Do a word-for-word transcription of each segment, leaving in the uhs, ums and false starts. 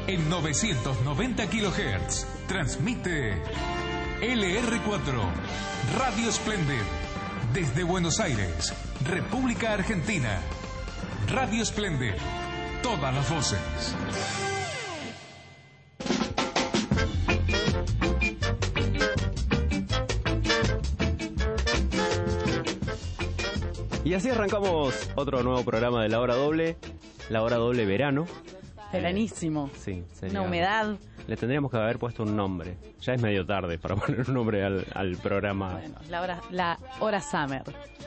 en novecientos noventa kilohertz. Transmite L R cuatro, Radio Splendid. Desde Buenos Aires, República Argentina. Radio Splendid. Todas las voces. Y así arrancamos otro nuevo programa de La Hora Doble, La Hora Doble Verano. Veranísimo. Eh, sí, sería... Una humedad. Le tendríamos que haber puesto un nombre. Ya es medio tarde para poner un nombre al, al programa. Bueno, la hora, la hora Summer.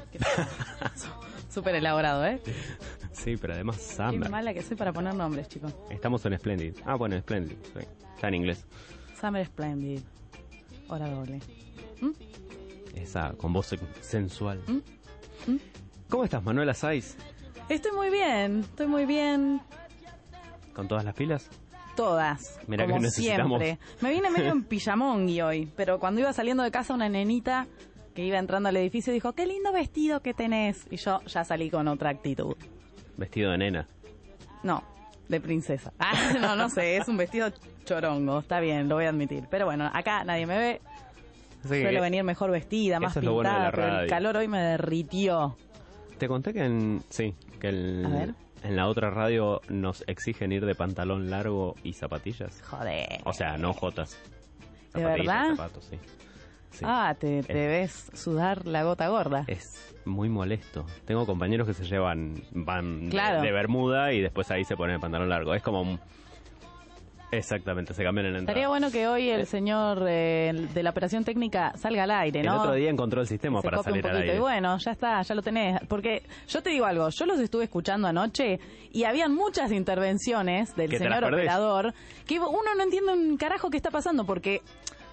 Súper elaborado, ¿eh? Sí, pero además Summer. Qué mala que soy para poner nombres, chicos. Estamos en Splendid. Ah, bueno, Splendid. Sí. Está en inglés. Summer Splendid. Hora doble. ¿Mm? Esa, con voz sensual. ¿Mm? ¿Mm? ¿Cómo estás, Manuela Saiz? Estoy muy bien, estoy muy bien. ¿Con todas las pilas? Todas, Mirá como que necesitamos. siempre. Me vine medio en pijamongui hoy, pero cuando iba saliendo de casa una nenita que iba entrando al edificio dijo, qué lindo vestido que tenés. Y yo ya salí con otra actitud. Vestido de nena. No, de princesa. Ah, no, no sé, es un vestido chorongo, está bien, lo voy a admitir. Pero bueno, acá nadie me ve. Sí, Suelo venir mejor vestida, más eso es lo bueno de pintada, la pero el radio. calor hoy me derritió. Te conté que en... Sí, que el... A ver. En la otra radio nos exigen ir de pantalón largo y zapatillas. Joder. O sea, no jotas. ¿De Zapatillas, verdad? zapatos, sí. Sí. Ah, te, te ves sudar la gota gorda. Es muy molesto. Tengo compañeros que se llevan, van de- Claro. de, bermuda y después ahí se ponen el pantalón largo. Es como... un- Exactamente, se cambian en la entrada. Estaría bueno que hoy el señor eh, de la operación técnica salga al aire, ¿no? El otro día encontró el sistema Se para copie un salir al poquito. aire. Y bueno, ya está, ya lo tenés. Porque yo te digo algo, yo los estuve escuchando anoche y habían muchas intervenciones del Que te las señor perdés. operador que uno no entiende un carajo qué está pasando porque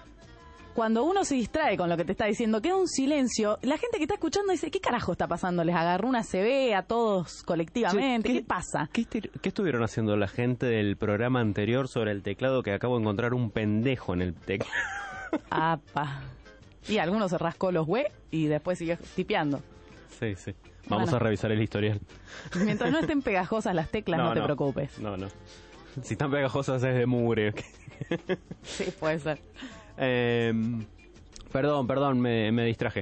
cuando uno se distrae con lo que te está diciendo, queda un silencio. La gente que está escuchando dice, ¿qué carajo está pasando? ¿Les agarró una C B a todos colectivamente? Che, ¿Qué, pasa? ¿Qué, estir- ¿Qué estuvieron haciendo la gente del programa anterior sobre el teclado que acabo de encontrar un pendejo en el teclado? Apa. Y algunos se rascó los hue y después siguió tipeando. Sí, sí. Vamos Bueno. a revisar el historial. Mientras no estén pegajosas las teclas, no, te preocupes. No, no. Si están pegajosas es de mugre. Sí, puede ser. Eh, perdón, perdón, me, me distraje.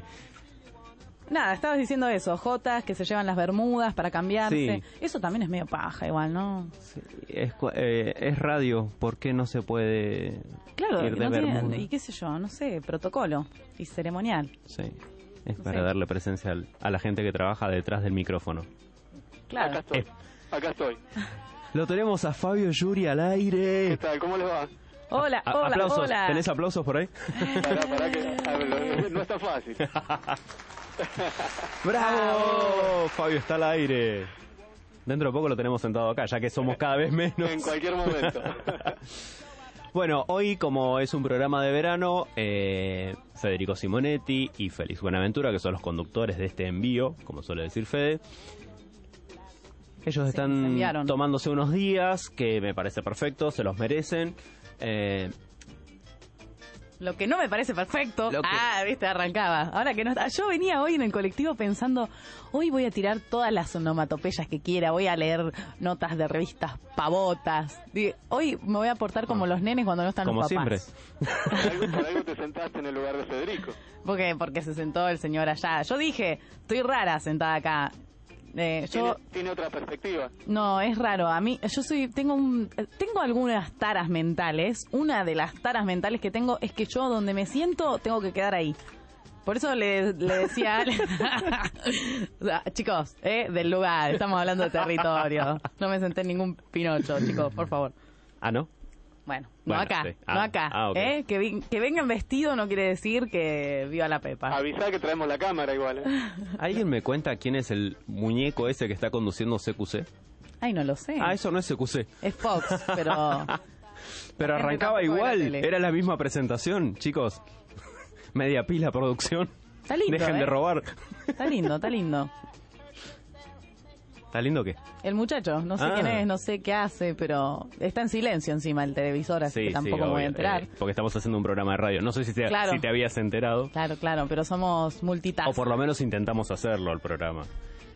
Nada, estabas diciendo eso, jotas que se llevan las bermudas para cambiarse. Sí. Eso también es medio paja igual, ¿no? Sí, es, cu- eh, es radio, ¿por qué no se puede Claro, ir de no tiene- bermuda? y qué sé yo, no sé, protocolo y ceremonial. Sí, es No para sé. darle presencia al- a la gente que trabaja detrás del micrófono. Claro. Acá estoy, Eh. acá estoy. Lo tenemos a Fabio Yuri al ¿Qué aire. tal? ¿Cómo les va? Hola, A- hola, aplausos. hola. ¿Tenés aplausos por ahí? Pará, pará que a ver, lo- no está fácil. ¡Bravo! Fabio está al aire. Dentro de poco lo tenemos sentado acá, ya que somos cada vez menos. En cualquier momento. Bueno, hoy como es un programa de verano, eh, Federico Simonetti y Félix Buenaventura, que son los conductores de este envío, como suele decir Fede, ellos Sí, están se enviaron. tomándose unos días, que me parece perfecto, se los merecen. Eh, Lo que no me parece perfecto. Lo que- Ah, viste, arrancaba. Ahora que no está. Yo venía hoy en el colectivo pensando, hoy voy a tirar todas las onomatopeyas que quiera, voy a leer notas de revistas pavotas. Digo, hoy me voy a portar como los nenes cuando no están como los siempre. papás. Por algo, por algo te sentaste en el lugar de Federico. Porque, porque se sentó el señor allá. Yo dije, estoy rara sentada acá. Eh, yo Tiene, tiene otra perspectiva. no, es raro. A mí, yo soy, tengo un, tengo algunas taras mentales. Una de las taras mentales que tengo es que yo donde me siento tengo que quedar ahí. Por eso le, le decía, a Ale- o sea, chicos, eh, del lugar, estamos hablando de territorio. No me senté en ningún pinocho, chicos, por favor. Ah, ¿no? Bueno, Bueno, no acá, sí. Ah, no acá. ah, ok. ¿eh? Que, vi- que vengan vestido no quiere decir que viva la Pepa. Avisá que traemos la cámara igual, ¿eh? ¿Alguien me cuenta quién es el muñeco ese que está conduciendo C Q C? Ay, no lo sé. Ah, eso no es C Q C. Es Fox, pero... Pero La gente arrancaba tampoco ve la igual, tele. era la misma presentación, chicos. Media pila producción. Está lindo, Dejen ¿eh? de robar. Está lindo, está lindo. ¿Está lindo qué? El muchacho, no sé Ah. quién es, no sé qué hace, pero está en silencio encima el televisor, así que tampoco me voy a obvio, enterar. eh, porque estamos haciendo un programa de radio. No sé si te, Claro. si te habías enterado. Claro, claro, pero somos multitask. O por lo menos intentamos hacerlo el programa.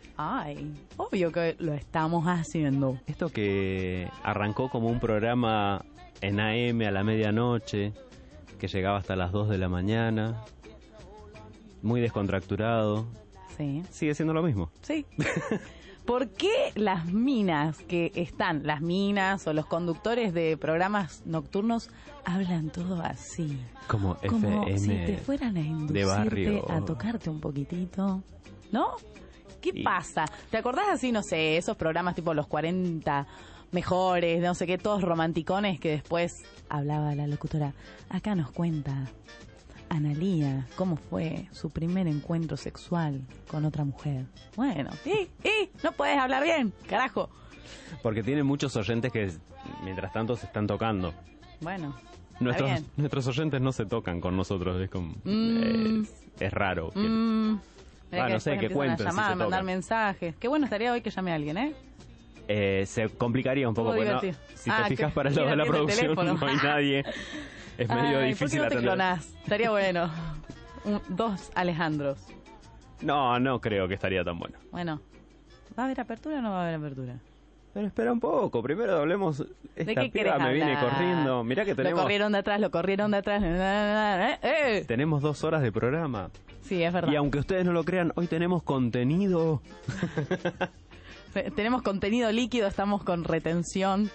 Ay, obvio que lo estamos haciendo. Esto que arrancó como un programa en A M a la medianoche, que llegaba hasta las dos de la mañana, muy descontracturado, Sí. sigue siendo lo mismo. Sí. ¿Por qué las minas que están, las minas o los conductores de programas nocturnos, hablan todo así? Como, Como F M si te fueran a de inducirte barrio. a tocarte un poquitito, ¿no? ¿Qué Y- pasa? ¿Te acordás así, no sé, esos programas tipo los cuarenta mejores, no sé qué, todos romanticones que después hablaba la locutora? Acá nos cuenta Analía cómo fue su primer encuentro sexual con otra mujer. Bueno, y, y, no puedes hablar bien, carajo. Porque tiene muchos oyentes que mientras tanto se están tocando. Bueno, Nuestros, bien. nuestros oyentes no se tocan con nosotros, es como... Mm. Es, es raro. que- mm, mirá Ah, que no sé, después que empiezan cuenten, a si llamar, se mandar tocan. mensajes. Qué bueno estaría hoy que llame a alguien, ¿eh? Eh, se complicaría un poco, Muy porque no- divertido. si Ah, te fijas que- para el lado de mira, la tiene el producción teléfono. no hay nadie. Es medio Ay, ¿por qué difícil no te atender. clonás? Estaría bueno. Un- dos Alejandros. No, no creo que estaría tan bueno. Bueno, ¿va a haber apertura o no va a haber apertura? Pero espera un poco, primero hablemos. ¿De Esta qué piba querés me viene hablar? corriendo. Mirá que Lo tenemos, corrieron de atrás, lo corrieron de atrás. ¿Eh? ¿Eh? tenemos dos horas de programa. Sí, es verdad. Y aunque ustedes no lo crean, hoy tenemos contenido. Te- Tenemos contenido líquido, estamos con retención.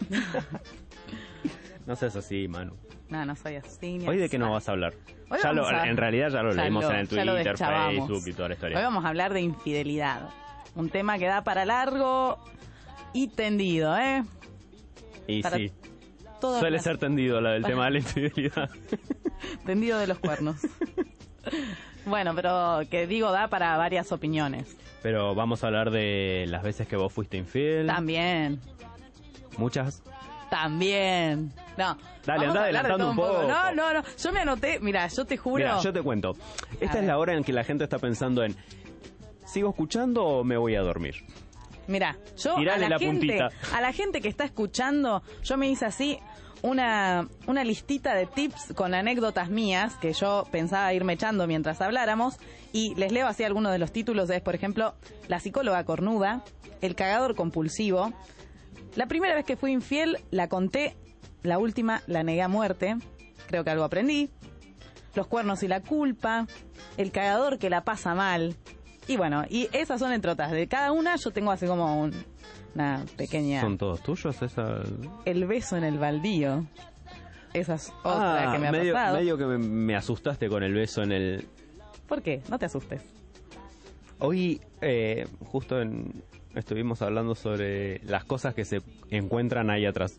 No seas así, Manu. No, no soy así. ni ¿Hoy de así. qué nos vas a hablar? Hoy Ya lo- vamos a- En realidad ya lo Ya leímos lo- en el ya lo Twitter, deschavamos. Facebook y toda la Hoy historia. vamos a hablar de infidelidad. Un tema que da para largo y tendido, ¿eh? Y para sí, todas suele las- ser tendido la del para- tema de la infidelidad. Tendido de los cuernos. Bueno, pero que digo, da para varias opiniones. Pero vamos a hablar de las veces que vos fuiste infiel. También, Muchas. también. No. Dale, vamos andá a hablar de adelantando todo un poco. poco. No, no, no. Yo me anoté, mira, yo te juro. Mira, yo te cuento. Esta A es ver. la hora en que la gente está pensando en, ¿sigo escuchando o me voy a dormir? Mira, yo a Tirale la, la gente, puntita. a la gente que está escuchando, yo me hice así una, una listita de tips con anécdotas mías que yo pensaba irme echando mientras habláramos y les leo así algunos de los títulos. Es, por ejemplo, La psicóloga cornuda, El cagador compulsivo, La primera vez que fui infiel la conté, la última la negué a muerte, creo que algo aprendí, Los cuernos y la culpa, El cagador que la pasa mal. Y bueno, y esas son entre otras. De cada una yo tengo así como un- una pequeña... ¿Son todos tuyos esa? El beso en el baldío. Esa es otra Ah, que me ha medio, pasado. medio que me, me asustaste con el beso en el... ¿Por qué? No te asustes. Hoy, eh, justo en, estuvimos hablando sobre las cosas que se encuentran ahí atrás.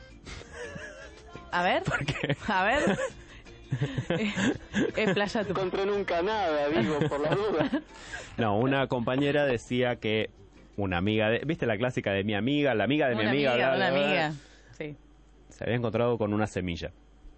A ver, ¿Por qué? a ver. Eh, Explaya tu... Encontré nunca nada, digo, por la duda. No, una compañera decía que una amiga de... ¿Viste la clásica de mi amiga? La amiga de mi Una amiga. amiga, bla, una bla, bla, amiga. Sí. Se había encontrado con una semilla.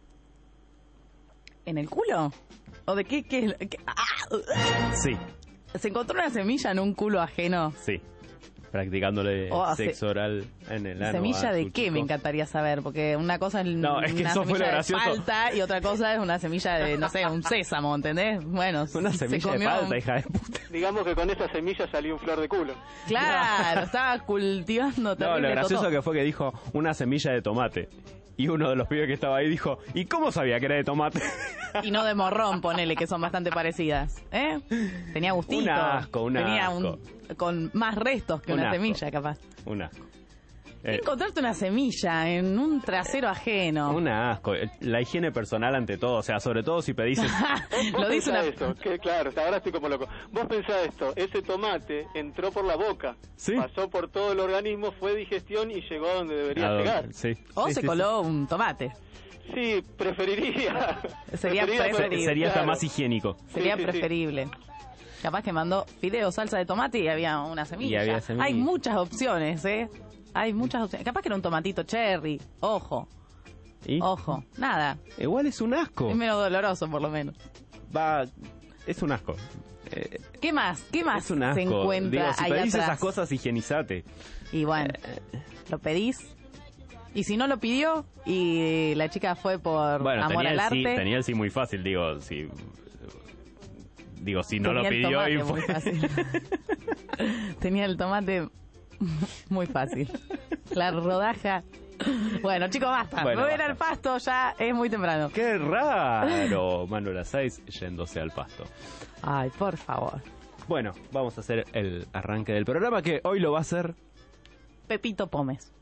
¿En el culo? ¿O de qué? qué, qué- ¡Ah! Sí, ¿Se encontró una semilla en un culo ajeno? sí. Practicándole Oh, sexo oral en el ano. ¿Semilla a de su qué? chico. Me encantaría saber, porque una cosa es No, es que una eso fue lo semilla de gracioso. palta y otra cosa es una semilla de, no sé, un sésamo, ¿entendés? Bueno, Una se semilla de comió palta, un- hija de puta. Digamos que con esa semilla salió un flor de culo. Claro, estaba cultivando No, terrible lo gracioso totó. que fue que dijo una semilla de tomate. Y uno de los pibes que estaba ahí dijo, ¿y cómo sabía que era de tomate? Y no de morrón, ponele, que son bastante parecidas. ¿Eh? Tenía gustito. Un asco, un Tenía asco. un- con más restos que Un una asco. semilla, capaz. Un asco. Eh, Encontrarte una semilla en un trasero ajeno. un asco. La higiene personal ante todo. O sea, sobre todo si pedís... Vos Lo dice pensá una... eso, que claro, ahora estoy como loco. Vos pensá esto, ese tomate entró por la boca, Sí. pasó por todo el organismo, fue digestión y llegó a donde debería a llegar. donde- sí. O Sí, se sí, coló un tomate. Sí, preferiría. Sería Preferiría, sí. preferible. Sería hasta claro. más higiénico. Sería Sí, sí, sí. preferible. Capaz que mandó fideo, salsa de tomate y había una semilla. Y había semilla. Hay muchas opciones, ¿eh? Hay muchas opciones. Capaz que era un tomatito cherry. Ojo, ¿Y? ojo. Nada. Igual es un asco. Es menos doloroso, por lo menos. Va... Es un asco. Eh, ¿Qué más? ¿Qué más es un asco. se encuentra Digo, si ahí pedís atrás? esas cosas, higienizate. Y bueno, lo pedís. Y si no lo pidió y la chica fue por Bueno, amor tenía al el, sí, arte. tenía el sí muy fácil, digo, si digo, si no Tenía lo el pidió tomate y muy fue... fácil. Tenía el tomate muy fácil. La rodaja. Bueno, chicos, basta. Bueno, Me voy a ir basta. al pasto, ya es muy temprano. ¡Qué raro! Manuel Azáiz yéndose al pasto. Ay, por favor. Bueno, vamos a hacer el arranque del programa, que hoy lo va a hacer... Pepito Pómez.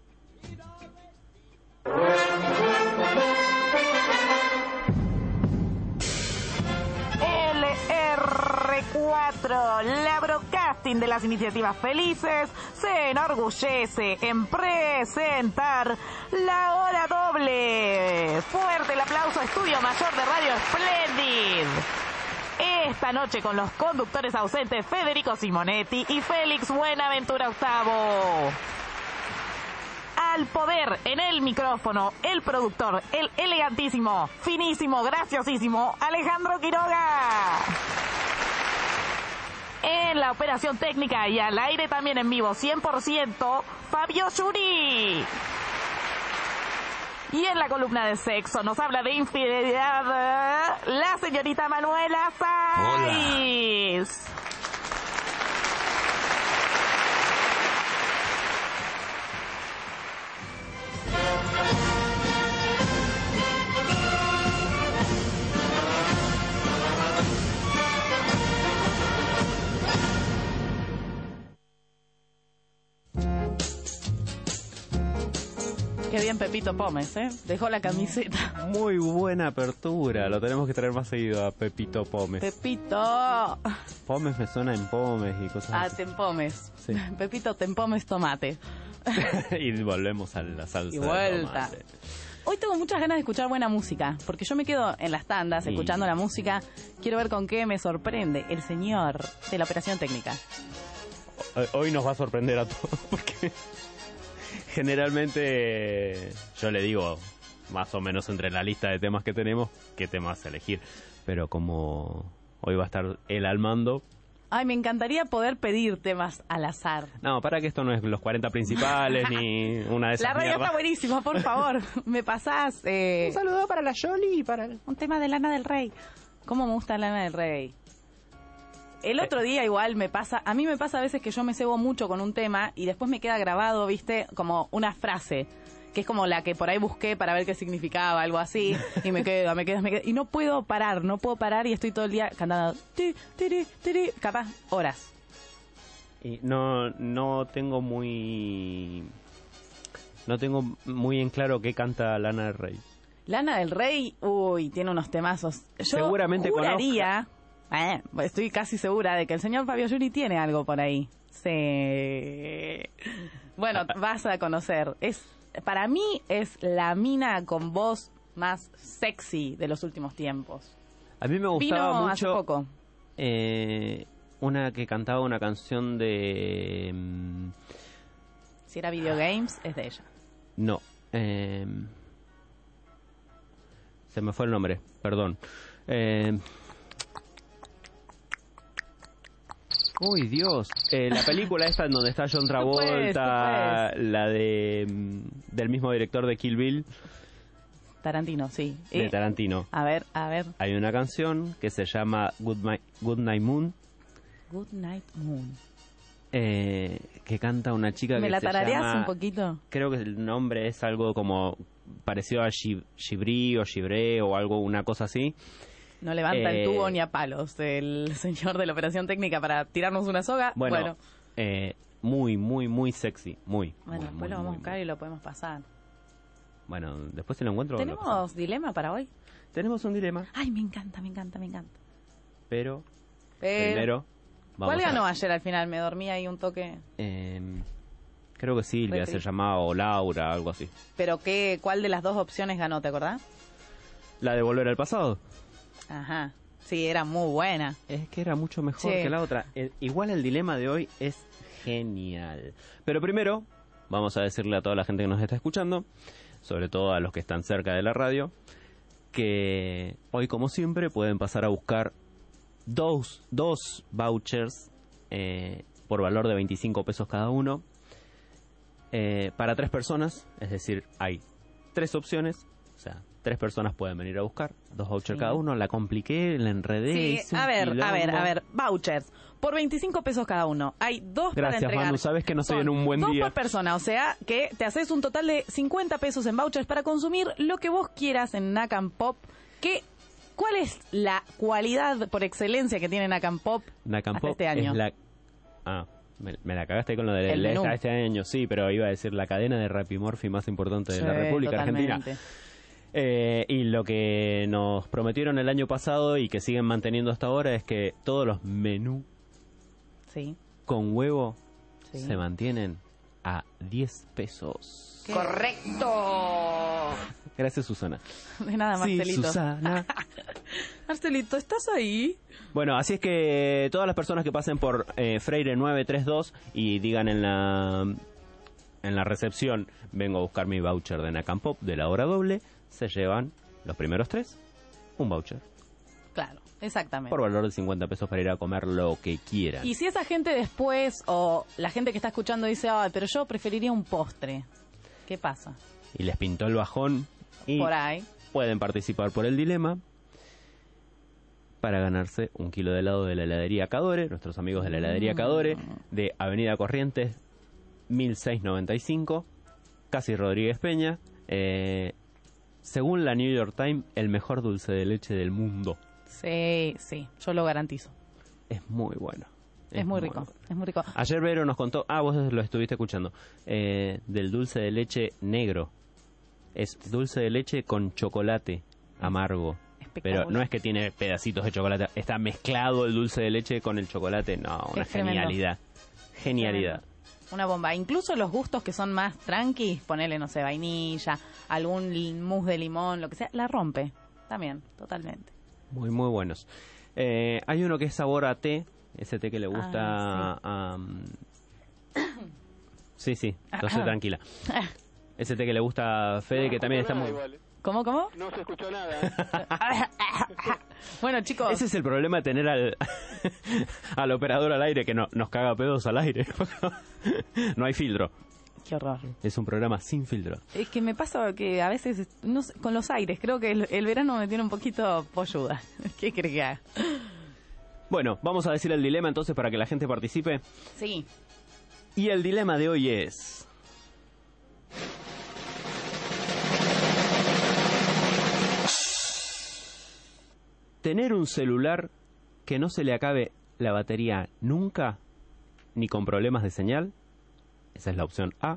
L R cuatro, la broadcasting de las iniciativas felices, se enorgullece en presentar La Hora Doble. Fuerte el aplauso a Estudio Mayor de Radio Splendid. Esta noche con los conductores ausentes Federico Simonetti y Félix Buenaventura Octavo. Al poder, en el micrófono, el productor, el elegantísimo, finísimo, graciosísimo, Alejandro Quiroga. En la operación técnica y al aire también en vivo, cien por ciento, Fabio Yuri. Y en la columna de sexo nos habla de infidelidad la señorita Manuela Sáiz. Qué bien Pepito Pómez, ¿eh? Dejó la camiseta. Muy buena apertura, lo tenemos que traer más seguido a Pepito Pómez. Pepito. Pómez me suena en Pómez y cosas Ah, así. Tempómez. Sí. Pepito Tempómez tomate. Y volvemos a la salsa Y de vuelta. tomate. Hoy tengo muchas ganas de escuchar buena música, porque yo me quedo en las tandas Sí. escuchando la música. Quiero ver con qué me sorprende el señor de la operación técnica. Hoy- Hoy nos va a sorprender a todos porque generalmente yo le digo más o menos entre la lista de temas que tenemos qué temas elegir, pero como hoy va a estar él al mando, Ay, me encantaría poder pedir temas al azar. no, para que esto no es los cuarenta principales ni una de esas La radio mierdas. está buenísima, por favor. Me pasás eh, Un saludo para la Yoli y para el... un tema de Lana del Rey. ¿Cómo me gusta Lana del Rey? El otro día igual me pasa, a mí me pasa a veces que yo me cebo mucho con un tema y después me queda grabado, viste, como una frase, que es como la que por ahí busqué para ver qué significaba, algo así, y me queda, me queda, me queda, y no puedo parar, no puedo parar y estoy todo el día cantando, ti, tiri, tiri, capaz, horas. Y no, no tengo muy... No tengo muy en claro qué canta Lana del Rey. Lana del Rey, uy, tiene unos temazos. Yo Seguramente juraría, eh, estoy casi segura de que el señor Fabio Yuri tiene algo por ahí. Sí. Bueno, vas a conocer. Es, para mí es la mina con voz más sexy de los últimos tiempos. A mí me gustaba Vino hace mucho poco. eh, una que cantaba una canción de... mm, Si era Video Games, es de ella. No. eh, se me fue el nombre, perdón. Eh, uy, Dios. Eh, la película esta en donde está John Travolta, Tú la de mm, del mismo director de Kill Bill, Tarantino, sí. de Eh, Tarantino. a ver, a ver. Hay una canción que se llama Good, Mi- Good Night Moon, Good Night Moon. eh, que canta una chica ¿Me que la se tarareas llama... un poquito? Creo que el nombre es algo como parecido a Gib- Gibri o Gibré o algo, una cosa así. No levanta Eh, el tubo ni a palos el señor de la operación técnica para tirarnos una soga. Bueno, Bueno, eh, muy, muy, muy sexy, muy. bueno, muy, después muy, lo vamos a muy, buscar muy. y lo podemos pasar. Bueno, después se lo encuentro. lo pasamos. ¿Tenemos dilema para hoy? Tenemos un dilema, Ay, me encanta, me encanta, me encanta. pero Pero, primero vamos ¿cuál a- ganó ayer al final? Me dormí ahí un toque. Eh, creo que Silvia Re se triste. llamaba o Laura, algo así. ¿Pero qué, cuál de las dos opciones ganó, te acordás? La de Volver al Pasado. Ajá. Sí, era muy buena. Es que era mucho mejor Sí. que la otra. El- igual el dilema de hoy es genial. Pero primero, vamos a decirle a toda la gente que nos está escuchando, sobre todo a los que están cerca de la radio, que hoy, como siempre, pueden pasar a buscar dos, dos vouchers eh, por valor de veinticinco pesos cada uno eh, para tres personas. Es decir, hay tres opciones, o sea, Tres personas pueden venir a buscar, dos vouchers Sí. cada uno. La compliqué, la enredé. Sí, hice un a ver, a ver, quilombo. a ver, vouchers. Por veinticinco pesos cada uno. Hay dos Gracias, para entregar. Manu, sabes que no estoy Son en un buen dos día. por persona, o sea que te haces un total de cincuenta pesos en vouchers para consumir lo que vos quieras en Nakam Pop. ¿Qué, ¿Cuál es la cualidad por excelencia que tiene Nakam Pop Nakam hasta Pop este año? es la... Ah, me, me la cagaste con lo de El la- menú. este año, sí, pero iba a decir la cadena de Rapimorphy más importante de la Sí, República totalmente. Argentina. Eh, y lo que nos prometieron el año pasado y que siguen manteniendo hasta ahora es que todos los menús Sí. con huevo Sí. se mantienen a diez pesos. ¡Correcto! Gracias, Susana. De nada, Sí, Marcelito. Susana. Marcelito, ¿estás ahí? Bueno, así es que todas las personas que pasen por eh, Freire nueve treinta y dos y digan en la en la recepción, vengo a buscar mi voucher de Nakam Pop de la hora doble, se llevan los primeros tres un voucher Claro, exactamente. por valor de cincuenta pesos para ir a comer lo que quieran. Y si esa gente después, o la gente que está escuchando dice, ay, pero yo preferiría un postre, ¿qué pasa? Y les pintó el bajón y Por ahí. pueden participar por el dilema para ganarse un kilo de helado de la heladería Cadore, nuestros amigos de la heladería Cadore, de Avenida Corrientes mil seiscientos noventa y cinco, casi Rodríguez Peña, eh, según la New York Times, el mejor dulce de leche del mundo. Sí, sí, yo lo garantizo. Es muy bueno. Es, muy rico, bueno. es muy rico. Ayer Vero nos contó, ah, vos lo estuviste escuchando, eh, del dulce de leche negro. Es dulce de leche con chocolate amargo. Espectacular. Pero no es que tiene pedacitos de chocolate, está mezclado el dulce de leche con el chocolate. No, una Es tremendo. genialidad. Genialidad. Una bomba. Incluso los gustos que son más tranquis, ponele, no sé, vainilla, algún li- mousse de limón, lo que sea, la rompe. También, totalmente. Muy, muy buenos. Eh, hay uno que es sabor a té, ese té que le gusta Ah, a... um, sí, sí, entonces tranquila. Ese té que le gusta a Fede, No que se también escuchó está nada muy... igual, ¿eh? ¿Cómo, cómo? No se escuchó nada. ¿eh? Bueno, chicos, Ese es el problema de tener al, al operador al aire, que no, nos caga pedos al aire. No hay filtro. qué horror. Es un programa sin filtro. Es que me pasa que a veces, no sé, con los aires, creo que el, el verano me tiene un poquito polluda. ¿Qué crees que haga? Bueno, vamos a decir el dilema entonces para que la gente participe. Sí. Y el dilema de hoy es... tener un celular que no se le acabe la batería nunca, ni con problemas de señal. Esa es la opción A.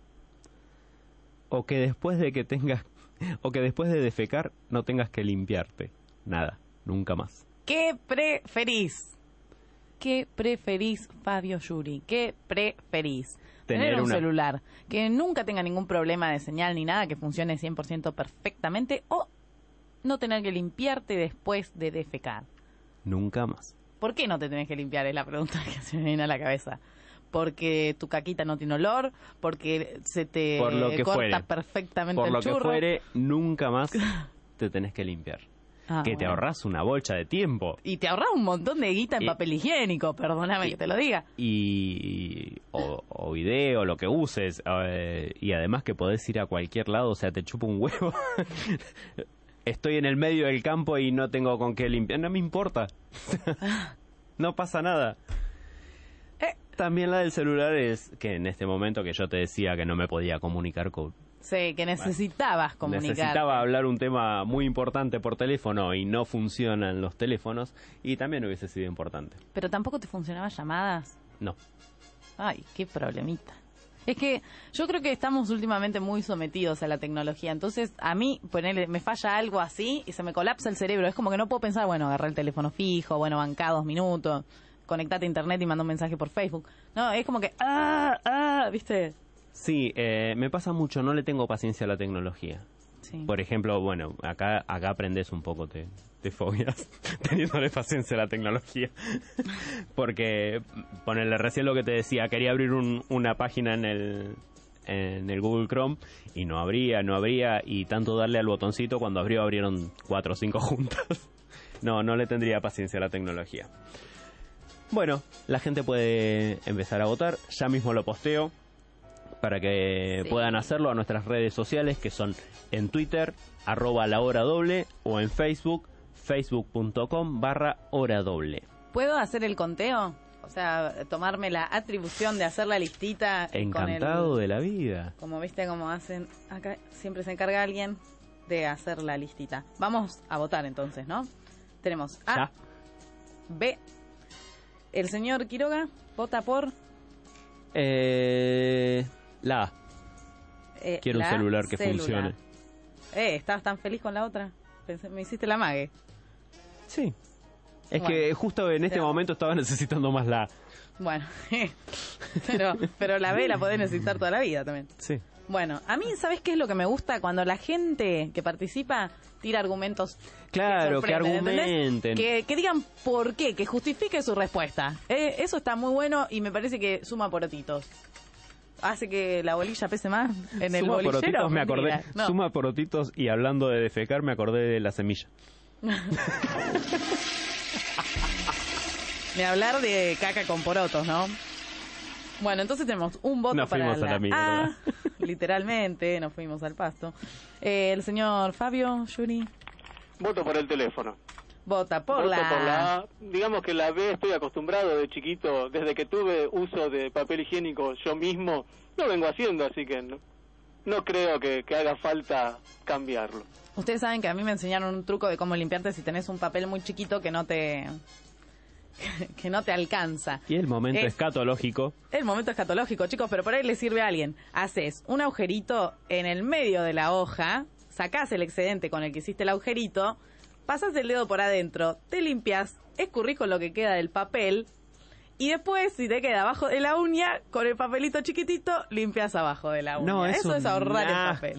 O que después de que tengas... o que después de defecar no tengas que limpiarte. Nada, nunca más. ¿Qué preferís? ¿Qué preferís, Fabio Yuri? ¿Qué preferís? Tener Tener un una- celular que nunca tenga ningún problema de señal ni nada, que funcione cien por ciento perfectamente, o no tener que limpiarte después de defecar. Nunca más. ¿Por qué no te tenés que limpiar? Es la pregunta que se me viene a la cabeza. Porque tu caquita no tiene olor, porque se te Por lo que corta fuere. perfectamente Por el lo que churro. fuere, nunca más te tenés que limpiar. Ah, que te bueno. ahorras una bolsa de tiempo. Y te ahorras un montón de guita en Y- papel higiénico, perdóname y- que te lo diga. Y o, o video, lo que uses, eh, y además que podés ir a cualquier lado, o sea, te chupa un huevo. Estoy en el medio del campo y no tengo con qué limpiar, no me importa. No pasa nada. Eh. También la del celular es que en este momento que yo te decía que no me podía comunicar con... Sí, que necesitabas comunicar. Necesitaba hablar un tema muy importante por teléfono y no funcionan los teléfonos, y también hubiese sido importante. Pero tampoco te funcionaban llamadas. No. Ay, qué problemita. Es que yo creo que estamos últimamente muy sometidos a la tecnología. Entonces, a mí, ponele, me falla algo así y se me colapsa el cerebro. Es como que no puedo pensar, bueno, agarrar el teléfono fijo, bueno, bancá dos minutos, conectate a internet y manda un mensaje por Facebook. No, es como que, ah, ah, ¿viste? Sí, eh, me pasa mucho, no le tengo paciencia a la tecnología. Sí. Por ejemplo, bueno, acá acá aprendes un poco, te, te fobias teniéndole paciencia a la tecnología. Porque, ponerle recién lo que te decía, quería abrir un, una página en el, en el Google Chrome y no abría, no abría, y tanto darle al botoncito, cuando abrió abrieron cuatro o cinco juntas. No, no le tendría paciencia a la tecnología. Bueno, la gente puede empezar a votar, ya mismo lo posteo. para que Sí. puedan hacerlo a nuestras redes sociales, que son en Twitter, arroba la hora doble, o en Facebook, facebook.com barra hora doble. ¿Puedo hacer el conteo? O sea, tomarme la atribución de hacer la listita. Encantado con el, de la vida. Como viste, como hacen acá, siempre se encarga alguien de hacer la listita. Vamos a votar entonces, ¿no? Tenemos A, Ya. B. El señor Quiroga vota por... Eh, la A. eh, Quiero un la celular que célula. funcione. Eh, ¿estabas tan feliz con la otra? Pensé- me hiciste la mague. Sí. Es Bueno, que justo en este pero- momento estaba necesitando más la A. Bueno, pero, pero la B la podés necesitar toda la vida también. Sí. Bueno, a mí, ¿sabes qué es lo que me gusta? Cuando la gente que participa tira argumentos. Claro, que sorprenden, ¿entendés? argumenten. Que, que digan por qué, que justifique su respuesta. Eh, eso está muy bueno y me parece que suma porotitos. Hace que la bolilla pese más en el Suma bolillero. porotitos, me acordé. Mentira, no. Suma porotitos, y hablando de defecar, me acordé de la semilla. De hablar de caca con porotos, ¿no? Bueno, entonces tenemos un voto Nos para fuimos a la la mierda. A, literalmente, nos fuimos al pasto. Eh, el señor Fabio, Yuri, Voto por el teléfono. vota por Voto la por la A. Digamos que la B estoy acostumbrado de chiquito, desde que tuve uso de papel higiénico yo mismo, lo vengo haciendo, así que no, no creo que, que haga falta cambiarlo. Ustedes saben que a mí me enseñaron un truco de cómo limpiarte si tenés un papel muy chiquito que no te que no te alcanza. Y el momento Es- escatológico. El momento escatológico, chicos, pero por ahí le sirve a alguien. Haces un agujerito en el medio de la hoja, sacás el excedente con el que hiciste el agujerito, pasás el dedo por adentro, te limpias, escurrís con lo que queda del papel y después, si te queda abajo de la uña, con el papelito chiquitito, limpias abajo de la uña. No, es Eso un es ahorrar el papel.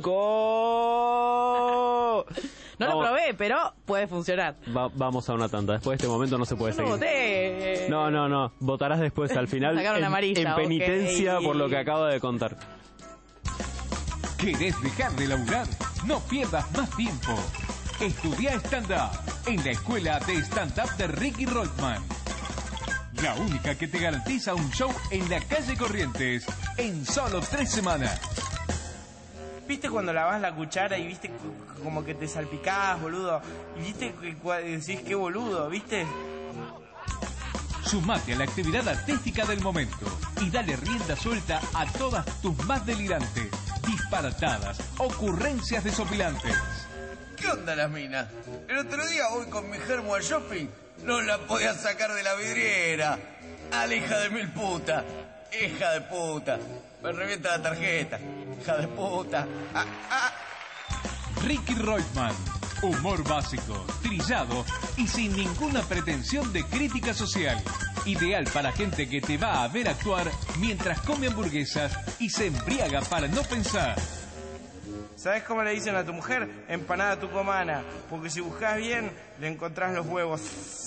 asco. No lo Vamos- probé, pero puede funcionar. Va- vamos a una tanda. Después de este momento no se puede Yo no seguir. voté. No, no, no. Votarás después al final Sacaron en, amarilla, en ok. penitencia por lo que acabo de contar. ¿Querés dejar de laburar? No pierdas más tiempo. Estudia stand-up en la escuela de stand-up de Ricky Reutemann. La única que te garantiza un show en la calle Corrientes en solo tres semanas. ¿Viste cuando lavas la cuchara y viste cu- como que te salpicás, boludo? Y viste que cua- decís qué boludo, ¿viste? Sumate a la actividad artística del momento y dale rienda suelta a todas tus más delirantes, disparatadas, ocurrencias desopilantes. ¿Qué onda las minas? El otro día voy con mi germo al shopping, no la podía sacar de la vidriera. A la hija de mil puta. Hija de puta. Me revienta la tarjeta. Hija de puta. Ah, ah. Ricky Reutemann, humor básico, trillado y sin ninguna pretensión de crítica social. Ideal para gente que te va a ver actuar mientras come hamburguesas y se embriaga para no pensar. ¿Sabés cómo le dicen a tu mujer? Empanada tucumana. Porque si buscas bien, le encontrás los huevos.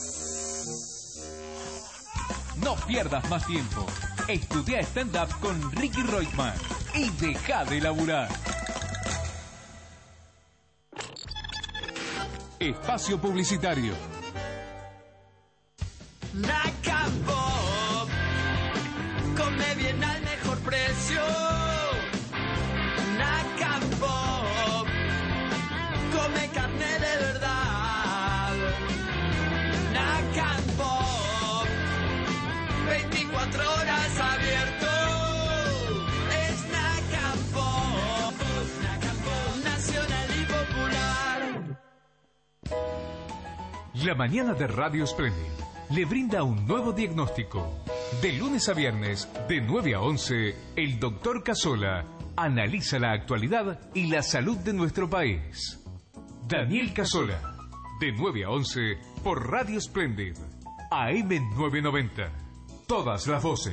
No pierdas más tiempo. Estudia stand-up con Ricky Reutemann y deja de laburar. Espacio publicitario. Nacampo, come bien al mejor precio. Nacampo, come carne de verdad. Nacampo, veinticuatro horas abierto. Es Nacampo, Nacampo, nacional y popular. La mañana de Radio Splendid le brinda un nuevo diagnóstico. De lunes a viernes, de nueve a once, el doctor Casola analiza la actualidad y la salud de nuestro país. Daniel Casola, de nueve a once, por Radio Splendid, A M novecientos noventa. Todas las voces.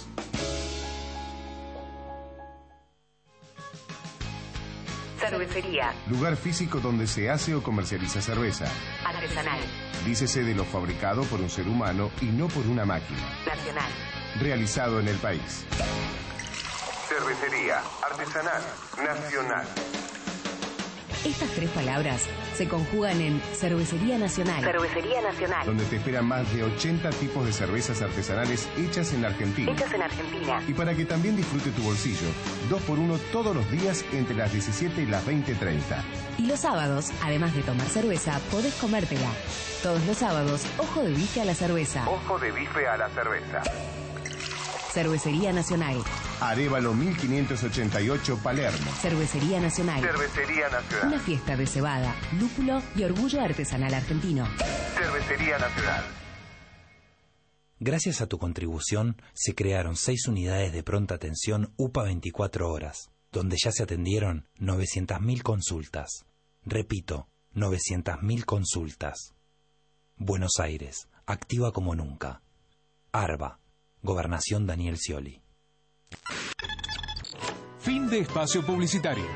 Cervecería Lugar físico donde se hace o comercializa cerveza. artesanal, Dícese de lo fabricado por un ser humano y no por una máquina. nacional, Realizado en el país. Cervecería artesanal nacional. Estas tres palabras se conjugan en Cervecería Nacional. Cervecería Nacional. Donde te esperan más de ochenta tipos de cervezas artesanales hechas en Argentina. Hechas en Argentina. Y para que también disfrute tu bolsillo, dos por uno todos los días entre las diecisiete y las veinte treinta. Y los sábados, además de tomar cerveza, podés comértela. Todos los sábados, ojo de bife a la cerveza. Ojo de bife a la cerveza. Cervecería Nacional. Arévalo mil quinientos ochenta y ocho, Palermo. Cervecería Nacional. Cervecería Nacional. Una fiesta de cebada, lúpulo y orgullo artesanal argentino. Cervecería Nacional. Gracias a tu contribución, se crearon seis unidades de pronta atención U P A veinticuatro horas, donde ya se atendieron novecientas mil consultas. Repito, novecientas mil consultas. Buenos Aires, activa como nunca. ARBA, Gobernación Daniel Scioli. Fin de espacio publicitario.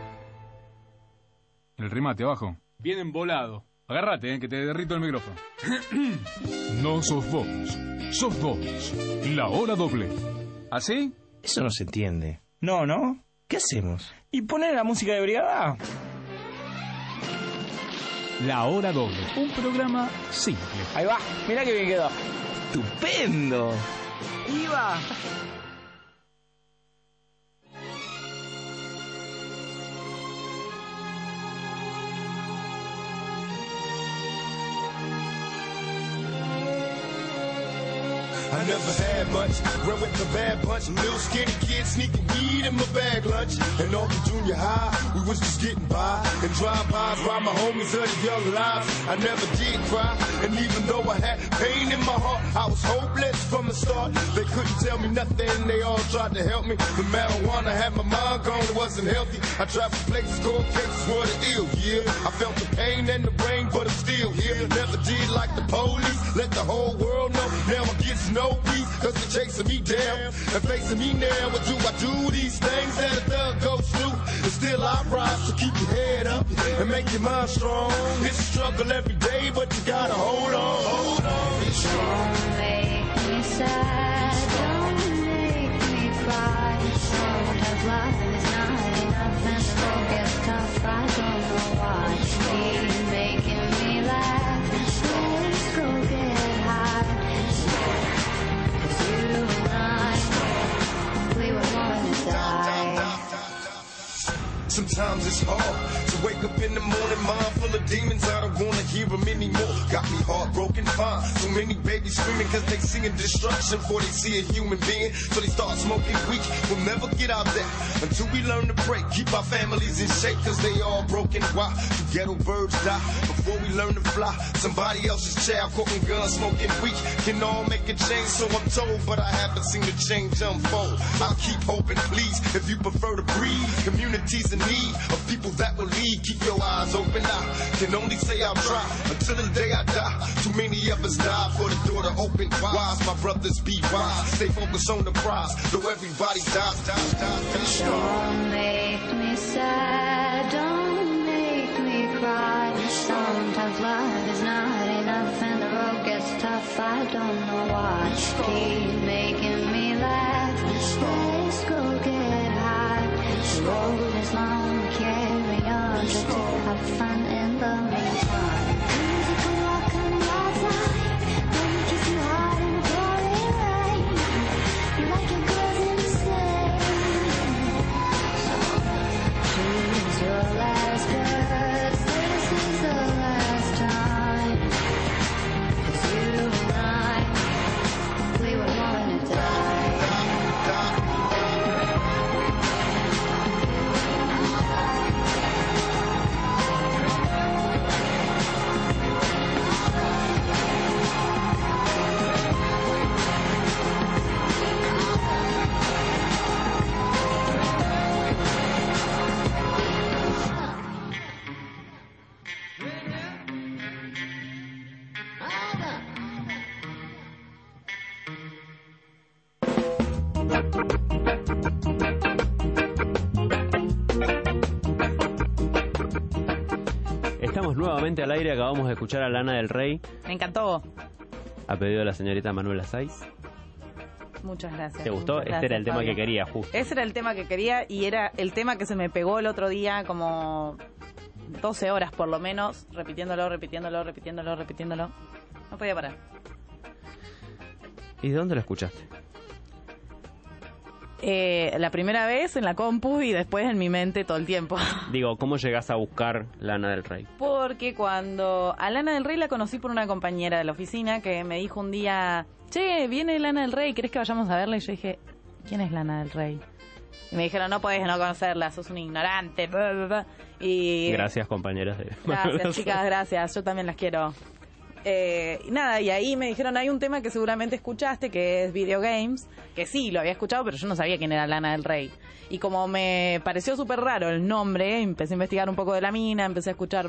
El remate abajo. Bien embolado. Agárrate, eh, que te derrito el micrófono. No sos vos, sos vos. La hora doble. ¿Así? Eso no se entiende. No, ¿no? ¿Qué hacemos? ¿Y poner la música de brigada? La hora doble. Un programa simple. Ahí va, mirá que bien quedó. ¡Estupendo! ¡Iba! I never had much, run with the bad bunch. Little skinny kid sneaking weed in my bag lunch. And all through junior high, we was just getting by. And drive-bys while my homies of the young lives. I never did cry, and even though I had pain in my heart, I was hopeless from the start. They couldn't tell me nothing, they all tried to help me. The marijuana had my mind gone, it wasn't healthy. I tried for places, cold cases, were the ill, yeah. I felt the pain and the rain, but I'm still here. Never did like the police, let the whole world know. Now I'm getting no peace, cause they're chasing me down and facing me now. What do I do? These things that a thug goes through, and still I rise. So keep your head up and make your mind strong. It's a struggle every day, but you gotta hold on, hold on. Be strong. Don't make me sad, don't make me cry. Sometimes life is not enough and the road gets tough. I don't know why. Keep making me laugh. Let's go get high. You and I, we were born to die. Sometimes it's hard to wake up in the morning, mind full of demons. I don't wanna hear them anymore. Got me heartbroken, fine. So many babies screaming cause they seeing destruction before they see a human being. So they start smoking weed. We'll never get out there until we learn to pray. Keep our families in shape cause they all broken. Why do ghetto birds die before we learn to fly? Somebody else's child caught in guns smoking weed. Can all make a change, so I'm told, but I haven't seen the change unfold. I'll keep hoping, please, if you prefer to breathe. Communities in need of people that will lead. Keep your eyes open. I can only say I'll try until the day I die. Too many of us die for the door to open wise. My brothers be wise. Stay focused on the prize. Though everybody dies, dies, dies. Be strong. Don't make me sad. Don't make me cry. Sometimes life is not enough and the road gets tough. I don't know why. Keep making me laugh. Let's go get high. The road is long, carry on. Just to have fun in the meantime. Music and rock and outside. Let me kiss you hard in the pouring rain. You like your girls insane. So choose your last words. This is the last time. 'Cause you and I, we were born to die. Estamos nuevamente al aire, acabamos de escuchar a Lana del Rey. Me encantó. A pedido de la señorita Manuela Saiz. Muchas gracias. ¿Te gustó? Muchas Este era gracias, el tema Fabio. que quería, justo. Ese era el tema que quería y era el tema que se me pegó el otro día como doce horas por lo menos, repitiéndolo, repitiéndolo, repitiéndolo, repitiéndolo. No podía parar. ¿Y de dónde lo escuchaste? Eh, la primera vez en la compu y después en mi mente todo el tiempo. Digo, ¿cómo llegás a buscar Lana del Rey? Porque cuando a Lana del Rey la conocí por una compañera de la oficina que me dijo un día, che, viene Lana del Rey, ¿querés que vayamos a verla? Y yo dije, ¿quién es Lana del Rey? Y me dijeron, no podés no conocerla, sos un ignorante. Bla, bla, bla. Y gracias, compañeras. De... Gracias, chicas, gracias. Yo también las quiero. Eh, y nada, y ahí me dijeron, hay un tema que seguramente escuchaste, que es Video Games, que sí, lo había escuchado, pero yo no sabía quién era Lana del Rey. Y como me pareció súper raro el nombre, empecé a investigar un poco de la mina, empecé a escuchar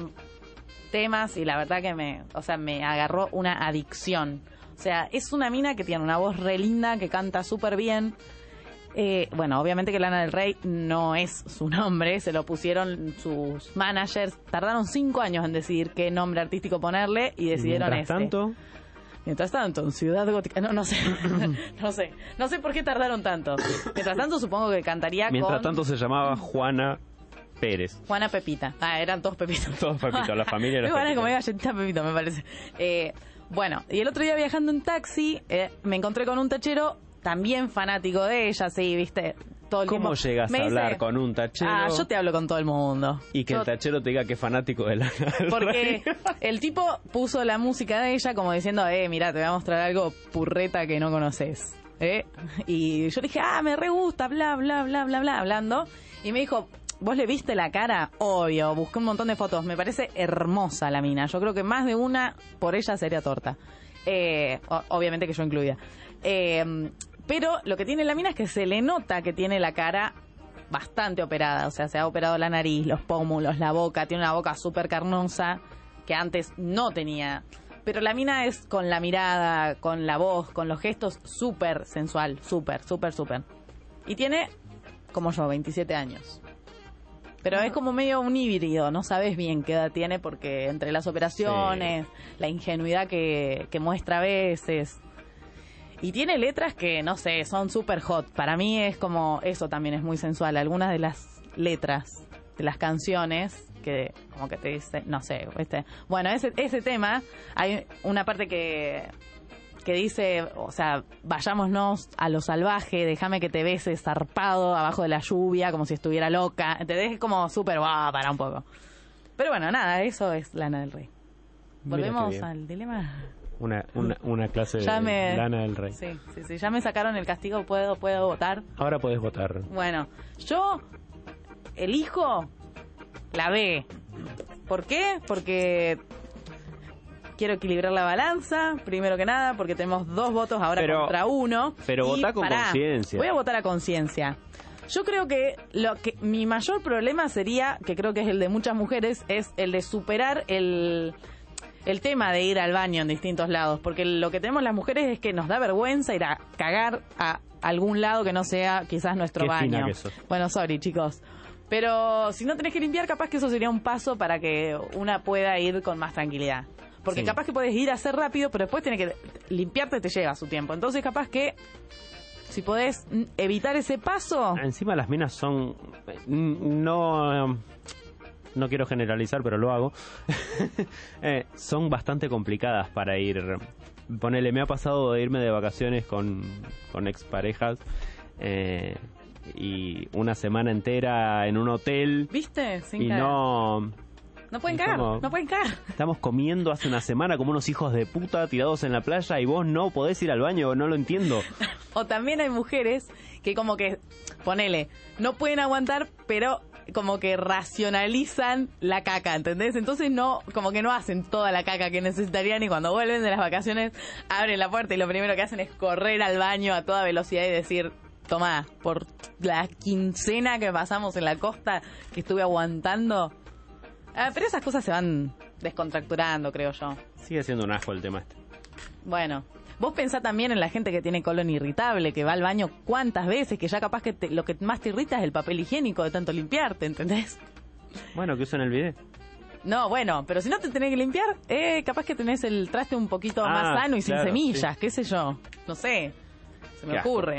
temas y la verdad que me, o sea, me agarró una adicción. O sea, es una mina que tiene una voz re linda, que canta súper bien. Eh, bueno, obviamente que Lana del Rey no es su nombre, se lo pusieron sus managers, tardaron cinco años en decidir qué nombre artístico ponerle y decidieron Mientras este. tanto, Mientras tanto, en Ciudad Gótica, no, no sé, no sé, no sé por qué tardaron tanto. Mientras tanto, supongo que cantaría mientras con tanto se llamaba Juana Pérez. Juana Pepita. Ah, eran todos Pepitos. Todos Pepitos, la familia de los Igual es como Pepitos. galletita Pepito, me parece. Eh, bueno, y el otro día viajando en taxi, eh, me encontré con un tachero también fanático de ella, sí, viste, todo el ¿Cómo tiempo. llegas Me a hablar dice, con un tachero? Ah, yo te hablo con todo el mundo. Y que Yo- el tachero te diga que es fanático de Lana del Porque Rey. el tipo puso la música de ella como diciendo, eh, mira, te voy a mostrar algo purreta que no conoces. ¿Eh? Y yo le dije, ah, me re gusta, bla, bla, bla, bla, bla, hablando. Y me dijo, ¿vos le viste la cara? Obvio, busqué un montón de fotos. Me parece hermosa la mina. Yo creo que más de una por ella sería torta. Eh, o- obviamente que yo incluida. Eh, pero lo que tiene la mina es que se le nota que tiene la cara bastante operada. O sea, se ha operado la nariz, los pómulos, la boca. Tiene una boca súper carnosa que antes no tenía. Pero la mina es con la mirada, con la voz, con los gestos, súper sensual. Súper, súper, súper. Y tiene, como yo, veintisiete años. Pero es como medio un híbrido, no sabes bien qué edad tiene porque entre las operaciones, la ingenuidad que, que muestra a veces. Y tiene letras que, no sé, son súper hot. Para mí es como, eso también es muy sensual. Algunas de las letras de las canciones que como que te dice, no sé, este, bueno, ese, ese tema, hay una parte que... que dice, o sea, vayámonos a lo salvaje, déjame que te bese zarpado abajo de la lluvia, como si estuviera loca. ¿Entendés? Es como súper, guau, para un poco. Pero bueno, nada, eso es Lana del Rey. Mira qué Volvemos bien. al dilema. Una, una, una clase Ya de me- Lana del Rey. Sí, sí, sí, ya me sacaron el castigo, puedo, puedo votar. Ahora podés votar. Bueno, yo elijo la B. ¿Por qué? Porque quiero equilibrar la balanza, primero que nada, porque tenemos dos votos ahora Pero- contra uno. pero Y votá con pará, conciencia. Voy a votar a conciencia. Yo creo que lo que mi mayor problema sería, que creo que es el de muchas mujeres, es el de superar el el tema de ir al baño en distintos lados, porque lo que tenemos las mujeres es que nos da vergüenza ir a cagar a algún lado que no sea quizás nuestro Qué fina baño. que sos. Bueno, sorry, chicos. Pero si no tenés que limpiar, capaz que eso sería un paso para que una pueda ir con más tranquilidad. Porque Sí. capaz que puedes ir a hacer rápido, pero después tiene que limpiarte, te lleva su tiempo. Entonces capaz que si podés mm, evitar ese paso... Encima las minas son... mm, No... No quiero generalizar, pero lo hago. Eh, son bastante complicadas para ir. Ponele, me ha pasado de irme de vacaciones con, con exparejas eh, y una semana entera en un hotel. ¿Viste? Sin y cagar. no... No pueden y cagar, como- no pueden cagar. Estamos comiendo hace una semana como unos hijos de puta tirados en la playa y vos no podés ir al baño, no lo entiendo. O también hay mujeres que como que, ponele, no pueden aguantar, pero como que racionalizan la caca, ¿entendés? Entonces no, como que no hacen toda la caca que necesitarían y cuando vuelven de las vacaciones abren la puerta y lo primero que hacen es correr al baño a toda velocidad y decir, tomá, por la quincena que pasamos en la costa que estuve aguantando. Ah, pero esas cosas se van descontracturando, creo yo. Sigue siendo un asco el tema este. Bueno, vos pensá también en la gente que tiene colon irritable, que va al baño cuántas veces, que ya capaz que te- lo que más te irrita es el papel higiénico de tanto limpiarte, ¿entendés? Bueno, que usen el video. No, bueno, pero si no te tenés que limpiar, eh, capaz que tenés el traste un poquito Ah, más sano y claro, sin semillas, qué sé yo, no sé, se me Qué asco. ocurre.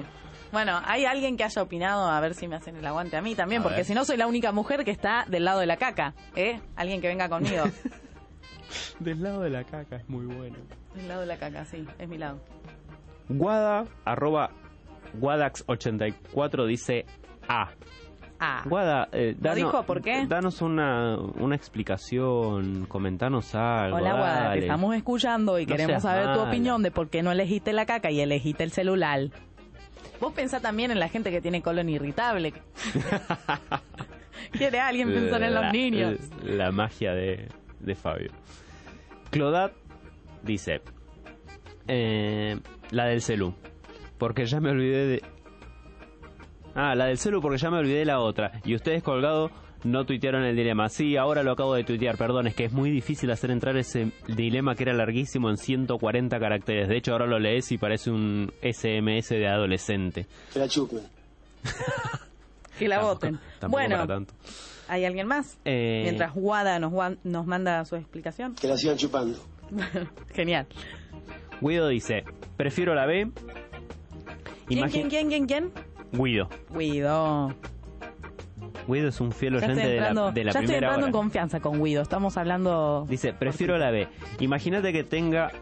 Bueno, hay alguien que haya opinado, a ver si me hacen el aguante a mí también, A porque ver. si no soy la única mujer que está del lado de la caca, ¿eh? Alguien que venga conmigo. Del lado de la caca, es muy bueno. Del lado de la caca, sí, es mi lado. Guada, arroba Guadax ochenta y cuatro dice A. Ah. Guada, eh, ¿Lo danos, dijo por qué? danos una, una explicación, comentanos algo. Hola, Guada, dale. te estamos escuchando y No queremos seas saber tu mala. opinión de por qué no elegiste la caca y elegiste el celular. Vos pensá también en la gente que tiene colon irritable. ¿Quiere alguien pensar en los La- niños? La magia de, de Fabio. Clodat dice, eh, la del celu, porque ya me olvidé de... Ah, la del celu porque ya me olvidé de la otra. Y ustedes, colgado, no tuitearon el dilema. Sí, ahora lo acabo de tuitear, perdón, es que es muy difícil hacer entrar ese dilema que era larguísimo en ciento cuarenta caracteres. De hecho, ahora lo lees y parece un S M S de adolescente. Que la chupen. Que la Tampoco- voten. tampoco Bueno, para tanto. ¿hay alguien más? Eh, Mientras Guada nos, gua- nos manda su explicación. Que la sigan chupando. Genial. Guido dice, prefiero la B. ¿Quién, Imagi- quién, quién, quién, quién? Guido. Guido. Guido es un fiel Ya oyente estoy de la, entrando, de la ya estoy primera entrando hora. en confianza con Guido. Estamos hablando... Dice, prefiero la B. Imagínate que tenga...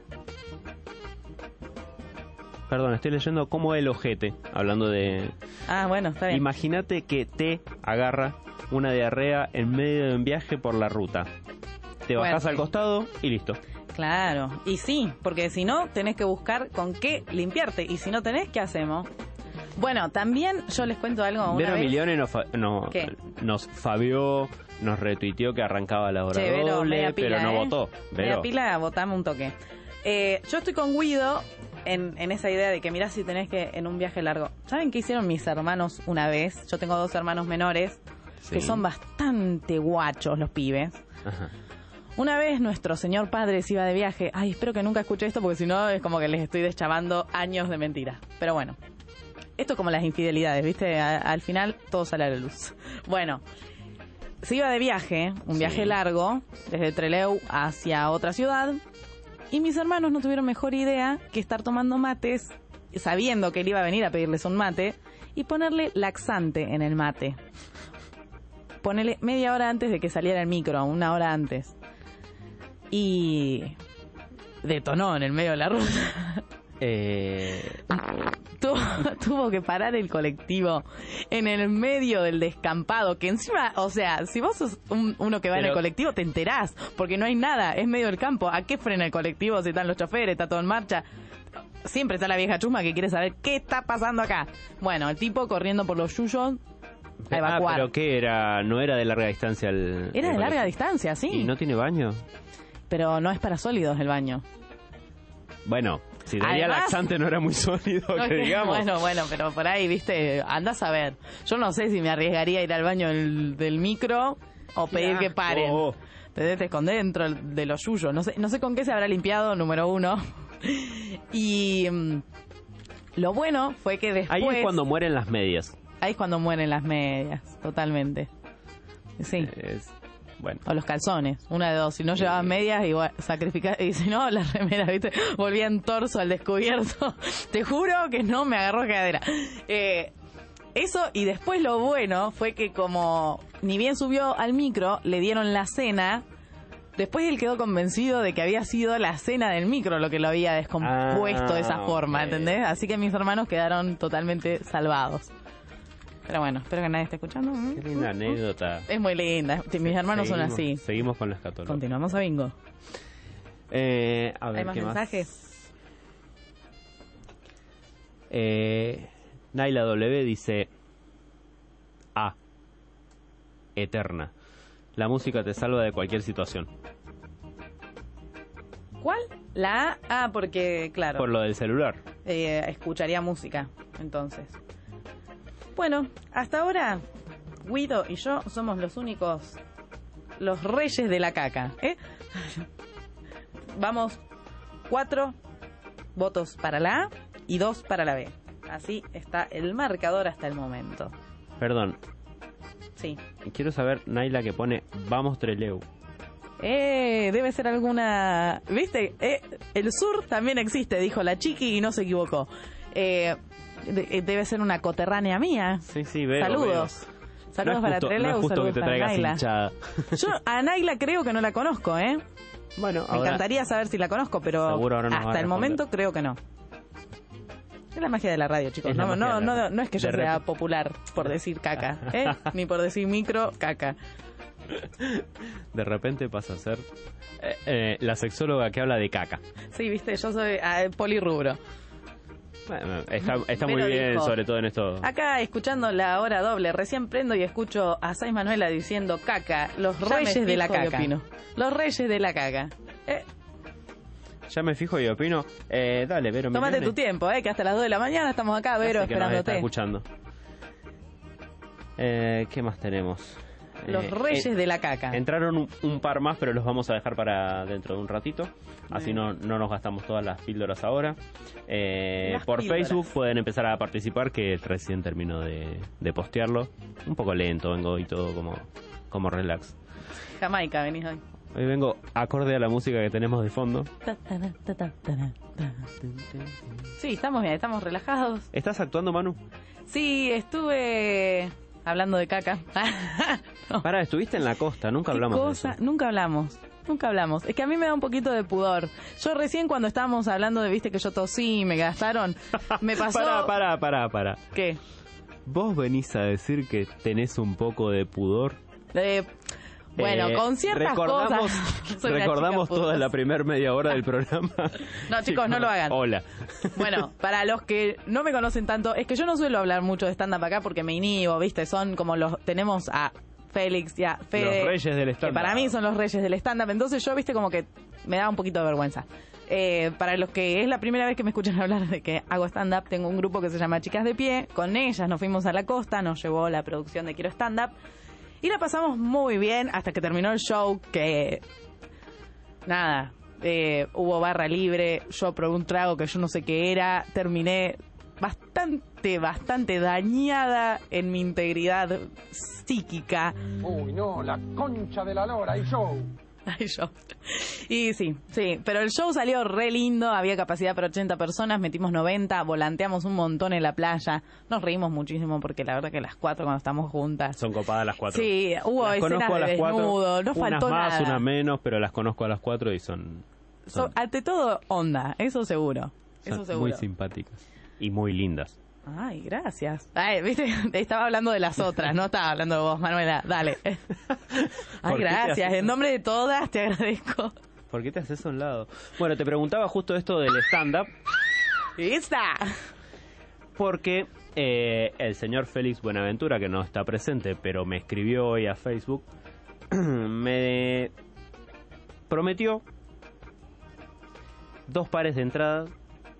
Perdón, estoy leyendo como el ojete, hablando de... Ah, bueno, está bien. Imagínate que te agarra una diarrea en medio de un viaje por la ruta. Te bajás Bueno, al sí. costado y listo. Claro, y sí, porque si no, tenés que buscar con qué limpiarte. Y si no tenés, ¿qué hacemos? Bueno, también yo les cuento algo. Una Vero vez... Milione nos, fa- no- ¿Qué? nos fabió, nos retuiteó que arrancaba la hora Che, Vero, doble, media pila, pero no ¿eh? votó. Media Vero. pila, votame un toque. Eh, yo estoy con Guido en, en esa idea de que mirá si tenés que en un viaje largo. ¿Saben qué hicieron mis hermanos una vez? Yo tengo dos hermanos menores que Sí. son bastante guachos los pibes. Ajá. Una vez nuestro señor padre se iba de viaje. Ay, espero que nunca escuche esto porque si no es como que les estoy deschavando años de mentiras. Pero bueno, esto es como las infidelidades, ¿viste? A- al final todo sale a la luz. Bueno, se iba de viaje, un Sí. viaje largo, desde Trelew hacia otra ciudad. Y mis hermanos no tuvieron mejor idea que estar tomando mates, sabiendo que él iba a venir a pedirles un mate, y ponerle laxante en el mate. Ponele media hora antes de que saliera el micro, una hora antes. Y detonó en el medio de la ruta. Eh, tuvo, tuvo que parar el colectivo en el medio del descampado, que encima, o sea, si vos sos un- uno que va en Pero- el colectivo, te enterás, porque no hay nada, es medio del campo. ¿A qué frena el colectivo si están los choferes, está todo en marcha? Siempre está la vieja chusma que quiere saber qué está pasando acá. Bueno, el tipo corriendo por los yuyos a ah, evacuar. pero ¿qué era? No era de larga distancia el... Era el de larga colegio. distancia, sí, ¿Y no tiene baño? pero no es para sólidos el baño. Bueno, si tenía Además- laxante no era muy sólido, No, que que- digamos. Bueno, bueno, pero por ahí, viste, andás a ver. Yo no sé si me arriesgaría a ir al baño del, del micro o pedir que paren. Te, te escondés dentro de lo suyo. No sé, no sé con qué se habrá limpiado, número uno. Y mm, lo bueno fue que después... Ahí es cuando mueren las medias. ahí es cuando mueren las medias, totalmente. Sí. Es- bueno. O los calzones, una de dos. Si no llevabas medias, igual sacrificás. Y si no, las remeras, ¿viste? Volvían torso al descubierto. Te juro que no me agarró cadera. Eh, eso, y después lo bueno fue que, como ni bien subió al micro, le dieron la cena. Después él quedó convencido de que había sido la cena del micro lo que lo había descompuesto Ah, de esa forma, ok. ¿entendés? Así que mis hermanos quedaron totalmente salvados. Pero bueno, espero que nadie esté escuchando. Qué linda anécdota. Es muy linda. Mis hermanos son Seguimos- así. Seguimos con la escatología. Continuamos a bingo. Eh, a ver, ¿Hay más ¿qué mensajes? Eh, Naila W dice A. Eterna. La música te salva de cualquier situación. ¿Cuál? La A. Ah, porque, claro, Por lo del celular. eh, escucharía música, entonces. Bueno, hasta ahora, Guido y yo somos los únicos, los reyes de la caca, ¿eh? Vamos, cuatro votos para la A y dos para la B. Así está el marcador hasta el momento. Perdón, Sí. quiero saber, Naila, que pone Vamos Treleu. Eh, debe ser alguna... ¿Viste? Eh, el sur también existe, dijo la chiqui y no se equivocó. Eh, de- debe ser una coterránea mía. Sí, sí, veo. Saludos. veo. Saludos no para justo, Treleu, no es justo saludos que te para traigas Naila. hinchada. Yo a Naila creo que no la conozco, ¿eh? Bueno, Me ahora- encantaría saber si la conozco, pero Seguro ahora nos va a hasta el responder. momento creo que no. Es la magia de la radio, chicos. Es la No, magia no, de la no, radio. no es que yo De sea repente- popular por decir caca, ¿eh? Ni por decir micro, caca. De repente pasa a ser eh, eh, la sexóloga que habla de caca. Sí, viste, yo soy ah, polirrubro. Bueno, está está Me muy lo bien, dijo. sobre todo en esto. Acá escuchando la hora doble, recién prendo y escucho a Sai Manuela diciendo caca, los Ya me reyes de la fijo y caca. opino. Los reyes de la caca. Eh, Ya me fijo y opino. Eh, dale, Vero. tómate Milione. tu tiempo, eh, que hasta las dos de la mañana estamos acá, Vero, Hace que nos está esperándote. escuchando. Eh, ¿Qué más tenemos? Los Eh, reyes eh, de la caca. Entraron un, un par más, pero los vamos a dejar para dentro de un ratito. Así no, no nos gastamos todas las píldoras ahora. Eh, Las por píldoras. Facebook pueden empezar a participar, que recién termino de, de postearlo. Un poco lento vengo y todo como, como relax. Jamaica, venís hoy. Hoy vengo acorde a la música que tenemos de fondo. Ta, ta, ta, ta, ta, ta, ta. Sí, estamos bien, estamos relajados. ¿Estás actuando, Manu? Sí, estuve hablando de caca. Pará, estuviste en la costa, nunca ¿Qué hablamos cosa? de eso. Nunca hablamos. Nunca hablamos. Es que a mí me da un poquito de pudor. Yo recién cuando estábamos hablando de, viste, que yo tosí y me gastaron, me pasó... Pará, pará, pará, pará. ¿Qué? ¿Vos venís a decir que tenés un poco de pudor? Eh, bueno, Eh, con ciertas recordamos, cosas. Soy una recordamos chica toda pudosa. la primera media hora del programa. No, chicos, no lo hagan. Hola. Bueno, para los que no me conocen tanto, es que yo no suelo hablar mucho de stand-up acá porque me inhibo, ¿viste? Son como los... Tenemos a Félix y a Fede. Los reyes del Que stand-up. para mí son los reyes del stand-up. Entonces yo, ¿viste? Como que me da un poquito de vergüenza. Eh, para los que es la primera vez que me escuchan hablar de que hago stand-up, tengo un grupo que se llama Chicas de Pie. Con ellas nos fuimos a la costa, nos llevó la producción de Quiero Stand-up. Y la pasamos muy bien hasta que terminó el show, que... Nada, eh, hubo barra libre, yo probé un trago que yo no sé qué era, terminé bastante, bastante dañada en mi integridad psíquica. Uy, no, la concha de la lora y show. Ay, yo. Y sí, sí, pero el show salió re lindo, había capacidad para ochenta personas, metimos noventa, volanteamos un montón en la playa, nos reímos muchísimo porque la verdad que las cuatro cuando estamos juntas... Son copadas las cuatro. Sí, hubo Las escenas conozco a de las cuatro. desnudo, no Unas faltó más, nada. una menos, pero las conozco a las cuatro y son, So- ante todo, onda, eso seguro, eso son seguro. muy simpáticas y muy lindas. Ay, gracias. Ay, viste, estaba hablando de las otras, no estaba hablando de vos, Manuela. Dale. Ay, ¿Por qué te gracias. haces- En nombre de todas te agradezco. ¿Por qué te haces a un lado? Bueno, te preguntaba justo esto del stand-up. ¡Está! Porque eh, el señor Félix Buenaventura, que no está presente, pero me escribió hoy a Facebook, me prometió dos pares de entradas.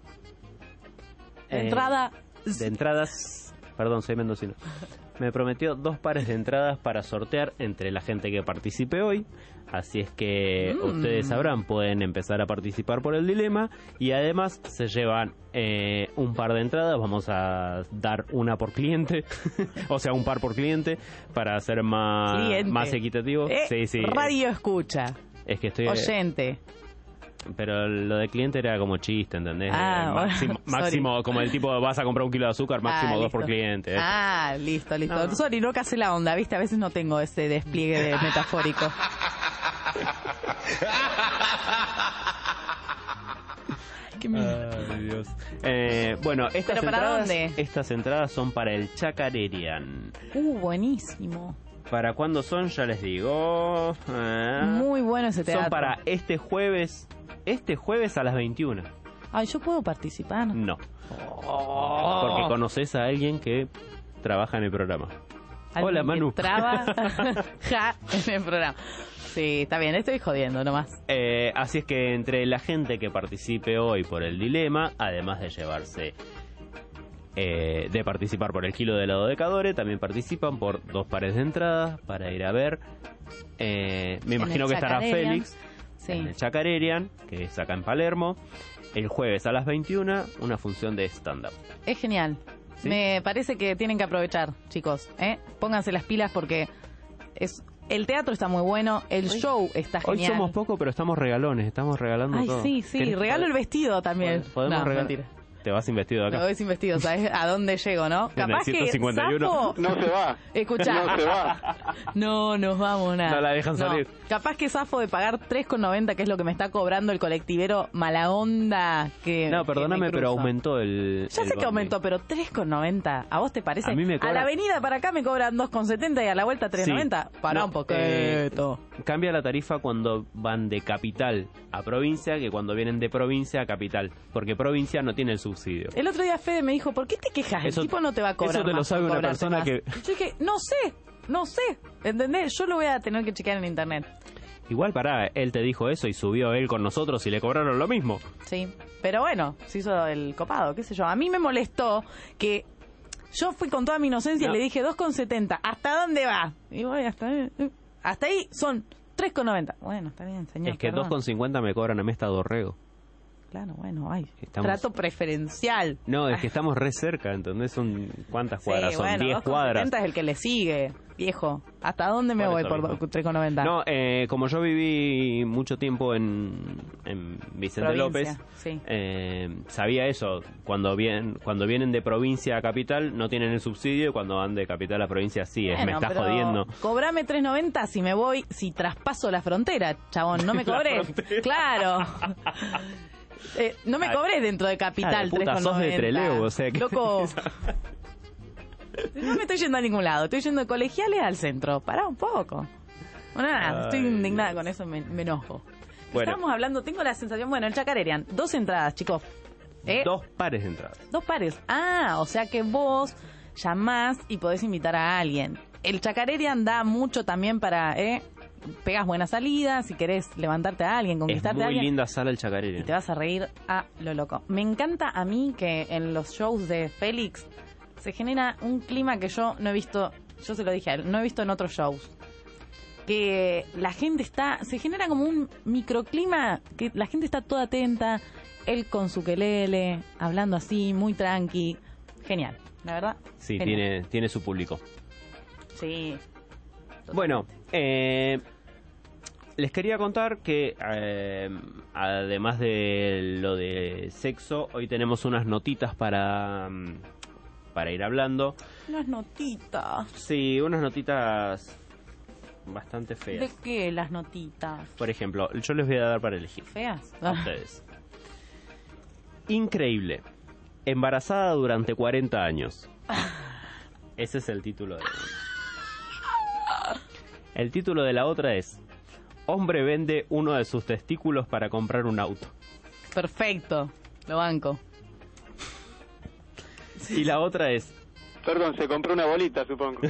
Eh, Entrada. de entradas, perdón, soy mendocino. Me prometió dos pares de entradas para sortear entre la gente que participe hoy. Así es que Mm. ustedes sabrán, pueden empezar a participar por el dilema. Y además se llevan eh, un par de entradas. Vamos a dar una por cliente. O sea, un par por cliente para hacer más, Cliente. más equitativo. Eh, sí, sí. Radio escucha. Es que estoy... Oyente. Pero lo de cliente era como chiste, ¿entendés? Ah, Eh, bueno, máximo, sorry. máximo, como el tipo, vas a comprar un kilo de azúcar, máximo Ah, dos listo. por cliente. ¿eh? Ah, listo, listo. No. Sorry, no casé la onda, ¿viste? A veces no tengo ese despliegue de metafórico. Qué miedo. Ay, Dios. Eh, bueno, estas ¿Pero para entradas, dónde? estas entradas son para el Chacarerian. Uh, buenísimo. ¿Para cuándo son? Ya les digo. Ah. Muy bueno ese teatro. Son para este jueves, este jueves a las veintiuna. Ay, ¿yo puedo participar? No. Oh. Porque conoces a alguien que trabaja en el programa. Alguien Hola, que Manu. trabaja en el programa. Sí, está bien, estoy jodiendo nomás. Eh, así es que entre la gente que participe hoy por el dilema, además de llevarse, eh, de participar por el kilo de helado de Cadore, también participan por dos pares de entradas para ir a ver. Eh, me En imagino el que estará Chacarerian. Félix Sí. en el Chacarerian, que es acá en Palermo, el jueves a las veintiuna, una función de stand-up. Es genial. ¿Sí? Me parece que tienen que aprovechar, chicos. ¿eh? Pónganse las pilas porque es el teatro está muy bueno, el Hoy- show está Hoy genial. somos poco, pero estamos regalones, estamos regalando Ay, todo. sí, sí, ¿Querés- regalo el vestido también. ¿Podemos No, regalar? mentira. ¿Te te vas sin vestido de Me acá. voy sin vestido, ¿sabes a dónde llego, no? En el Capaz que ciento cincuenta y uno. zafo... No se va. Escuchá. No se va. No, nos vamos, nada. No la dejan salir. Capaz que zafo de pagar tres con noventa, que es lo que me está cobrando el colectivero mala onda que No, que perdóname, me pero cruzo. aumentó el... Ya el sé que bondi. aumentó, pero tres con noventa. ¿A vos te parece? A mí me cobra- la avenida para acá me cobran dos con setenta y a la vuelta tres con noventa. Sí. Pará No, un poquito. eh, cambia la tarifa cuando van de capital a provincia que cuando vienen de provincia a capital. Porque provincia no tiene el subsidio. El otro día Fede me dijo, ¿por qué te quejas? Eso- el tipo no te va a cobrar eso te lo más sabe por una cobrarte persona más. que- Yo dije, no sé, no sé. ¿Entendés? Yo lo voy a tener que chequear en internet. Igual pará, él te dijo eso y subió él con nosotros y le cobraron lo mismo. Sí, pero bueno, se hizo el copado, qué sé yo. A mí me molestó que yo fui con toda mi inocencia No. y le dije dos con setenta. ¿Hasta dónde va? Y voy hasta ahí. Hasta ahí son tres con noventa. Bueno, está bien, señor. Es que perdón. dos con cincuenta me cobran a mí hasta Dorrego. Claro, bueno, ay. Estamos- Trato preferencial. No, es que estamos re cerca, ¿entendés? Son ¿cuántas Sí, cuadras? Son bueno, diez dos con cuadras. setenta es el que le sigue, viejo. ¿Hasta dónde me Por voy eso por mismo. tres con noventa? No, eh, como yo viví mucho tiempo en, en Vicente Provincia, López, sí. eh, sabía eso. Cuando, vienen, cuando vienen de provincia a capital no tienen el subsidio y cuando van de capital a provincia sí, es, me Bueno, está pero jodiendo. Cobrame tres noventa si me voy, si traspaso la frontera, chabón, no me La cobré. frontera. Claro. Eh, no me Ay. cobré dentro de Ah, capital de puta, tres con sos de noventa. Trelew, o sea que- Loco. No me estoy yendo a ningún lado, estoy yendo de colegiales al centro. Pará un poco. Bueno, nada, estoy Ay, indignada con eso, me, me enojo. Bueno. Estábamos hablando, tengo la sensación, bueno, el Chacarerian, dos entradas, chicos. ¿Eh? Dos pares de entradas. Dos pares. Ah, o sea que vos llamás y podés invitar a alguien. El Chacarerian da mucho también para, ¿eh? Pegas buenas salidas, si querés levantarte a alguien, Es conquistarte a muy alguien. linda sala el Chacarera. Y te vas a reír a lo loco. Me encanta a mí que en los shows de Félix se genera un clima que yo no he visto, yo se lo dije a él, no he visto en otros shows. Que la gente está, se genera como un microclima, que la gente está toda atenta, él con su quelele, hablando así, muy tranqui. Genial, la verdad. Sí, genial. tiene, tiene su público. Sí. Bueno, eh, les quería contar que eh, además de lo de sexo, hoy tenemos unas notitas para, mm, para ir hablando. Unas notitas. Sí, unas notitas bastante ¿De feas. qué las notitas? Por ejemplo, yo les voy a dar para elegir. ¿Feas? A ustedes. Increíble. Embarazada durante cuarenta años. Ese es el título de... El título de la otra es: hombre vende uno de sus testículos para comprar un auto. Perfecto, lo banco. Y la otra es: Perdón, se compró una bolita, supongo.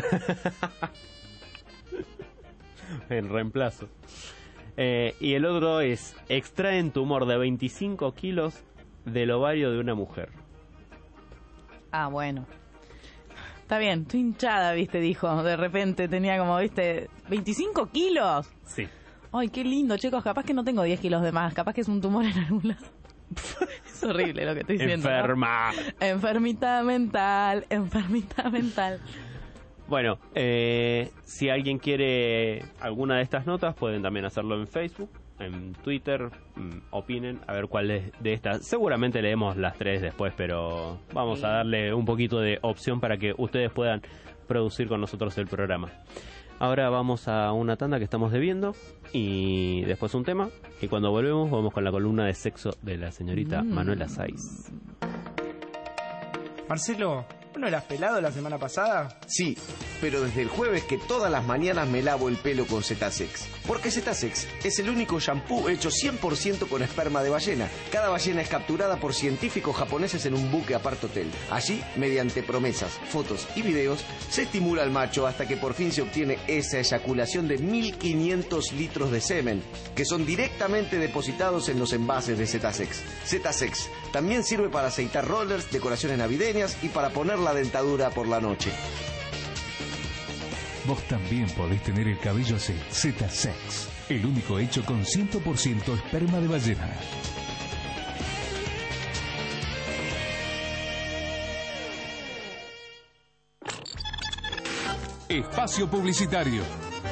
en reemplazo. Eh, y el otro es: extraen tumor de veinticinco kilos del ovario de una mujer. Ah, bueno. Está bien, estoy hinchada, viste, dijo. De repente tenía como, viste, veinticinco kilos. Sí. Ay, qué lindo, chicos. Capaz que no tengo diez kilos de más. Capaz que es un tumor en algún lado. Es horrible lo que estoy diciendo. ¿no? Enferma. Enfermita mental, enfermita mental. Bueno, eh, si alguien quiere alguna de estas notas, pueden también hacerlo en Facebook, en Twitter, mm, opinen, a ver cuál es de estas. Seguramente leemos las tres después, pero vamos Sí. a darle un poquito de opción para que ustedes puedan producir con nosotros el programa. Ahora vamos a una tanda que estamos debiendo y después un tema. Y cuando volvemos, vamos con la columna de sexo de la señorita Mm. Manuela Saiz. Marcelo, ¿vos no eras pelado la semana pasada? Sí, pero desde el jueves que todas las mañanas me lavo el pelo con Zetasex. Porque Zetasex es el único shampoo hecho cien por ciento con esperma de ballena. Cada ballena es capturada por científicos japoneses en un buque apart hotel. Allí, mediante promesas, fotos y videos, se estimula al macho hasta que por fin se obtiene esa eyaculación de mil quinientos litros de semen, que son directamente depositados en los envases de Zetasex. Zetasex también sirve para aceitar rollers, decoraciones navideñas y para poner la dentadura por la noche. Vos también podés tener el cabello así. Zetasex, el único hecho con cien por ciento esperma de ballena. Espacio publicitario.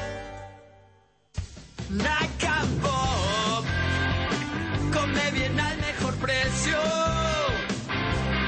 Naca Bob, come bien al mejor precio.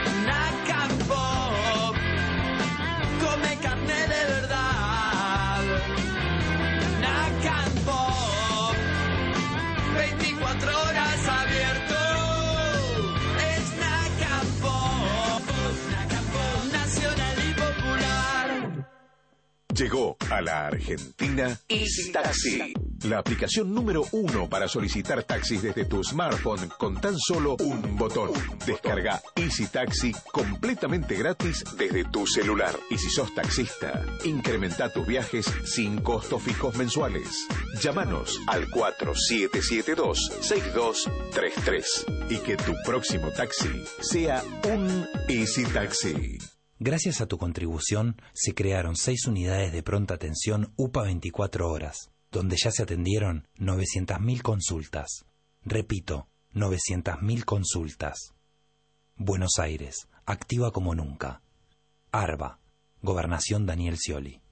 Llegó a la Argentina Easy Taxi, la aplicación número uno para solicitar taxis desde tu smartphone con tan solo un botón. Descarga Easy Taxi completamente gratis desde tu celular. Y si sos taxista, incrementa tus viajes sin costos fijos mensuales. Llámanos al cuatro siete siete dos, seis dos tres tres y que tu próximo taxi sea un Easy Taxi. Gracias a tu contribución, se crearon seis unidades de pronta atención U P A veinticuatro horas, donde ya se atendieron novecientas mil consultas. Repito, novecientas mil consultas. Buenos Aires, activa como nunca. ARBA, Gobernación Daniel Scioli.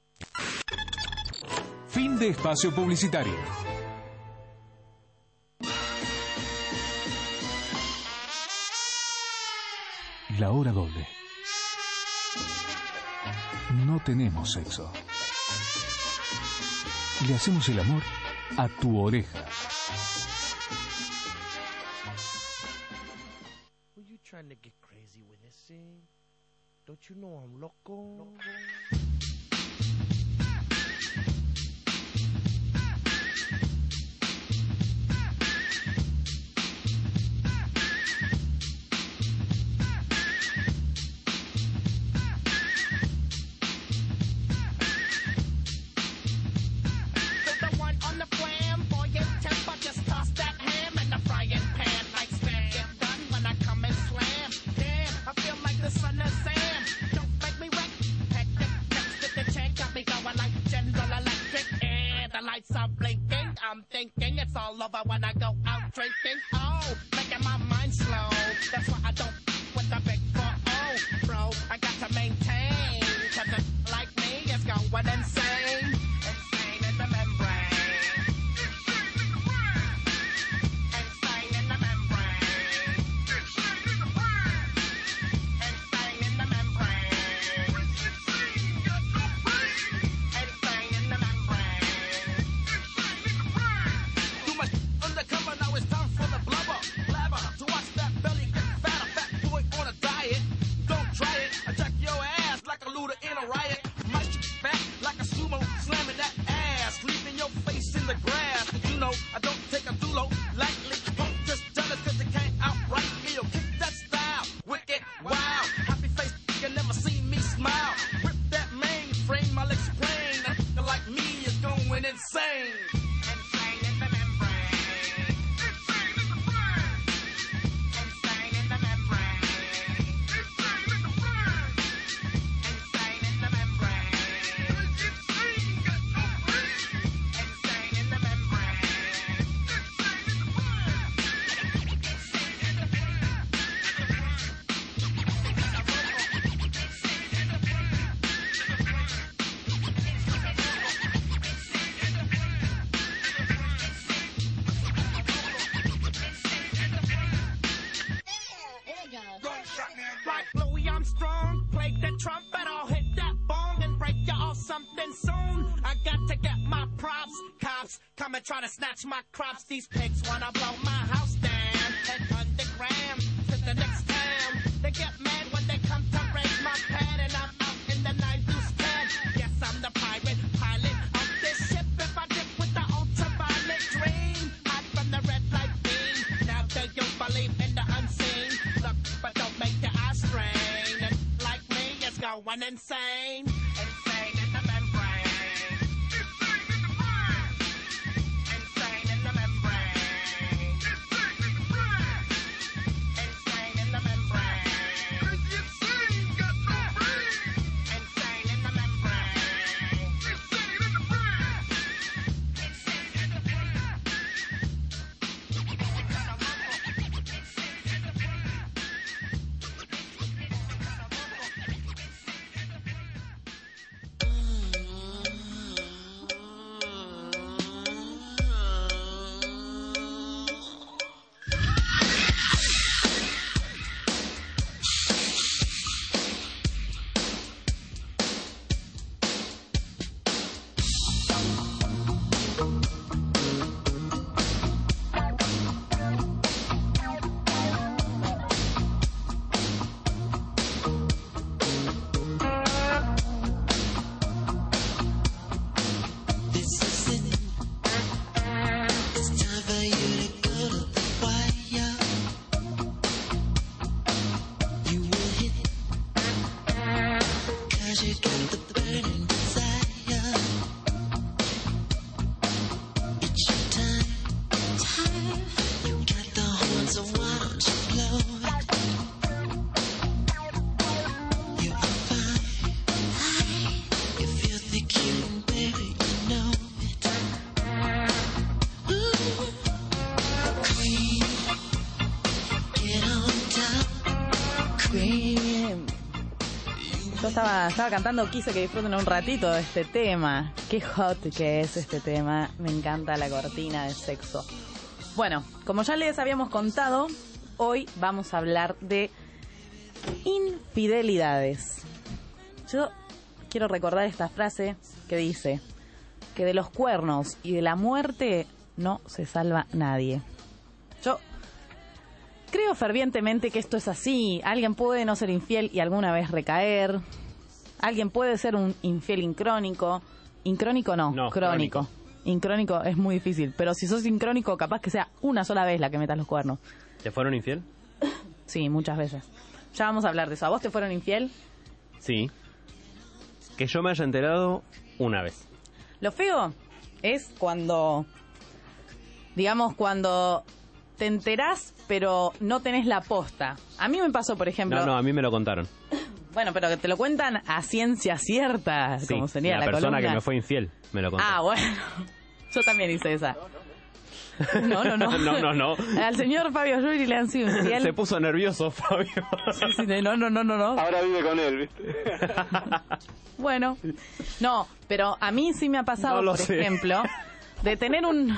Fin de espacio publicitario. La hora doble. No tenemos sexo. Le hacemos el amor a tu oreja. Were you trying to get crazy with this thing? Don't you know I'm loco? I'm thinking it's all over when I go out drinking. Oh, making my mind slow. That's why I don't with the big four oh, bro. I got to maintain. Cause a like me is going insane. Insane in the membrane. Insane in the membrane. Insane in the membrane. Insane in the membrane. Too much undercover, now it's time for the blubber. Blabber, to watch that belly get fatter. Fat boy on a diet, don't try it. Attack your ass like a looter in a riot. My shit fat like a sumo, slamming that ass. Leaving your face in the grass. Did you know I don't take a dulo lightly? Don't just jealous cause they can't outright me. Yo, kick that style, wicked, wow. Happy face, you never see me smile. Rip that mainframe, I'll explain. A nigga like me is going insane. Insane in the membrane. Insane in the brain. Insane in the membrane. Insane in the brain. Insane in the membrane. Insane, got no brain. Insane in the membrane. Insane in the brain. Insane in the brain. Like Louis Armstrong, play the trumpet, I'll hit that bong and break you off something soon. I got to get my props, cops come and try to snatch my crops. These pigs wanna blow my house down and underground to the next town. They get mad when they come to raise my pad and I'm out in the nine deuce ten. Yes, I'm the pirate pilot of this ship. If I dip with the ultraviolet dream, hide from the red light beam. Now do you believe in the unseen? Look, but don't make your eyes strain. And like me, it's going insane. Insane in the membrane. Insane in the brain. Insane in the membrane. Insane in the brain. Insane in the membrane. Insane, got no brain. Insane in the membrane. Insane in the brain. Insane in the brain. estaba, estaba cantando, quise que disfruten un ratito de este tema. Qué hot que es este tema. Me encanta la cortina de sexo. Bueno, como ya les habíamos contado, hoy vamos a hablar de infidelidades. Yo quiero recordar esta frase que dice que de los cuernos y de la muerte no se salva nadie. Yo creo fervientemente que esto es así. Alguien puede no ser infiel y alguna vez recaer. Alguien puede ser un infiel incrónico. Incrónico no, no crónico. crónico. Incrónico es muy difícil, pero si sos incrónico, capaz que sea una sola vez la que metas los cuernos. ¿Te fueron infiel? Sí, muchas veces. Ya vamos a hablar de eso. ¿A vos te fueron infiel? Sí. Que yo me haya enterado una vez. Lo feo es cuando, digamos, cuando te enterás, pero no tenés la posta. A mí me pasó, por ejemplo... No, no, a mí me lo contaron. Bueno, pero que te lo cuentan a ciencia cierta, Sí, como sería la, la persona columna. que me fue infiel me lo contó. Ah, bueno. Yo también hice esa. No, no, no. no, no, no. Al señor Fabio Yuri le han sido infiel. Se puso nervioso, Fabio. Sí, sí, no, no, no, no, no. Ahora vive con él, ¿viste? Bueno, no, pero a mí sí me ha pasado, No lo por sé. ejemplo, de tener un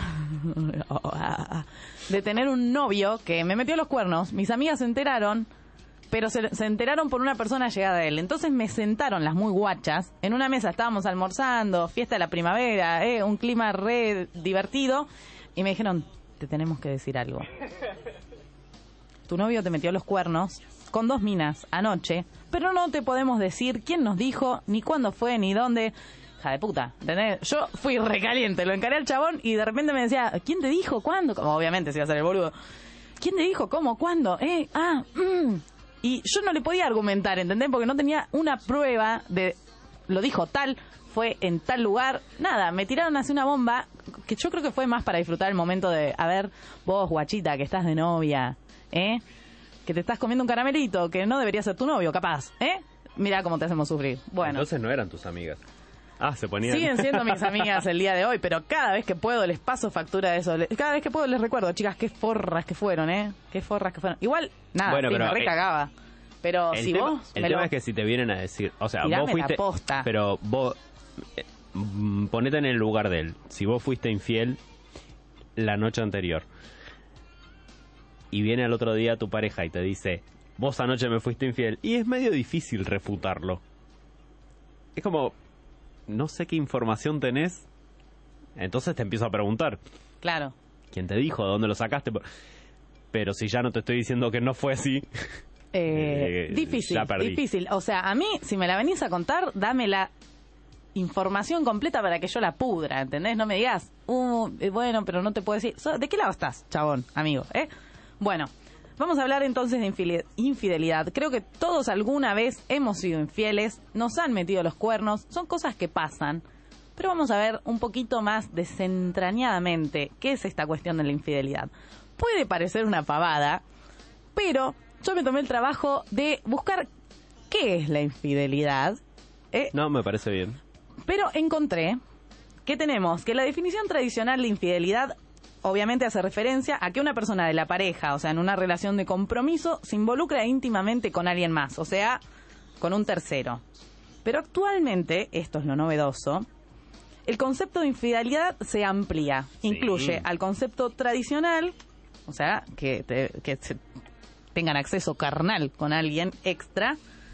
de tener un novio que me metió los cuernos. Mis amigas se enteraron, pero se, se enteraron por una persona llegada a él. Entonces me sentaron las muy guachas en una mesa, estábamos almorzando, fiesta de la primavera, eh, un clima re divertido, y me dijeron, te tenemos que decir algo. Tu novio te metió los cuernos con dos minas anoche, pero no te podemos decir quién nos dijo, ni cuándo fue, ni dónde. Hija de puta, ¿entendés? Yo fui recaliente, lo encaré al chabón y de repente me decía, ¿quién te dijo? ¿Cuándo? Como obviamente se iba a hacer el boludo. ¿Quién te dijo? ¿Cómo? ¿Cuándo? ¿Eh? Ah, mm. Y yo no le podía argumentar, ¿entendés? Porque no tenía una prueba de, lo dijo tal, fue en tal lugar, nada, me tiraron así una bomba, que yo creo que fue más para disfrutar el momento de, a ver, vos guachita, que estás de novia, ¿eh? Que te estás comiendo un caramelito, que no debería ser tu novio, capaz, ¿eh? Mira cómo te hacemos sufrir. Bueno. Entonces no eran tus amigas. Ah, se ponían... Siguen siendo mis amigas el día de hoy, pero cada vez que puedo les paso factura de eso. Cada vez que puedo les recuerdo, chicas, qué forras que fueron, ¿eh? Qué forras que fueron. Igual, nada, Bueno, sí, pero, me recagaba. Pero El si tema, vos... el me tema lo- es que si te vienen a decir... O sea, Tirame vos fuiste... la posta. Pero vos... eh, mm, ponete en el lugar de él. Si vos fuiste infiel la noche anterior y viene al otro día tu pareja y te dice, vos anoche me fuiste infiel, y es medio difícil refutarlo. Es como, no sé qué información tenés, entonces te empiezo a preguntar. Claro. ¿Quién te dijo? ¿De dónde lo sacaste? Pero si ya no te estoy diciendo que no fue así... Eh, Eh, difícil, ya perdí. difícil. O sea, a mí, si me la venís a contar, dame la información completa para que yo la pudra, ¿entendés? No me digas, uh, eh, bueno, pero no te puedo decir. So, ¿de qué lado estás, chabón, amigo? ¿Eh? Bueno, vamos a hablar entonces de infile- infidelidad. Creo que todos alguna vez hemos sido infieles, nos han metido los cuernos, son cosas que pasan. Pero vamos a ver un poquito más desentrañadamente qué es esta cuestión de la infidelidad. Puede parecer una pavada, pero yo me tomé el trabajo de buscar qué es la infidelidad, ¿eh? No, me parece bien. Pero encontré que tenemos que la definición tradicional de infidelidad obviamente hace referencia a que una persona de la pareja, o sea, en una relación de compromiso, se involucra íntimamente con alguien más, o sea, con un tercero. Pero actualmente, esto es lo novedoso, el concepto de infidelidad se amplía, incluye al concepto tradicional, o sea, que, te- que se tengan acceso carnal con alguien extra,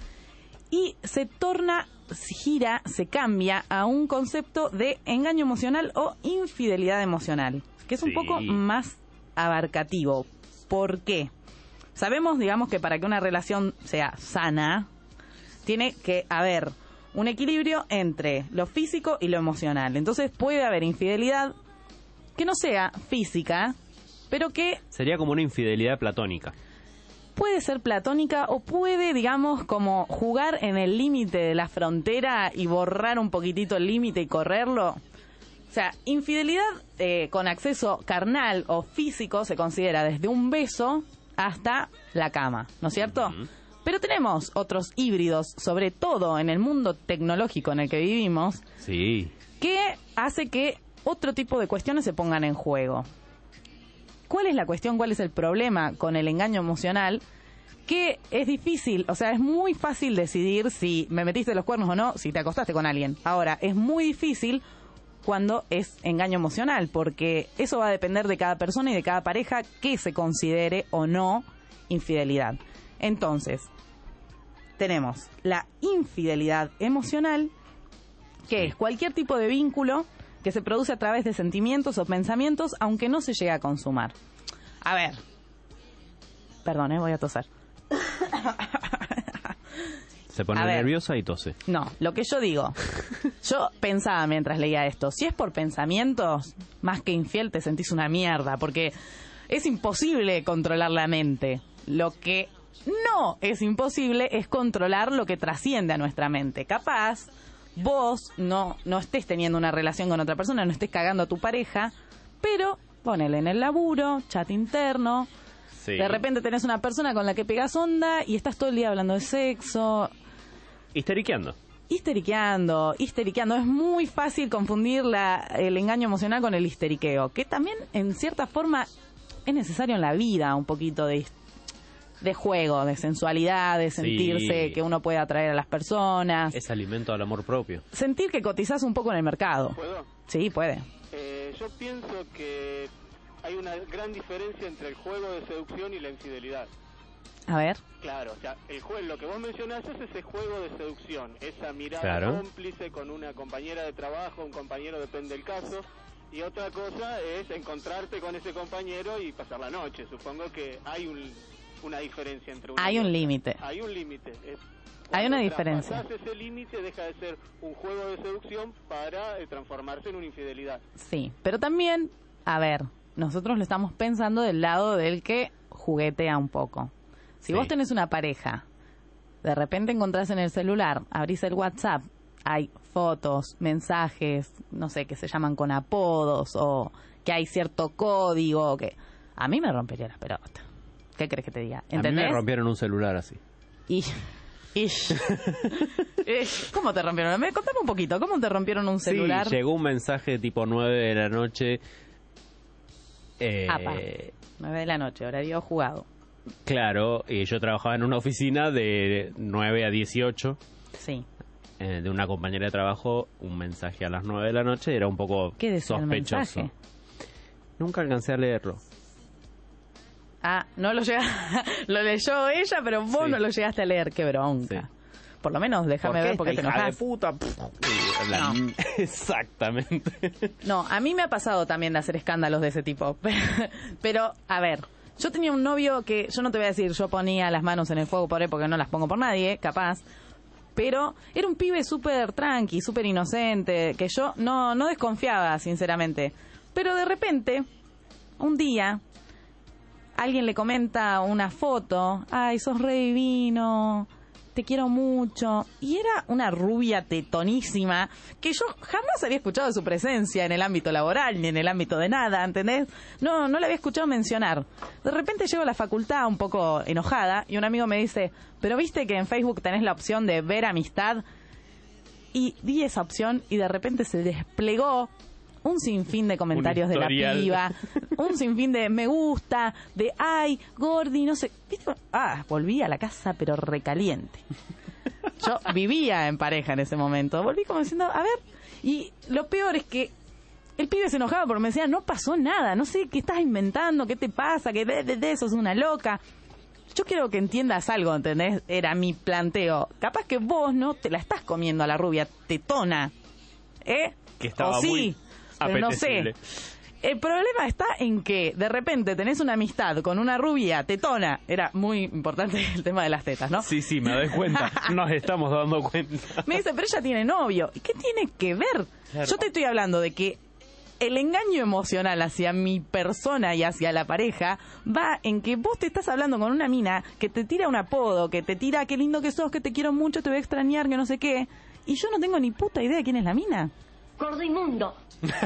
y se torna, se gira, se cambia a un concepto de engaño emocional o infidelidad emocional, que es un Sí. poco más abarcativo. ¿Por qué? Sabemos, digamos, que para que una relación sea sana, tiene que haber un equilibrio entre lo físico y lo emocional. Entonces puede haber infidelidad que no sea física, pero que Sería como una infidelidad platónica. puede ser platónica o puede, digamos, como jugar en el límite de la frontera y borrar un poquitito el límite y correrlo. O sea, infidelidad eh, con acceso carnal o físico se considera desde un beso hasta la cama, ¿no es cierto? Pero tenemos otros híbridos, sobre todo en el mundo tecnológico en el que vivimos, Sí. que hace que otro tipo de cuestiones se pongan en juego. ¿Cuál es la cuestión? ¿Cuál es el problema con el engaño emocional? que es difícil, o sea, es muy fácil decidir si me metiste los cuernos o no, si te acostaste con alguien. Ahora, es muy difícil cuando es engaño emocional, porque eso va a depender de cada persona y de cada pareja que se considere o no infidelidad. Entonces, tenemos la infidelidad emocional, que es cualquier tipo de vínculo que se produce a través de sentimientos o pensamientos, aunque no se llegue a consumar. A ver, perdón, eh, voy a toser. Se pone A ver. nerviosa y tose. No, lo que yo digo, yo pensaba mientras leía esto, si es por pensamientos, más que infiel te sentís una mierda, porque es imposible controlar la mente. Lo que no es imposible es controlar lo que trasciende a nuestra mente. Capaz, vos no, no estés teniendo una relación con otra persona, no estés cagando a tu pareja, pero ponele en el laburo, chat interno, Sí. de repente tenés una persona con la que pegas onda y estás todo el día hablando de sexo. Histeriqueando. Histeriqueando, histeriqueando. Es muy fácil confundir la, el engaño emocional con el histeriqueo, que también en cierta forma es necesario en la vida, un poquito de, de juego, de sensualidad, de sentirse Sí. que uno puede atraer a las personas, Es alimento al amor propio. sentir que cotizás un poco en el mercado. ¿Puedo? Sí, puede. Eh, yo pienso que hay una gran diferencia entre el juego de seducción y la infidelidad. A ver. Claro, o sea, el juego, lo que vos mencionás es ese juego de seducción, esa mirada Claro. cómplice con una compañera de trabajo, un compañero, depende del caso, y otra cosa es encontrarte con ese compañero y pasar la noche. Supongo que hay un, una diferencia entre uno Hay y un otro. límite. Hay un límite. Es- Hay una cuando diferencia. traspasás ese límite deja de ser un juego de seducción para eh, transformarse en una infidelidad. Sí, pero también, a ver, nosotros lo estamos pensando del lado del que juguetea un poco. Si Sí. vos tenés una pareja, de repente encontrás en el celular, abrís el WhatsApp, hay fotos, mensajes, no sé, que se llaman con apodos o que hay cierto código, que a mí me rompería las pelotas. ¿Qué crees que te diga? A mí ¿Entendés? me rompieron un celular así. Y, y, eh, ¿cómo te rompieron? Me contame un poquito, ¿cómo te rompieron un celular? Sí, llegó un mensaje tipo nueve de la noche. Eh, Apa, nueve de la noche, horario jugado. Claro, y yo trabajaba en una oficina de nueve a dieciocho. Sí. Eh, de una compañera de trabajo, un mensaje a las nueve de la noche era un poco ¿Qué decía el sospechoso. mensaje? Nunca alcancé a leerlo. Ah, no lo llega, lo leyó ella, pero vos Sí. no lo llegaste a leer, qué bronca. Por lo menos déjame ver por qué te esta hija enojas. de puta? La- Exactamente. No, a mí me ha pasado también de hacer escándalos de ese tipo. Pero, a ver, yo tenía un novio que, yo no te voy a decir, yo ponía las manos en el fuego por él porque no las pongo por nadie, capaz. Pero era un pibe súper tranqui, súper inocente, que yo no, no desconfiaba, sinceramente. Pero de repente, un día, alguien le comenta una foto, ay, sos re divino, te quiero mucho. Y era una rubia tetonísima que yo jamás había escuchado de su presencia en el ámbito laboral ni en el ámbito de nada, ¿entendés? No, no la había escuchado mencionar. De repente llego a la facultad un poco enojada y un amigo me dice, pero viste que en Facebook tenés la opción de ver amistad. Y di esa opción y de repente se desplegó un sinfín de comentarios de la historial. piba, un sinfín de me gusta, de ay, Gordi, no sé. ¿Viste? Ah, volví a la casa pero recaliente. Yo vivía en pareja en ese momento. Volví como diciendo, a ver, y lo peor es que el pibe se enojaba porque me decía, no pasó nada, no sé qué estás inventando, qué te pasa, que de, de, de sos una loca. Yo quiero que entiendas algo, ¿entendés? Era mi planteo. Capaz que vos no te la estás comiendo a la rubia tetona, ¿eh? Que estaba o sí, muy pero no sé. apetecible. El problema está en que de repente tenés una amistad con una rubia tetona. Era muy importante el tema de las tetas, ¿no? Sí, sí, me doy cuenta. Nos estamos dando cuenta. Me dice, pero ella tiene novio. ¿Y qué tiene que ver? Claro. Yo te estoy hablando de que el engaño emocional hacia mi persona y hacia la pareja va en que vos te estás hablando con una mina que te tira un apodo, que te tira qué lindo que sos, que te quiero mucho, te voy a extrañar, que no sé qué. Y yo no tengo ni puta idea de quién es la mina. Gordo inmundo.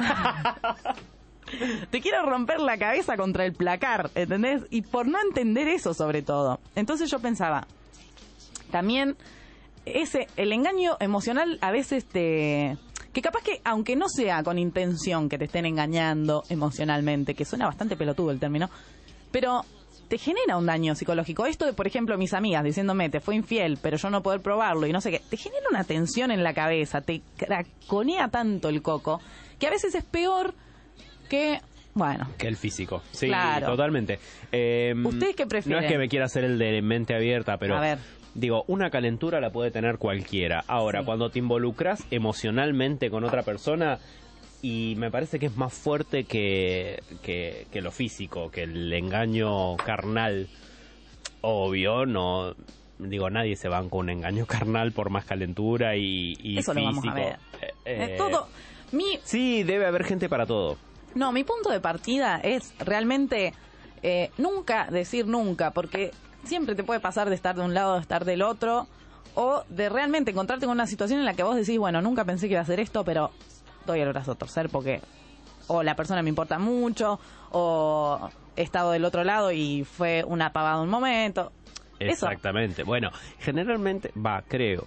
Te quiero romper la cabeza contra el placar, ¿entendés? Y por no entender eso sobre todo. Entonces yo pensaba, también ese el engaño emocional a veces te... Que capaz que, aunque no sea con intención que te estén engañando emocionalmente, que suena bastante pelotudo el término, pero te genera un daño psicológico. Esto de, por ejemplo, mis amigas diciéndome, te fue infiel, pero yo no poder probarlo y no sé qué, te genera una tensión en la cabeza, te craconea tanto el coco, que a veces es peor que, bueno... Que el físico. Sí, claro. Totalmente. Eh, ¿Ustedes qué prefieren? No es que me quiera hacer el de mente abierta, pero... A ver. Digo, una calentura la puede tener cualquiera. Ahora, sí. Cuando te involucras emocionalmente con otra persona... Y me parece que es más fuerte que, que, que lo físico, que el engaño carnal. Obvio, no... Digo, nadie se va con un engaño carnal por más calentura y, y Eso físico. Lo vamos a ver. Eh, eh, todo... Mi... Sí, debe haber gente para todo. No, mi punto de partida es realmente eh, nunca decir nunca, porque siempre te puede pasar de estar de un lado, de estar del otro, o de realmente encontrarte con una situación en la que vos decís, bueno, nunca pensé que iba a hacer esto, pero... doy el brazo a torcer porque o la persona me importa mucho o he estado del otro lado y fue una pavada un momento. Exactamente. Eso. Bueno, generalmente, va, creo.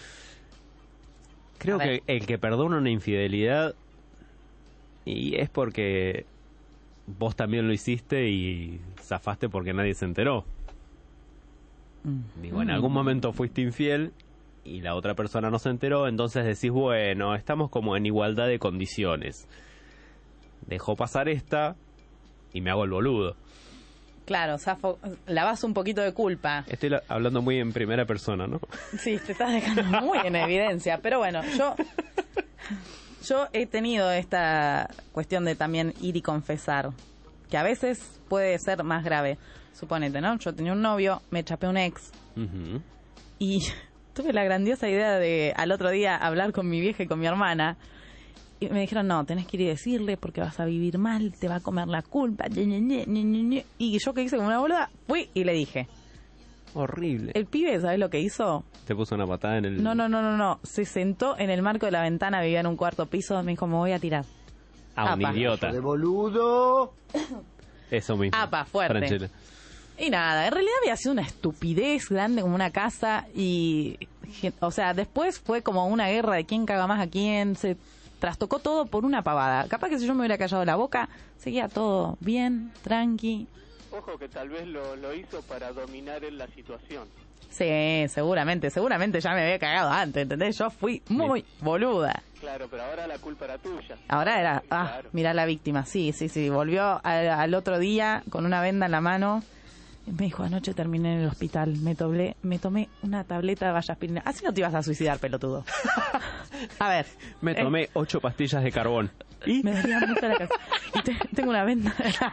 Creo que el que perdona una infidelidad y es porque vos también lo hiciste y zafaste porque nadie se enteró. Mm. Digo, en algún momento fuiste infiel y la otra persona no se enteró, entonces decís, bueno, estamos como en igualdad de condiciones. Dejó pasar esta y me hago el boludo. Claro, zafo, lavas un poquito de culpa. Estoy la, hablando muy en primera persona, ¿no? Sí, te estás dejando muy en evidencia, pero bueno, yo yo he tenido esta cuestión de también ir y confesar, que a veces puede ser más grave. Suponete, ¿no? Yo tenía un novio, me chapé un ex, uh-huh. y... tuve la grandiosa idea de al otro día hablar con mi vieja y con mi hermana y me dijeron, no, tenés que ir y decirle porque vas a vivir mal, te va a comer la culpa, y yo que hice como una boluda, fui y le dije. Horrible. El pibe, ¿sabés lo que hizo? Te puso una patada en el... No, no, no, no, no, se sentó en el marco de la ventana, vivía en un cuarto piso, me dijo, me voy a tirar. Ah, un Apa. idiota. De boludo. Eso mismo. Apa, fuerte. Franchella. Y nada, en realidad había sido una estupidez grande como una casa y, o sea, después fue como una guerra de quién caga más a quién, se trastocó todo por una pavada. Capaz que si yo me hubiera callado la boca, seguía todo bien, tranqui. Ojo que tal vez lo, lo hizo para dominar en la situación. Sí, seguramente, seguramente ya me había cagado antes, ¿entendés? Yo fui muy boluda. Claro, pero ahora la culpa era tuya. Ahora era, ah, claro. Mirá la víctima, sí, sí, sí, volvió al, al otro día con una venda en la mano. Me dijo, anoche terminé en el hospital, me tomé, me tomé una tableta de vallaspirina. Así no te ibas a suicidar, pelotudo. A ver. Me tomé eh, ocho pastillas de carbón. ¿Y? Me daría mucho la casa. Y te, tengo una venda.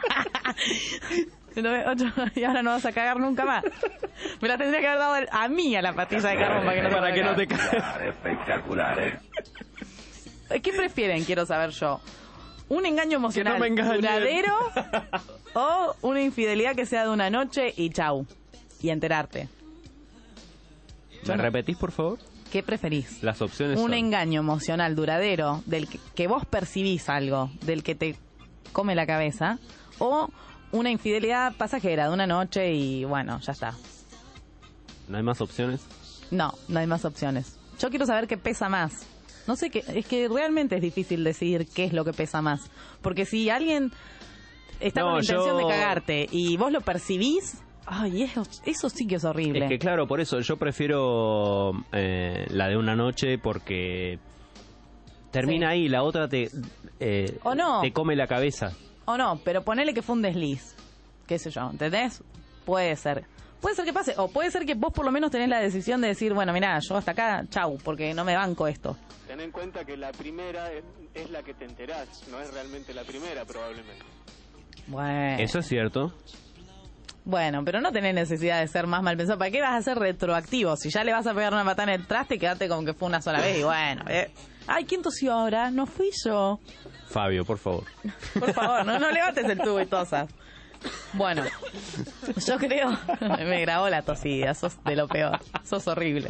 Me tomé ocho y ahora no vas a cagar nunca más. Me la tendría que haber dado a mí a la pastilla de carbón para que no, para que no te caigas. Espectacular, ¿eh? ¿Qué prefieren? Quiero saber yo. ¿Un engaño emocional no duradero o una infidelidad que sea de una noche y chau? Y enterarte. ¿Me repetís, por favor? ¿Qué preferís? Las opciones Un son... engaño emocional duradero del que, que vos percibís algo, del que te come la cabeza, o una infidelidad pasajera de una noche y bueno, ya está. ¿No hay más opciones? No, no hay más opciones. Yo quiero saber qué pesa más. No sé qué, es que realmente es difícil decidir qué es lo que pesa más. Porque si alguien está no, con la intención yo... de cagarte y vos lo percibís, ay, eso, eso sí que es horrible. Es que claro, por eso yo prefiero eh, la de una noche porque termina sí. ahí, la otra te, eh, o no. te come la cabeza. O no, pero ponele que fue un desliz, qué sé yo, ¿entendés? Puede ser. Puede ser que pase, o puede ser que vos por lo menos tenés la decisión de decir, bueno, mirá, yo hasta acá, chau, porque no me banco esto. Ten en cuenta que la primera es, es la que te enterás, no es realmente la primera probablemente. Bueno. Eso es cierto. Bueno, pero no tenés necesidad de ser más mal pensado. ¿Para qué vas a ser retroactivo? Si ya le vas a pegar una patada en el traste, quédate con que fue una sola vez y bueno. Eh. Ay, ¿quién tosió ahora? No fui yo. Fabio, por favor. Por favor, no, no levantes el tubo y tosas. Bueno, yo creo... Me grabó la tosida, sos de lo peor. Sos horrible.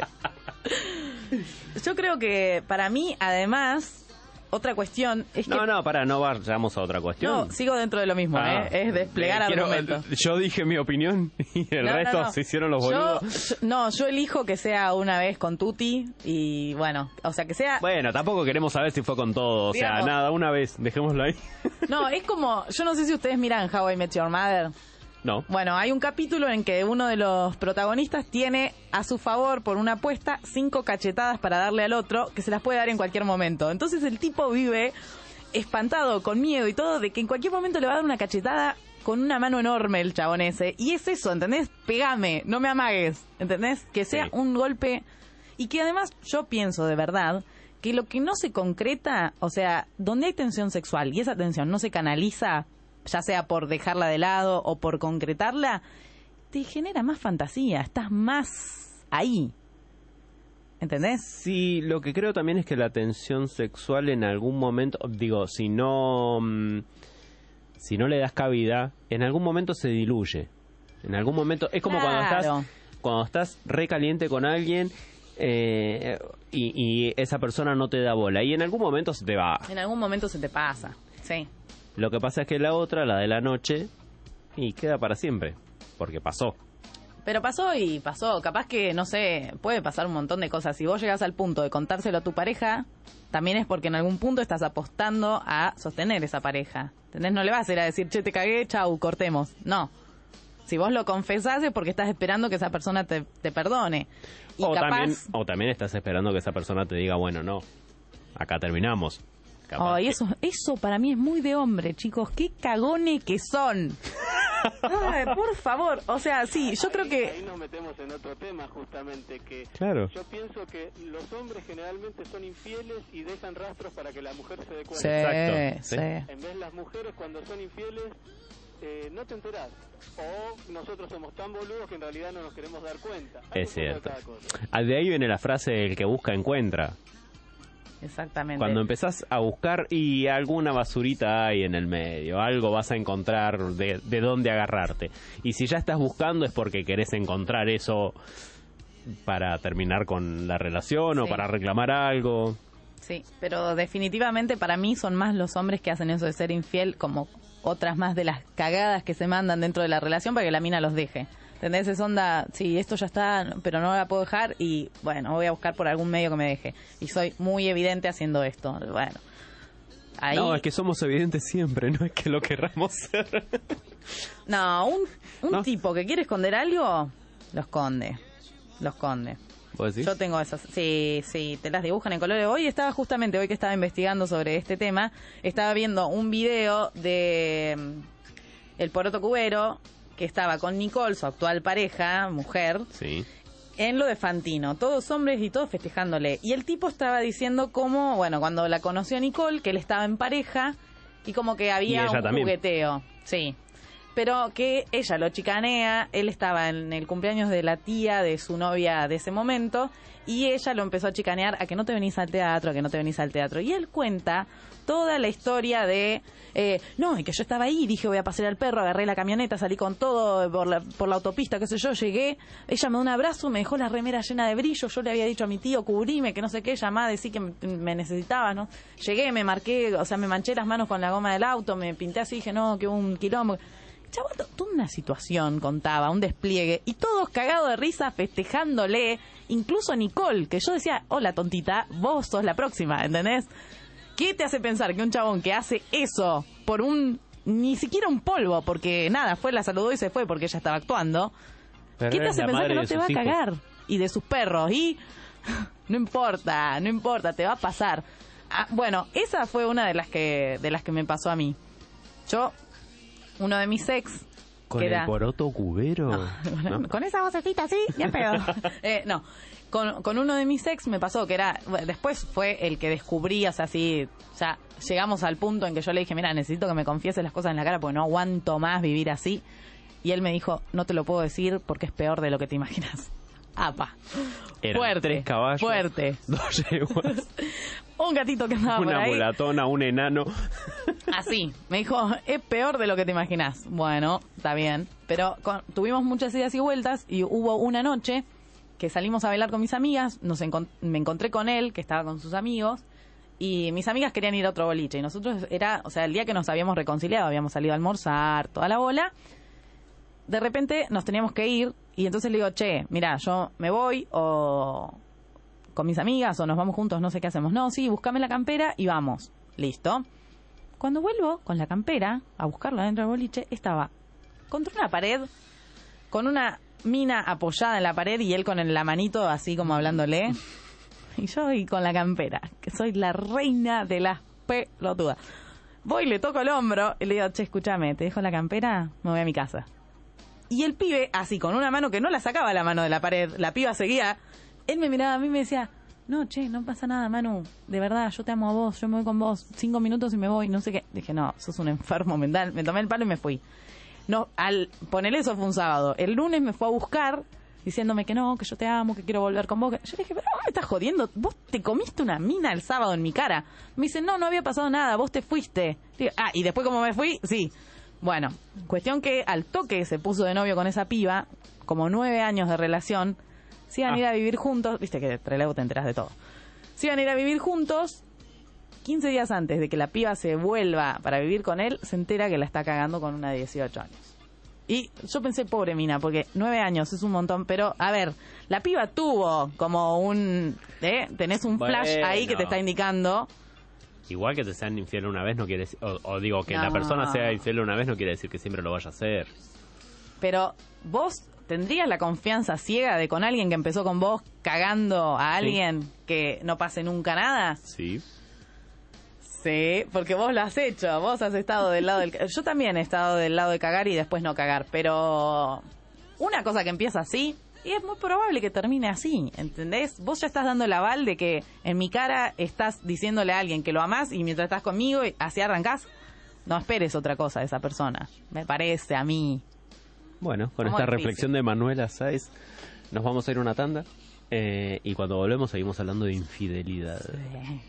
Yo creo que para mí, además... Otra cuestión es que... No, no, pará, no vayamos a otra cuestión. No, sigo dentro de lo mismo, ah, ¿eh? Es desplegar eh, quiero, argumentos. Yo dije mi opinión y el no, resto no, no. se hicieron los boludos. Yo, yo, no, yo elijo que sea una vez con Tuti y bueno, o sea, que sea... Bueno, tampoco queremos saber si fue con todo, o Digamos, sea, nada, una vez, dejémoslo ahí. No, es como, yo no sé si ustedes miran How I Met Your Mother. No. Bueno, hay un capítulo en que uno de los protagonistas tiene a su favor, por una apuesta, cinco cachetadas para darle al otro, que se las puede dar en cualquier momento. Entonces el tipo vive espantado, con miedo y todo, de que en cualquier momento le va a dar una cachetada con una mano enorme el chabón ese. Y es eso, ¿entendés? Pegame, no me amagues, ¿entendés? Que sea sí. un golpe... Y que además yo pienso de verdad que lo que no se concreta, o sea, donde hay tensión sexual y esa tensión no se canaliza, ya sea por dejarla de lado o por concretarla, te genera más fantasía, estás más ahí. ¿Entendés? Sí, lo que creo también es que la tensión sexual en algún momento, digo, si no si no le das cabida, en algún momento se diluye. En algún momento, es como claro. cuando estás cuando estás re caliente con alguien eh, y, y esa persona no te da bola y en algún momento se te va. En algún momento se te pasa, sí. Lo que pasa es que la otra, la de la noche, y queda para siempre, porque pasó. Pero pasó y pasó. Capaz que, no sé, puede pasar un montón de cosas. Si vos llegás al punto de contárselo a tu pareja, también es porque en algún punto estás apostando a sostener esa pareja. ¿Entendés? No le vas a ir a decir, che, te cagué, chau, cortemos. No. Si vos lo confesás es porque estás esperando que esa persona te, te perdone. Y o, capaz... también, o también estás esperando que esa persona te diga, bueno, no, acá terminamos. Ay, que... eso, eso para mí es muy de hombre, chicos. Qué cagones que son. Ay, por favor. O sea, sí, yo ahí, creo que... Ahí nos metemos en otro tema, justamente, que claro. yo pienso que los hombres generalmente son infieles y dejan rastros para que la mujer se dé cuenta. Sí, exacto. Sí. En vez de las mujeres, cuando son infieles, eh, no te enterás. O nosotros somos tan boludos que en realidad no nos queremos dar cuenta. Hay es cierto. De ahí viene la frase, el que busca encuentra. Exactamente. Cuando empezás a buscar y alguna basurita hay en el medio, algo vas a encontrar de, de dónde agarrarte. Y si ya estás buscando es porque querés encontrar eso para terminar con la relación sí. o para reclamar algo. Sí, pero definitivamente para mí son más los hombres que hacen eso de ser infiel, como otras más de las cagadas que se mandan dentro de la relación para que la mina los deje. ¿Entendés? Es onda, sí, esto ya está, pero no la puedo dejar y, bueno, voy a buscar por algún medio que me deje. Y soy muy evidente haciendo esto. Bueno, ahí... No, es que somos evidentes siempre, no es que lo querramos ser. No, un, un ¿No? tipo que quiere esconder algo, lo esconde. Lo esconde. ¿Vos decís? Yo tengo esas, sí, sí, te las dibujan en colores. Hoy estaba justamente, hoy que estaba investigando sobre este tema, estaba viendo un video de um, El Poroto Cubero, que estaba con Nicole, su actual pareja, mujer, sí. en lo de Fantino, todos hombres y todos festejándole. Y el tipo estaba diciendo cómo, bueno, cuando la conoció a Nicole, que él estaba en pareja y como que había un también. jugueteo, sí. Pero que ella lo chicanea, él estaba en el cumpleaños de la tía de su novia de ese momento y ella lo empezó a chicanear a que no te venís al teatro, a que no te venís al teatro. Y él cuenta toda la historia de, eh, no, y que yo estaba ahí, dije voy a pasear al perro, agarré la camioneta, salí con todo por la, por la autopista, qué sé yo, llegué, ella me dio un abrazo, me dejó la remera llena de brillo, yo le había dicho a mi tío, cubrime, que no sé qué, llamá, decí que me, me necesitabas, ¿no? Llegué, me marqué, o sea, me manché las manos con la goma del auto, me pinté así, dije, no, que hubo un quilombo. Chaval, toda una situación contaba, un despliegue, y todos cagados de risa festejándole, incluso Nicole, que yo decía, hola tontita, vos sos la próxima, ¿entendés? ¿Qué te hace pensar que un chabón que hace eso por un, ni siquiera un polvo, porque nada, fue, la saludó y se fue porque ella estaba actuando, pero ¿qué te hace pensar que no te va a hijos. cagar? Y de sus perros, y no importa, no importa, te va a pasar. Ah, bueno, esa fue una de las que de las que me pasó a mí. Yo... Uno de mis ex... ¿Con que el era... Poroto Cubero? No, ¿no? Con esa vocecita así, ya pedo. eh, no, con, con uno de mis ex me pasó que era... Bueno, después fue el que descubrí, o sea, así... O sea, llegamos al punto en que yo le dije, mira, necesito que me confieses las cosas en la cara porque no aguanto más vivir así. Y él me dijo, no te lo puedo decir porque es peor de lo que te imaginas. Apa. Eran fuerte, tres caballos, fuerte. Dos yeguas, un gatito que andaba una por ahí. mulatona, un enano. Así, me dijo, es peor de lo que te imaginas. Bueno, está bien. Pero con, tuvimos muchas idas y vueltas y hubo una noche que salimos a bailar con mis amigas, nos encont- me encontré con él, que estaba con sus amigos, y mis amigas querían ir a otro boliche. Y nosotros era, o sea, el día que nos habíamos reconciliado, habíamos salido a almorzar, toda la bola, de repente nos teníamos que ir, y entonces le digo, che, mira, yo me voy, o con mis amigas, o nos vamos juntos, no sé qué hacemos. No, sí, búscame la campera y vamos. Listo. Cuando vuelvo con la campera a buscarla dentro del boliche, estaba contra una pared, con una mina apoyada en la pared y él con la manito así como hablándole. Y yo y con la campera, que soy la reina de las pelotudas. Voy, le toco el hombro y le digo, che, escúchame, te dejo la campera, me voy a mi casa. Y el pibe, así, con una mano que no la sacaba la mano de la pared, la piba seguía, él me miraba a mí y me decía, no, che, no pasa nada, Manu, de verdad, yo te amo a vos, yo me voy con vos, cinco minutos y me voy, no sé qué. Dije, no, sos un enfermo mental. Me tomé el palo y me fui. No, al ponerle eso fue un sábado. El lunes me fue a buscar diciéndome que no, que yo te amo, que quiero volver con vos. Yo le dije, pero vos me estás jodiendo, vos te comiste una mina el sábado en mi cara. Me dice, no, no había pasado nada, vos te fuiste. Digo, ah, y después como me fui, sí. Bueno, cuestión que al toque se puso de novio con esa piba, como nueve años de relación, se iban a ir a vivir juntos, viste que entre luego te enteras de todo. Se iban a ir a vivir juntos, quince días antes de que la piba se vuelva para vivir con él, se entera que la está cagando con una de dieciocho años. Y yo pensé, pobre mina, porque nueve años es un montón, pero, a ver, la piba tuvo como un... ¿eh? Tenés un flash bueno. ahí que te está indicando... Igual que te sean infiel una vez no quiere decir... O, o digo, que No. la persona sea infiel una vez no quiere decir que siempre lo vaya a hacer. Pero vos tendrías la confianza ciega de con alguien que empezó con vos cagando a alguien sí. que no pase nunca nada. Sí. Sí, porque vos lo has hecho, vos has estado del lado del... Yo también he estado del lado de cagar y después no cagar, pero una cosa que empieza así, y es muy probable que termine así, ¿entendés? Vos ya estás dando el aval de que en mi cara estás diciéndole a alguien que lo amás y mientras estás conmigo, así arrancás. No esperes otra cosa de esa persona, me parece a mí. Bueno, con Muy esta difícil. reflexión de Manuela Sáez, nos vamos a ir a una tanda eh, y cuando volvemos seguimos hablando de infidelidad. Sí.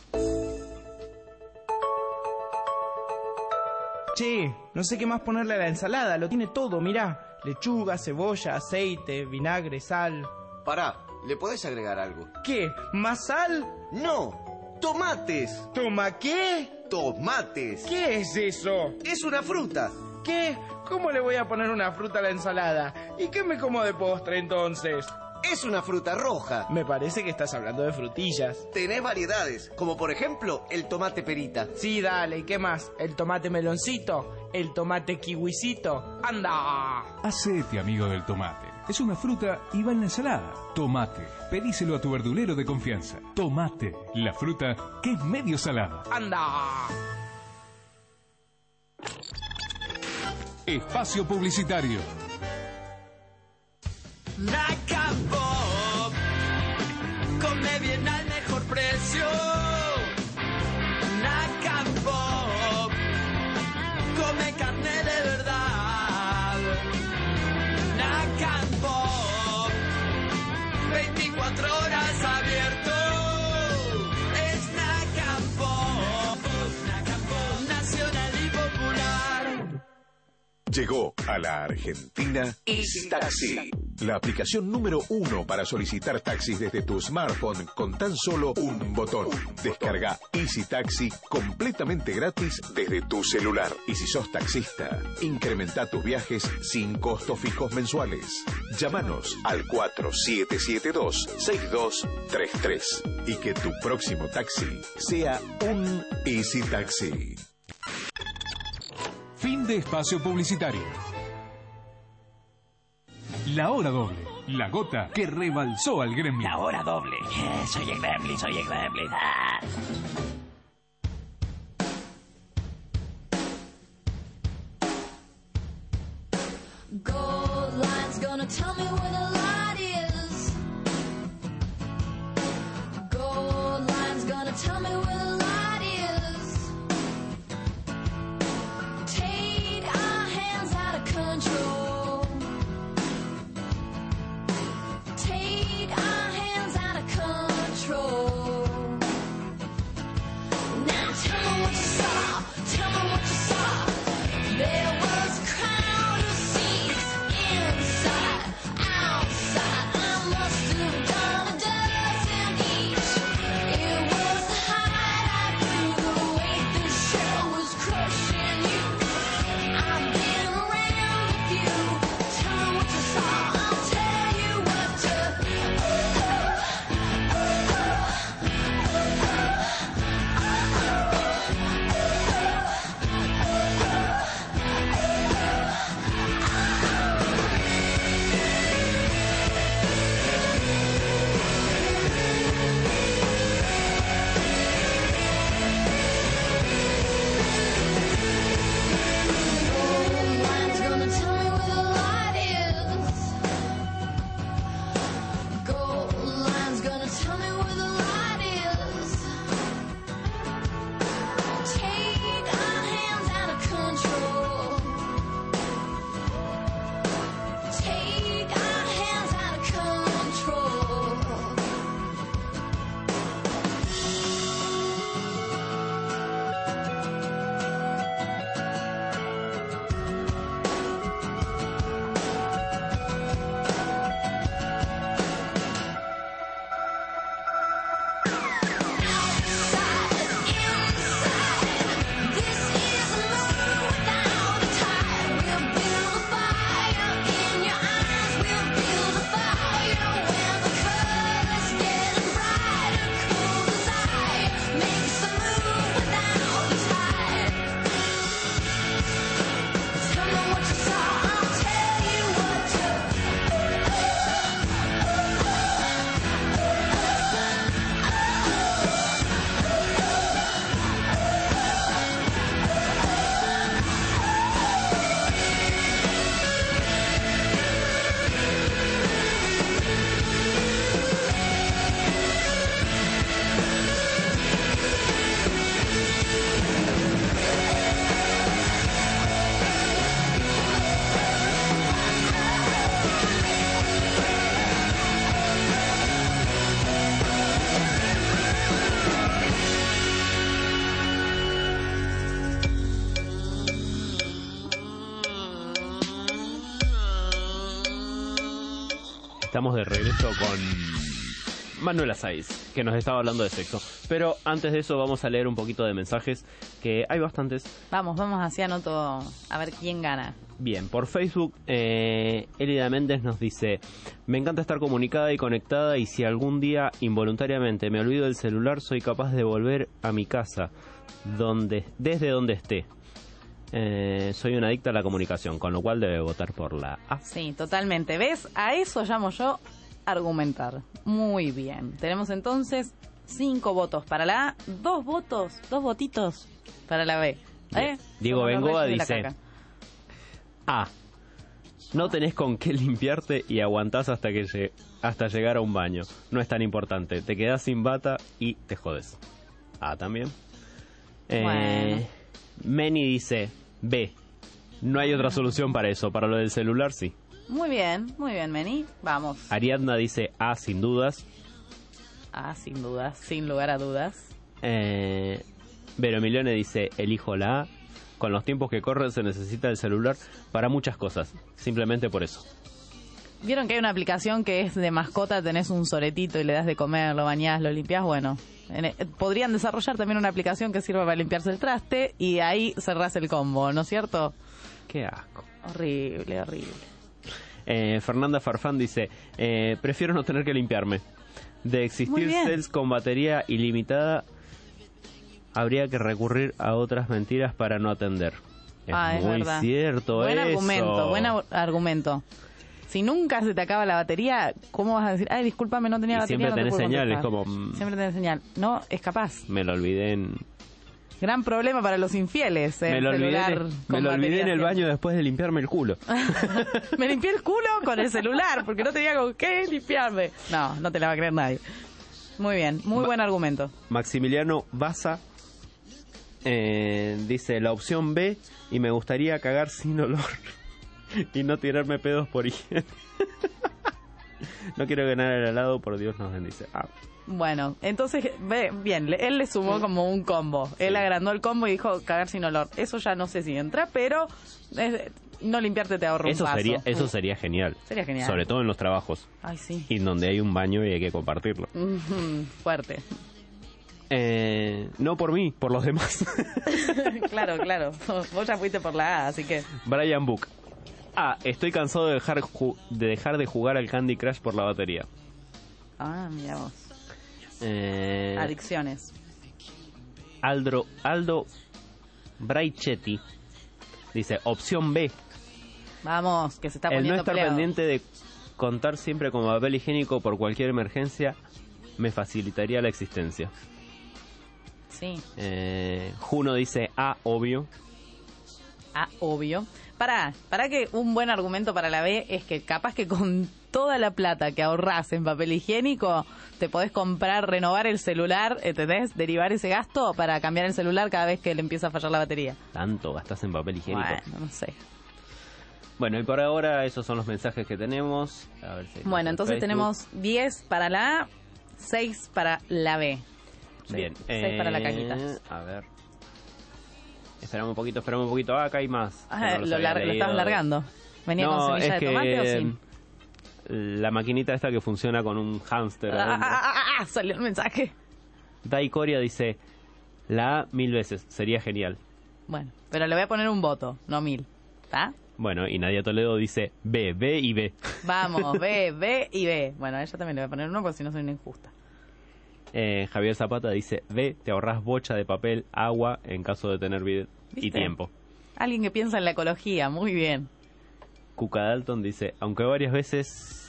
Che, no sé qué más ponerle a la ensalada, lo tiene todo, mirá. Lechuga, cebolla, aceite, vinagre, sal. Pará, ¿le podés agregar algo? ¿Qué? ¿Más sal? No, tomates. ¿Toma qué? Tomates. ¿Qué es eso? Es una fruta. ¿Qué? ¿Cómo le voy a poner una fruta a la ensalada? ¿Y qué me como de postre entonces? Es una fruta roja. Me parece que estás hablando de frutillas. Tenés variedades, como por ejemplo el tomate perita. Sí, dale, ¿y qué más? ¿El tomate meloncito? ¿El tomate kiwisito? ¡Anda! Hacete amigo del tomate. Es una fruta y va en la ensalada. Tomate. Pedíselo a tu verdulero de confianza. Tomate, la fruta que es medio salada. ¡Anda! Espacio publicitario. Naca Pop, come bien al mejor precio. Naca Pop, come carne de verdad. Naca Pop, veinticuatro horas abierto. Es Naca Pop, Naca Pop, nacional y popular. Llegó a la Argentina Easy Taxi, la aplicación número uno para solicitar taxis desde tu smartphone con tan solo un botón. Descarga Easy Taxi completamente gratis desde tu celular. Y si sos taxista, incrementa tus viajes sin costos fijos mensuales. Llámanos al cuatro siete siete dos, seis dos tres tres y que tu próximo taxi sea un Easy Taxi. Fin de espacio publicitario. La hora doble. La gota que rebalsó al gremlin. La hora doble. Eh, soy el gremlin, soy el gremlin. Ah. Gold line's gonna tell me where the light is. Gold line's gonna tell me where the light is. Take our hands out of control. Take our hands out of control. Now tell me what you saw. Tell me what you saw. There was a crowd of seats inside, outside. Estamos de regreso con Manuela Saiz, que nos estaba hablando de sexo. Pero antes de eso vamos a leer un poquito de mensajes, que hay bastantes. Vamos, vamos hacia anoto a ver quién gana. Bien, por Facebook, eh, Elida Méndez nos dice: me encanta estar comunicada y conectada, y si algún día involuntariamente me olvido del celular, soy capaz de volver a mi casa, donde, desde donde esté. Eh, soy una adicta a la comunicación, con lo cual debe votar por la A. Sí, totalmente. ¿Ves? A eso llamo yo argumentar. Muy bien. Tenemos entonces cinco votos para la A, dos votos, dos votitos para la B. ¿Eh? Diego Somos los Bengoa reyes de la dice: caca. A. No tenés con qué limpiarte y aguantás hasta que lle- hasta llegar a un baño. No es tan importante. Te quedás sin bata y te jodes. A también. Eh, Bueno. Meni dice: B. No hay otra solución para eso. Para lo del celular, sí. Muy bien, muy bien, Meni. Vamos. Ariadna dice A, sin dudas. Ah, sin dudas, sin lugar a dudas. Eh, Vero Milione dice: elijo la A. Con los tiempos que corren se necesita el celular para muchas cosas. Simplemente por eso. ¿Vieron que hay una aplicación que es de mascota? Tenés un soretito y le das de comer, lo bañás, lo limpiás. Bueno, en e- podrían desarrollar también una aplicación que sirva para limpiarse el traste y ahí cerrás el combo, ¿no es cierto? Qué asco. Horrible, horrible. Eh, Fernanda Farfán dice: eh, prefiero no tener que limpiarme. De Muy existir bien. cells con batería ilimitada, habría que recurrir a otras mentiras para no atender. Es Ah, es muy verdad. cierto Buen eso. argumento, buen au- argumento. Si nunca se te acaba la batería, ¿cómo vas a decir? Ay, discúlpame, no tenía Y batería. siempre no te tenés puedo señal, es contestar"? como, mm. Siempre tenés señal. No, es capaz. Me lo olvidé en... Gran problema para los infieles. eh, Me lo olvidé, celular en, con me lo olvidé en batería el siempre. baño después de limpiarme el culo. Me limpié el culo con el celular porque no tenía con qué limpiarme. No, no te la va a creer nadie. Muy bien, muy buen argumento. Maximiliano Baza eh, dice: la opción B, y me gustaría cagar sin olor y no tirarme pedos por higiene. No quiero ganar el helado, por Dios nos bendice. Ah, Bueno, entonces, ve, bien, le- él le sumó como un combo. Él agrandó el combo y dijo cagar sin olor. Eso ya no sé si entra, pero eh, no limpiarte te ahorra un eso paso. sería, eso sería genial. Sería genial. Sobre todo en los trabajos. Ay, sí. Y donde hay un baño y hay que compartirlo. Ujú, fuerte. Eh, no por mí, por los demás. Claro, claro. Vos ya fuiste por la A, así que... Brian Book. Ah, estoy cansado de dejar, ju- de dejar de jugar al Candy Crush por la batería. Ah, mira vos. Eh, Adicciones. Aldo, Aldo Braichetti dice: opción B. Vamos, que se está El poniendo no estar peleado. pendiente de contar siempre con papel higiénico por cualquier emergencia me facilitaría la existencia. Sí. Eh, Juno dice A, obvio. Ah, obvio. Pará, pará que un buen argumento para la B es que capaz que con toda la plata que ahorrás en papel higiénico te podés comprar, renovar el celular, ¿entendés? Derivar ese gasto para cambiar el celular cada vez que le empieza a fallar la batería. Tanto gastas en papel higiénico. Bueno, no sé. Bueno, y por ahora esos son los mensajes que tenemos. A ver si hay Bueno, más en entonces Facebook. tenemos diez para la A, seis para la B. Sí, Bien. seis para la caquita. A ver. Esperamos un poquito, esperamos un poquito. Ah, acá hay más. Ah, Que no los lo, había lar- lo leído. estabas largando. ¿Venía No, con semilla es de tomate o que, sin? La maquinita esta que funciona con un hámster. Ah, adentro. ah, ah, ah, salió el mensaje. Dai Coria dice: la A mil veces, sería genial. Bueno, pero le voy a poner un voto, no mil. ¿Está? Bueno, y Nadia Toledo dice B, B y B. Vamos, B, B y B. Bueno, a ella también le voy a poner uno porque si no soy una injusta. Eh, Javier Zapata dice B, te ahorras bocha de papel, agua en caso de tener bidet y ¿Viste? tiempo. Alguien que piensa en la ecología, muy bien. Cuca Dalton dice: aunque varias veces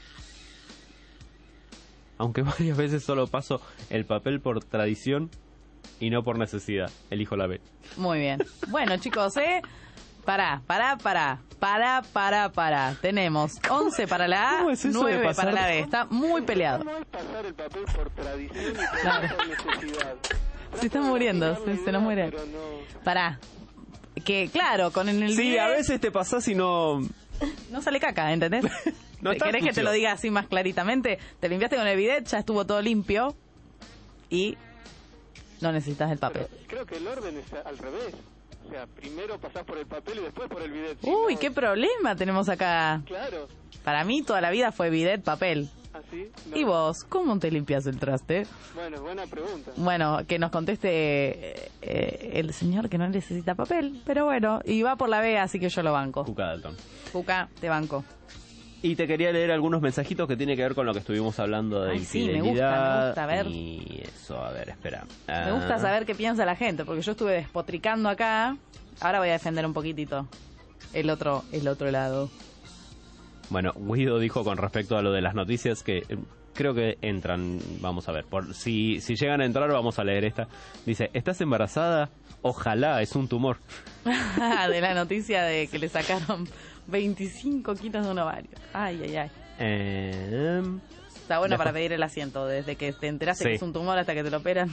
aunque varias veces solo paso el papel por tradición y no por necesidad, elijo la B. Muy bien. Bueno, chicos, ¿eh? Pará, pará, pará. Pará, pará, pará. Tenemos once para la A, ¿Cómo es eso de nueve pasar? para la B. Está muy peleado. No es pasar el papel por tradición y por Claro. necesidad. Se está muriendo, se, se nos muere. Pará. Que, claro, con el Sí, bidet a veces te pasás y no... no sale caca, ¿entendés? No está ¿Querés que te sucio. lo diga así más claritamente? Te limpiaste con el bidet, ya estuvo todo limpio y no necesitas el papel. Creo que el orden es al revés. O sea, primero pasás por el papel y después por el bidet. Uy, no... qué problema tenemos acá. Claro. Para mí toda la vida fue bidet, papel. ¿Ah, sí? No. ¿Y vos? ¿Cómo te limpias el traste? Bueno, buena pregunta. Bueno, que nos conteste eh, el señor que no necesita papel, pero bueno, y va por la B, así que yo lo banco. Cuca Dalton. Cuca, te banco. Y te quería leer algunos mensajitos que tienen que ver con lo que estuvimos hablando de Ay, sí, infidelidad. me gusta, me gusta, a ver. Y eso, a ver, espera. Me gusta saber qué piensa la gente, porque yo estuve despotricando acá. Ahora voy a defender un poquitito el otro, el otro lado. Bueno, Guido dijo con respecto a lo de las noticias que eh, creo que entran, vamos a ver, por si, si llegan a entrar vamos a leer esta. Dice, ¿estás embarazada? Ojalá, es un tumor. De la noticia de que le sacaron veinticinco kilos de un ovario. Ay, ay, ay. Eh, Está bueno después... para pedir el asiento, desde que te enteraste sí. que es un tumor hasta que te lo operan.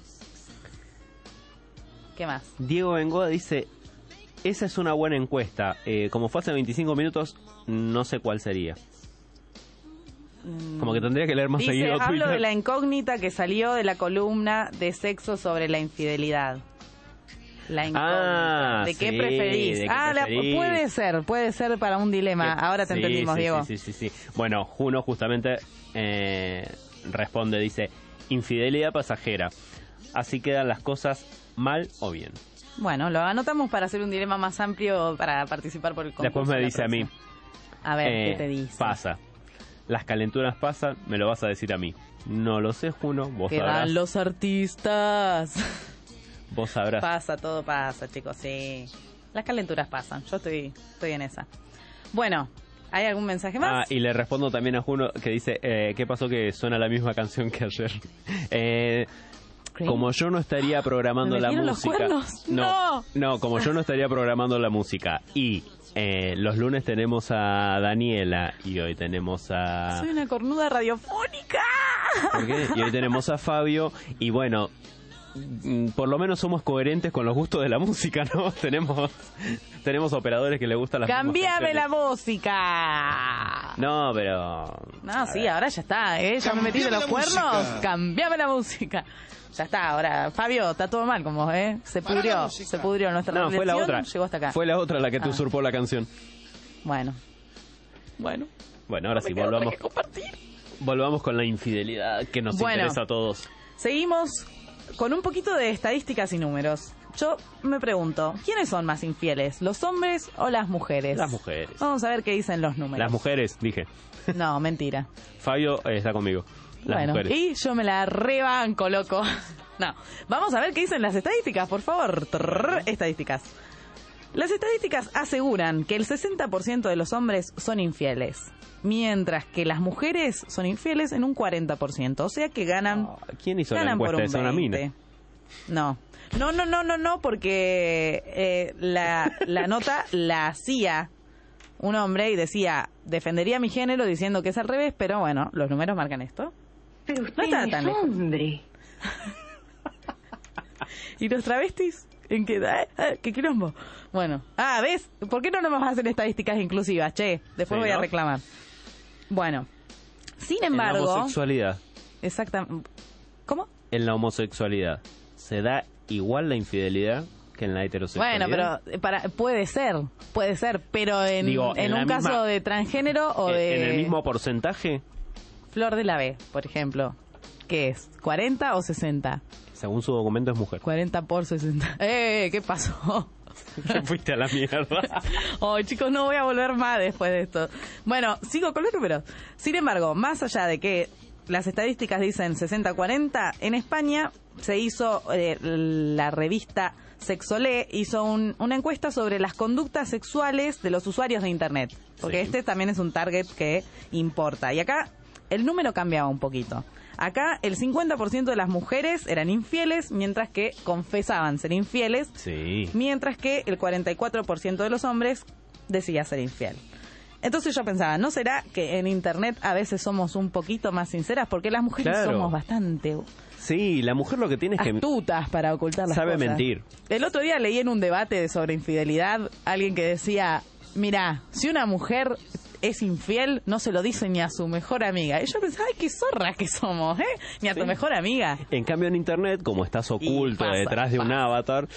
¿Qué más? Diego Bengoa dice, esa es una buena encuesta. Eh, como fue hace veinticinco minutos, no sé cuál sería. Como que tendría que leer más Dice, seguido hablo Twitter. de la incógnita que salió de la columna de sexo sobre la infidelidad. La incógnita. Ah, ¿De qué sí, preferís? de qué ah, la- preferís. puede ser, puede ser para un dilema. Ahora te Sí, entendimos, sí, Diego. Sí, sí, sí, sí. Bueno, Juno justamente eh, responde, dice, infidelidad pasajera. Así quedan las cosas mal o bien. Bueno, lo anotamos para hacer un dilema más amplio para participar por el concurso. Después me de la dice a mí. próxima. A ver, eh, ¿qué te dice? Pasa. Las calenturas pasan, me lo vas a decir a mí. No lo sé, Juno, vos Quedan sabrás. los artistas. Vos sabrás. Pasa, todo pasa, chicos, sí. Las calenturas pasan, yo estoy, estoy en esa. Bueno, ¿hay algún mensaje Ah, más? y le respondo también a Juno que dice, eh, ¿qué pasó que suena la misma canción que ayer? eh, como yo no estaría programando ¿Me la metieron los música. cuernos? No, no, como yo no estaría programando la música. Y eh, los lunes tenemos a Daniela y hoy tenemos a... Soy una cornuda radiofónica. ¿Por qué? Y hoy tenemos a Fabio y bueno, mm, por lo menos somos coherentes con los gustos de la música, ¿no? tenemos tenemos operadores que les gustan las mismas ¡Cambiame la canciones. música! No, pero... No, sí, ahora ya está, ¿eh? Ya me metiste los la cuernos. música. ¡Cambiame la música! Ya está, ahora, Fabio, está todo mal como, ¿eh? Se Para la pudrió, música. se pudrió nuestra No, fue la reflexión, otra. llegó hasta acá. Fue la otra la que te Ah. usurpó la canción. Bueno. Bueno. Bueno, ahora No me sí, queda volvamos. otra que compartir. Volvamos con la infidelidad que nos Bueno. interesa a todos. Seguimos con un poquito de estadísticas y números. Yo me pregunto, ¿quiénes son más infieles, los hombres o las mujeres? Las mujeres. Vamos a ver qué dicen los números. Las mujeres, dije. No, mentira. Fabio eh, está conmigo. Las Bueno, mujeres. y yo me la rebanco, loco. No, vamos a ver qué dicen las estadísticas, por favor. Trrr, estadísticas. Las estadísticas aseguran que el sesenta por ciento de los hombres son infieles, mientras que las mujeres son infieles en un cuarenta por ciento. O sea que ganan. ¿Quién hizo la ganan por encuesta? un ¿Es una mina? veinte. No. No, no, no, no, no, porque eh, la, la nota la hacía un hombre y decía, defendería mi género diciendo que es al revés, pero bueno, los números marcan esto. Pero No usted estaba es tan lejos. hombre. ¿Y los travestis? ¿En qué edad? Eh, ¿Qué quilombo? Bueno. Ah, ¿ves? ¿Por qué no nos vas a hacer estadísticas inclusivas, che? Después Sí, voy a ¿no? reclamar. Bueno. Sin En la embargo... homosexualidad. Exactamente. ¿Cómo? En la homosexualidad. ¿Se da igual la infidelidad que en la heterosexualidad? Bueno, pero eh, para, puede ser, puede ser, pero en, Digo, en en la un misma- caso de transgénero o ¿En- de... ¿En el mismo porcentaje? Flor de la B, por ejemplo. ¿Qué es? ¿cuarenta o sesenta? Según su documento es mujer. cuarenta por sesenta. ¡Eh! ¿Qué pasó? Te fuiste a la mierda. Oh, chicos, no voy a volver más después de esto. Bueno, sigo con los números. Sin embargo, más allá de que las estadísticas dicen sesenta cuarenta, en España se hizo, eh, la revista Sexolé hizo un- una encuesta sobre las conductas sexuales de los usuarios de Internet. Porque Sí. este también es un target que importa. Y acá el número cambiaba un poquito. Acá el cincuenta por ciento de las mujeres eran infieles, mientras que confesaban ser infieles, Sí. mientras que el cuarenta y cuatro por ciento de los hombres decía ser infiel. Entonces yo pensaba, ¿no será que en Internet a veces somos un poquito más sinceras? Porque las mujeres Claro. somos bastante Sí, la mujer lo que tiene es que... astutas para ocultar las Sabe cosas. mentir. El otro día leí en un debate sobre infidelidad alguien que decía, mirá, si una mujer es infiel, no se lo dice ni a su mejor amiga. Y yo pensaba, ay, qué zorra que somos, ¿eh? Ni a tu Sí. mejor amiga. En cambio en internet, como estás oculto pasa, detrás de un pasa. avatar,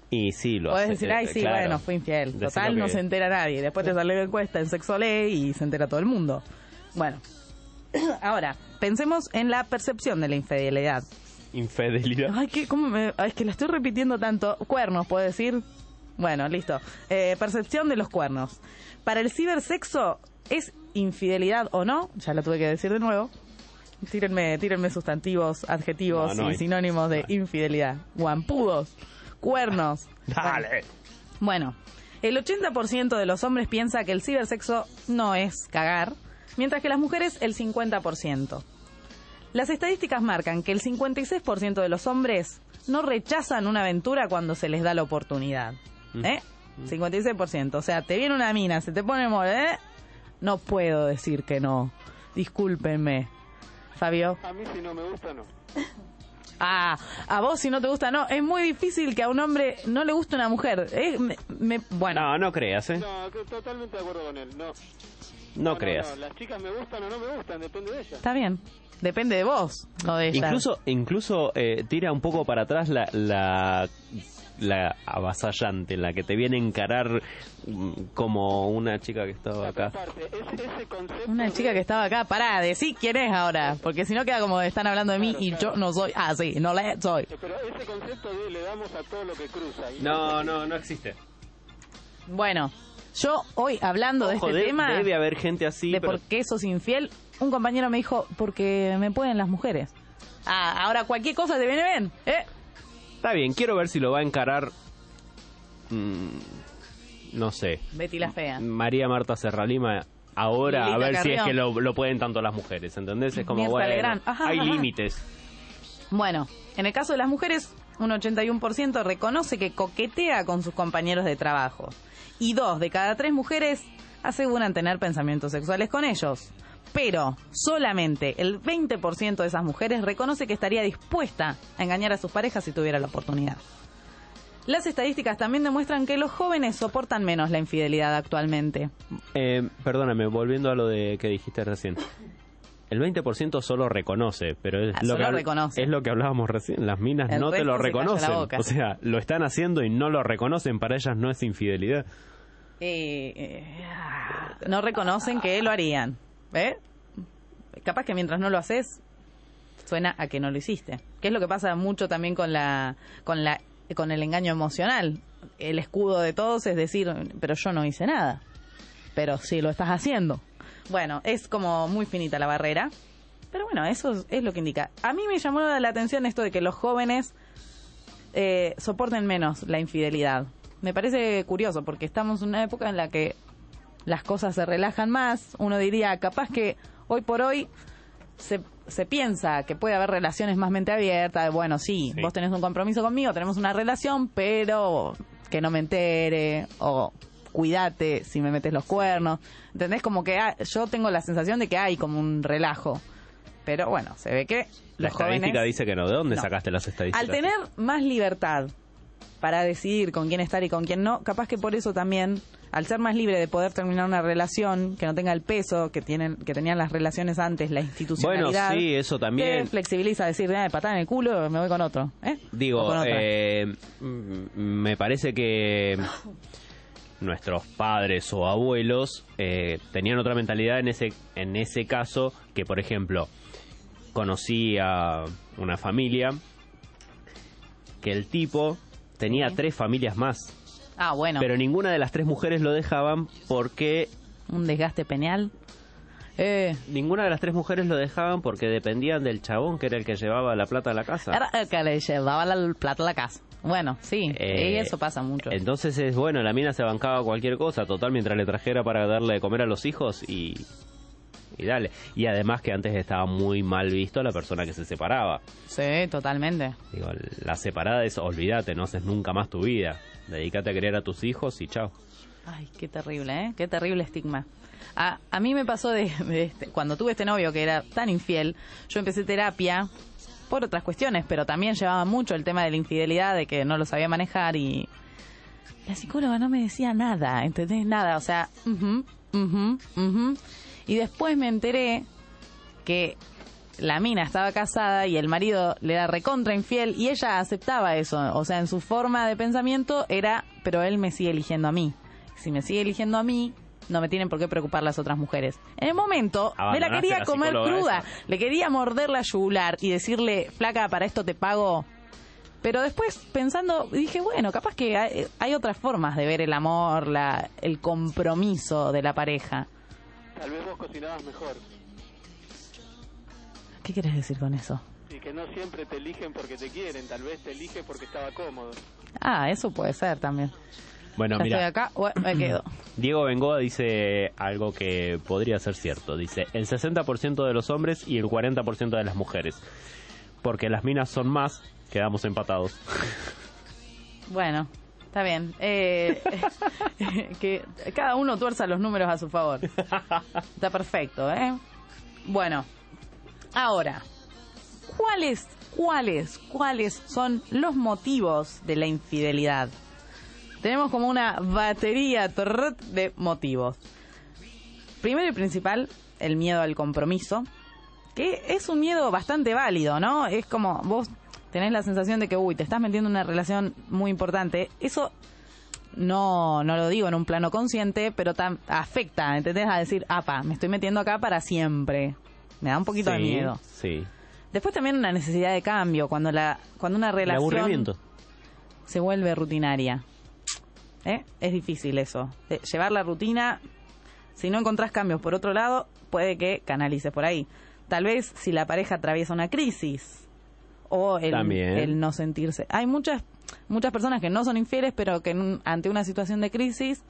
Y sí, lo Podés hace, decir, ay, sí, claro. bueno, fui infiel. Decir Total, lo no que- se entera nadie. Después te sale la encuesta en Sexolé y se entera todo el mundo. Bueno, ahora, pensemos en la percepción de la infidelidad. Infidelidad. Ay, ¿qué, cómo me, ay, es que la estoy repitiendo tanto. Cuernos, ¿puedo decir? Bueno, listo. Eh, percepción de los cuernos. Para el cibersexo, ¿es infidelidad o no? Ya lo tuve que decir de nuevo. Tírenme, tírenme sustantivos, adjetivos No, no y hay. sinónimos de infidelidad. Guampudos, cuernos. Dale. Bueno, el ochenta por ciento de los hombres piensa que el cibersexo no es cagar, mientras que las mujeres el cincuenta por ciento. Las estadísticas marcan que el cincuenta y seis por ciento de los hombres no rechazan una aventura cuando se les da la oportunidad. ¿Eh? cincuenta y seis por ciento. O sea, te viene una mina, se te pone mole, ¿eh? No puedo decir que no. Discúlpenme. Fabio. A mí si no me gusta, no. Ah, a vos si no te gusta, no. Es muy difícil que a un hombre no le guste una mujer. Eh, me- me- bueno. No, no creas, ¿eh? No, que- totalmente de acuerdo con él. No, No, creas. no, las chicas me gustan o no me gustan, depende de ellas. Está bien. Depende de vos, no de ella. Incluso, incluso eh, tira un poco para atrás la, la, la avasallante, la que te viene a encarar mm, como una chica que estaba acá. Una chica que estaba acá, pará, decí quién es ahora, porque si no queda como están hablando de mí y yo no soy, ah, sí, no le soy. Pero ese concepto de le damos a todo lo que cruza. Y No, no, no existe. Bueno, yo hoy hablando de Ojo, este de- tema, debe haber gente así, de pero- por qué sos infiel, un compañero me dijo, porque me pueden las mujeres. Ah, ahora cualquier cosa te viene bien, ¿eh? Está bien, quiero ver si lo va a encarar, mm, no sé, Betty la fea. María Marta Serralima ahora, Lilita a ver si es Carrión. que lo, lo pueden tanto las mujeres, ¿entendés? Es como, Mirta bueno, Legrand. Ajá, hay ajá. límites. Bueno, en el caso de las mujeres, un ochenta y uno por ciento reconoce que coquetea con sus compañeros de trabajo. Y dos de cada tres mujeres aseguran tener pensamientos sexuales con ellos. Pero solamente el veinte por ciento de esas mujeres reconoce que estaría dispuesta a engañar a sus parejas si tuviera la oportunidad. Las estadísticas también demuestran que los jóvenes soportan menos la infidelidad actualmente. Eh, perdóname, volviendo a lo de que dijiste recién. El veinte por ciento solo reconoce, pero es, Ah, lo, solo que, habl- reconoce. es lo que hablábamos recién. Las minas El no te resto lo se calla la reconocen. boca. O sea, lo están haciendo y no lo reconocen. Para ellas no es infidelidad. Eh, eh, ah, no reconocen que lo harían. ¿Eh? Capaz que mientras no lo haces, suena a que no lo hiciste. Que es lo que pasa mucho también con la, con la, con el engaño emocional. El escudo de todos es decir, pero yo no hice nada. Pero sí lo estás haciendo. Bueno, es como muy finita la barrera. Pero bueno, eso es lo que indica. A mí me llamó la atención esto de que los jóvenes eh, soporten menos la infidelidad. Me parece curioso porque estamos en una época en la que las cosas se relajan más. Uno diría, capaz que hoy por hoy se, se piensa que puede haber relaciones más mente abierta. Bueno, sí, Sí. vos tenés un compromiso conmigo, tenemos una relación, pero que no me entere o cuídate si me metes los cuernos. ¿Entendés? Como que hay- yo tengo la sensación de que hay como un relajo. Pero bueno, se ve que La los estadística jóvenes, dice que no. ¿De dónde No. sacaste las estadísticas? al tener más libertad para decidir con quién estar y con quién no, capaz que por eso también, al ser más libre de poder terminar una relación que no tenga el peso que tienen que tenían las relaciones antes, la institucionalidad, Bueno, sí, eso también. te flexibiliza, decir, ah, patada en el culo, me voy con otro, ¿eh? O Digo, con otra. eh, mm, me parece que nuestros padres o abuelos eh, tenían otra mentalidad en ese en ese caso, que por ejemplo conocí a una familia que el tipo tenía tres familias más, Ah, bueno, pero ninguna de las tres mujeres lo dejaban porque un desgaste peñal. Eh, ninguna de las tres mujeres lo dejaban porque dependían del chabón que era el que llevaba la plata a la casa. era el que le llevaba la plata a la casa. Bueno, sí, Eh, y eso pasa mucho. Entonces es bueno, la mina se bancaba cualquier cosa, total, mientras le trajera para darle de comer a los hijos y, y dale. Y además que antes estaba muy mal visto la persona que se separaba. Sí, totalmente. Digo, la separada es, olvídate, no haces nunca más tu vida. Dedícate a criar a tus hijos y chao. Ay, qué terrible, ¿eh? Qué terrible estigma. A, a mí me pasó de, de este- cuando tuve este novio que era tan infiel, yo empecé terapia por otras cuestiones, pero también llevaba mucho el tema de la infidelidad, de que no lo sabía manejar y la psicóloga no me decía nada, ¿entendés? Nada, o sea, ujú, ujú, ujú. Y después me enteré que la mina estaba casada y el marido le era recontra infiel y ella aceptaba eso. O sea, en su forma de pensamiento era, pero él me sigue eligiendo a mí. Si me sigue eligiendo a mí, no me tienen por qué preocupar las otras mujeres. En el momento, me la quería la comer cruda. Esa. Le quería morder la yugular y decirle, flaca, para esto te pago. Pero después, pensando, dije, bueno, capaz que hay, hay otras formas de ver el amor, la, el compromiso de la pareja. Tal vez vos cocinabas mejor. ¿Qué quieres decir con eso? Y que no siempre te eligen porque te quieren, tal vez te eligen porque estaba cómodo. Ah, eso puede ser también. Bueno, ya mira, estoy acá, ué, me quedo. Diego Bengoa dice algo que podría ser cierto. Dice, el sesenta por ciento de los hombres y el cuarenta por ciento de las mujeres. Porque las minas son más, quedamos empatados. Bueno, está bien. Eh, que cada uno tuerza los números a su favor. Está perfecto, ¿eh? Bueno, ahora, ¿cuáles, cuáles, cuáles son los motivos de la infidelidad? Tenemos como una batería de motivos. Primero y principal, el miedo al compromiso, que es un miedo bastante válido, ¿no? Es como vos tenés la sensación de que, uy, te estás metiendo en una relación muy importante. Eso no no lo digo en un plano consciente, pero tam, afecta, ¿entendés? A decir, apa, me estoy metiendo acá para siempre. Me da un poquito sí, de miedo. Sí. Después también una necesidad de cambio, cuando la cuando una relación se vuelve rutinaria. ¿Eh? Es difícil eso. De llevar la rutina, si no encontrás cambios por otro lado, puede que canalices por ahí. Tal vez si la pareja atraviesa una crisis o el, el no sentirse. Hay muchas muchas personas que no son infieles, pero que en un, ante una situación de crisis,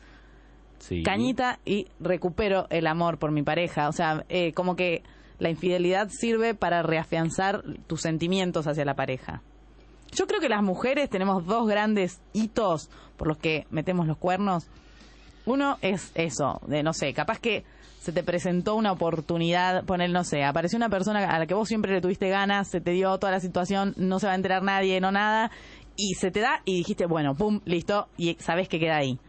sí. cañita y recupero el amor por mi pareja. O sea, eh, como que la infidelidad sirve para reafianzar tus sentimientos hacia la pareja. Yo creo que las mujeres tenemos dos grandes hitos por los que metemos los cuernos. Uno es eso, de no sé, capaz que se te presentó una oportunidad, poner, no sé, apareció una persona a la que vos siempre le tuviste ganas, se te dio toda la situación, no se va a enterar nadie, no nada, y se te da y dijiste, bueno, pum, listo, y sabés que queda ahí.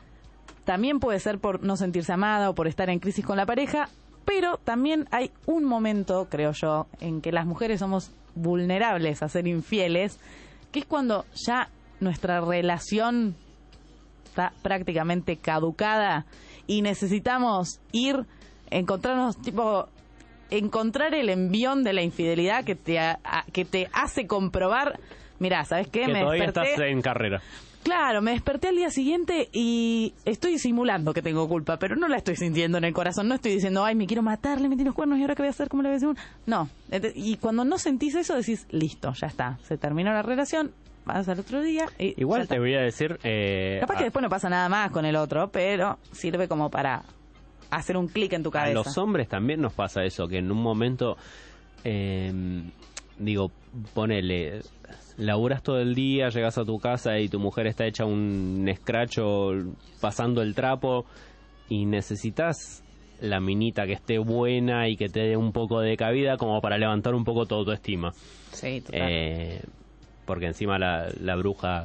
También puede ser por no sentirse amada o por estar en crisis con la pareja, pero también hay un momento, creo yo, en que las mujeres somos vulnerables a ser infieles, que es cuando ya nuestra relación está prácticamente caducada y necesitamos ir, encontrarnos, tipo, encontrar el envión de la infidelidad que te, a, que te hace comprobar, mirá, ¿sabes qué? Que me todavía desperté, estás en carrera. Claro, me desperté al día siguiente y estoy simulando que tengo culpa, pero no la estoy sintiendo en el corazón. No estoy diciendo, ay, me quiero matar, le metí los cuernos y ahora qué voy a hacer, cómo le voy a decir un... No, y cuando no sentís eso decís, listo, ya está, se terminó la relación, vas al otro día y igual te voy a decir... Eh, Capaz que después no pasa nada más con el otro, pero sirve como para hacer un clic en tu cabeza. A los hombres también nos pasa eso, que en un momento, eh, digo, ponele... Laburas todo el día, llegas a tu casa y tu mujer está hecha un escracho pasando el trapo y necesitas la minita que esté buena y que te dé un poco de cabida como para levantar un poco tu autoestima. Sí, total. Eh, porque encima la, la bruja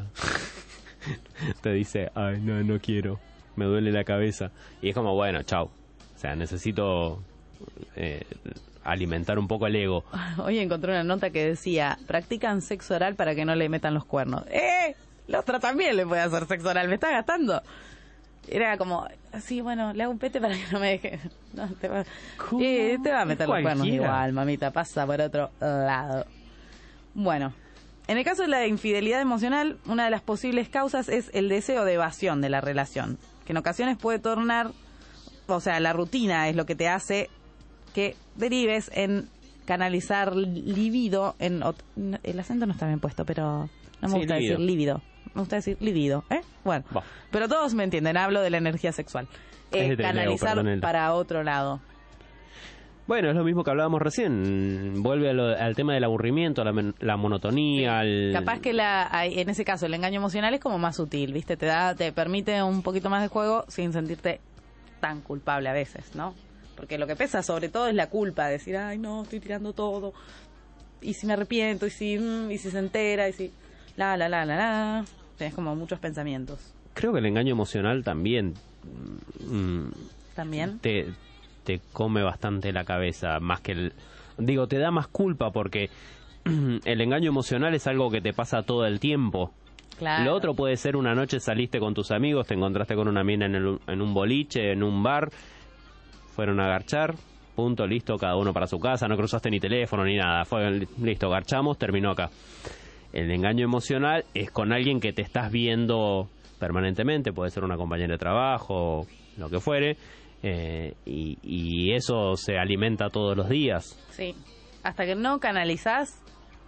te dice, ay, no, no quiero, me duele la cabeza. Y es como, bueno, chau. O sea, necesito... Eh, alimentar un poco el ego. Hoy encontré una nota que decía, practican sexo oral para que no le metan los cuernos. ¡Eh! La otra también le puede hacer sexo oral, me está gastando. Era como, sí, bueno, le hago un pete para que no me deje. No, te va, eh, te va a meter los cuernos igual, mamita, pasa por otro lado. Bueno, en el caso de la infidelidad emocional, una de las posibles causas es el deseo de evasión de la relación, que en ocasiones puede tornar, o sea, la rutina es lo que te hace que derives en canalizar libido en... El acento no está bien puesto, pero no me sí, gusta libido. decir lívido. Me gusta decir libido, ¿eh? Bueno, Va. pero todos me entienden, hablo de la energía sexual. Eh, canalizar Leo, para otro lado. Bueno, es lo mismo que hablábamos recién. Vuelve a lo, al tema del aburrimiento, a la, la monotonía. Al... Capaz que la, en ese caso el engaño emocional es como más sutil, ¿viste? Te da, te permite un poquito más de juego sin sentirte tan culpable a veces, ¿no? Porque lo que pesa sobre todo es la culpa, decir, ay, no, estoy tirando todo, y si me arrepiento, y si mm, y si se entera, y si... La, la, la, la, la... Tenés como muchos pensamientos. Creo que el engaño emocional también... Mm, ¿También? Te, te come bastante la cabeza, más que el... Digo, te da más culpa porque el engaño emocional es algo que te pasa todo el tiempo. Claro. Lo otro puede ser una noche saliste con tus amigos, te encontraste con una mina en, el, en un boliche, en un bar, fueron a garchar, punto, listo, cada uno para su casa, no cruzaste ni teléfono ni nada, fue listo, garchamos, terminó acá. El engaño emocional es con alguien que te estás viendo permanentemente, puede ser una compañera de trabajo, lo que fuere, eh, y, y eso se alimenta todos los días. Sí, hasta que no canalizás,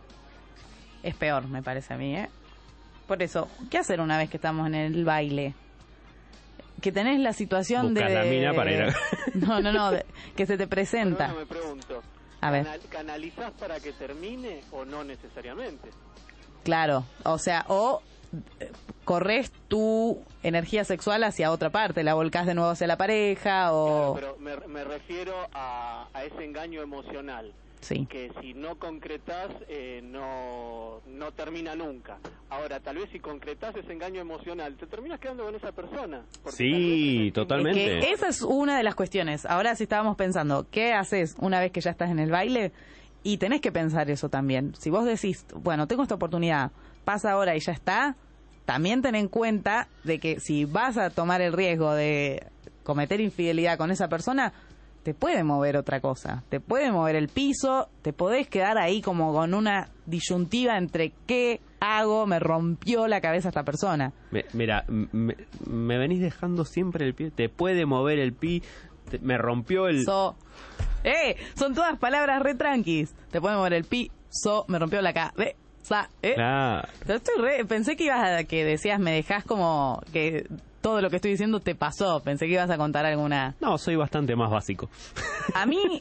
es peor, me parece a mí, ¿eh? Por eso, ¿qué hacer una vez que estamos en el baile? Que tenés la situación Buscas de... la mina para ir a... No, no, no, de- que se te presenta. Pero bueno, me pregunto, A ver. ¿canal- ¿canalizás para que termine o no necesariamente? Claro, o sea, o eh, corres tu energía sexual hacia otra parte, la volcás de nuevo hacia la pareja o... Pero me, me refiero a, a ese engaño emocional. Sí. Que si no concretás, eh, no, no termina nunca. Ahora, tal vez si concretás ese engaño emocional, te terminas quedando con esa persona. porque Sí, totalmente. Es que esa es una de las cuestiones. Ahora sí estábamos pensando, ¿qué haces una vez que ya estás en el baile? Y tenés que pensar eso también. Si vos decís, bueno, tengo esta oportunidad, pasa ahora y ya está, también ten en cuenta de que si vas a tomar el riesgo de cometer infidelidad con esa persona, te puede mover otra cosa, te puede mover el piso, te podés quedar ahí como con una disyuntiva entre qué hago, me rompió la cabeza esta persona. Me- mira, me, me venís dejando siempre el pie, te puede mover el pie, te- me rompió el... So, eh, son todas palabras re tranquis. Te puede mover el pi, so, me rompió la cabeza, eh. Claro. Pero estoy re- pensé que ibas a, que decías, me dejás como que todo lo que estoy diciendo te pasó. Pensé que ibas a contar alguna. No, soy bastante más básico. A mí,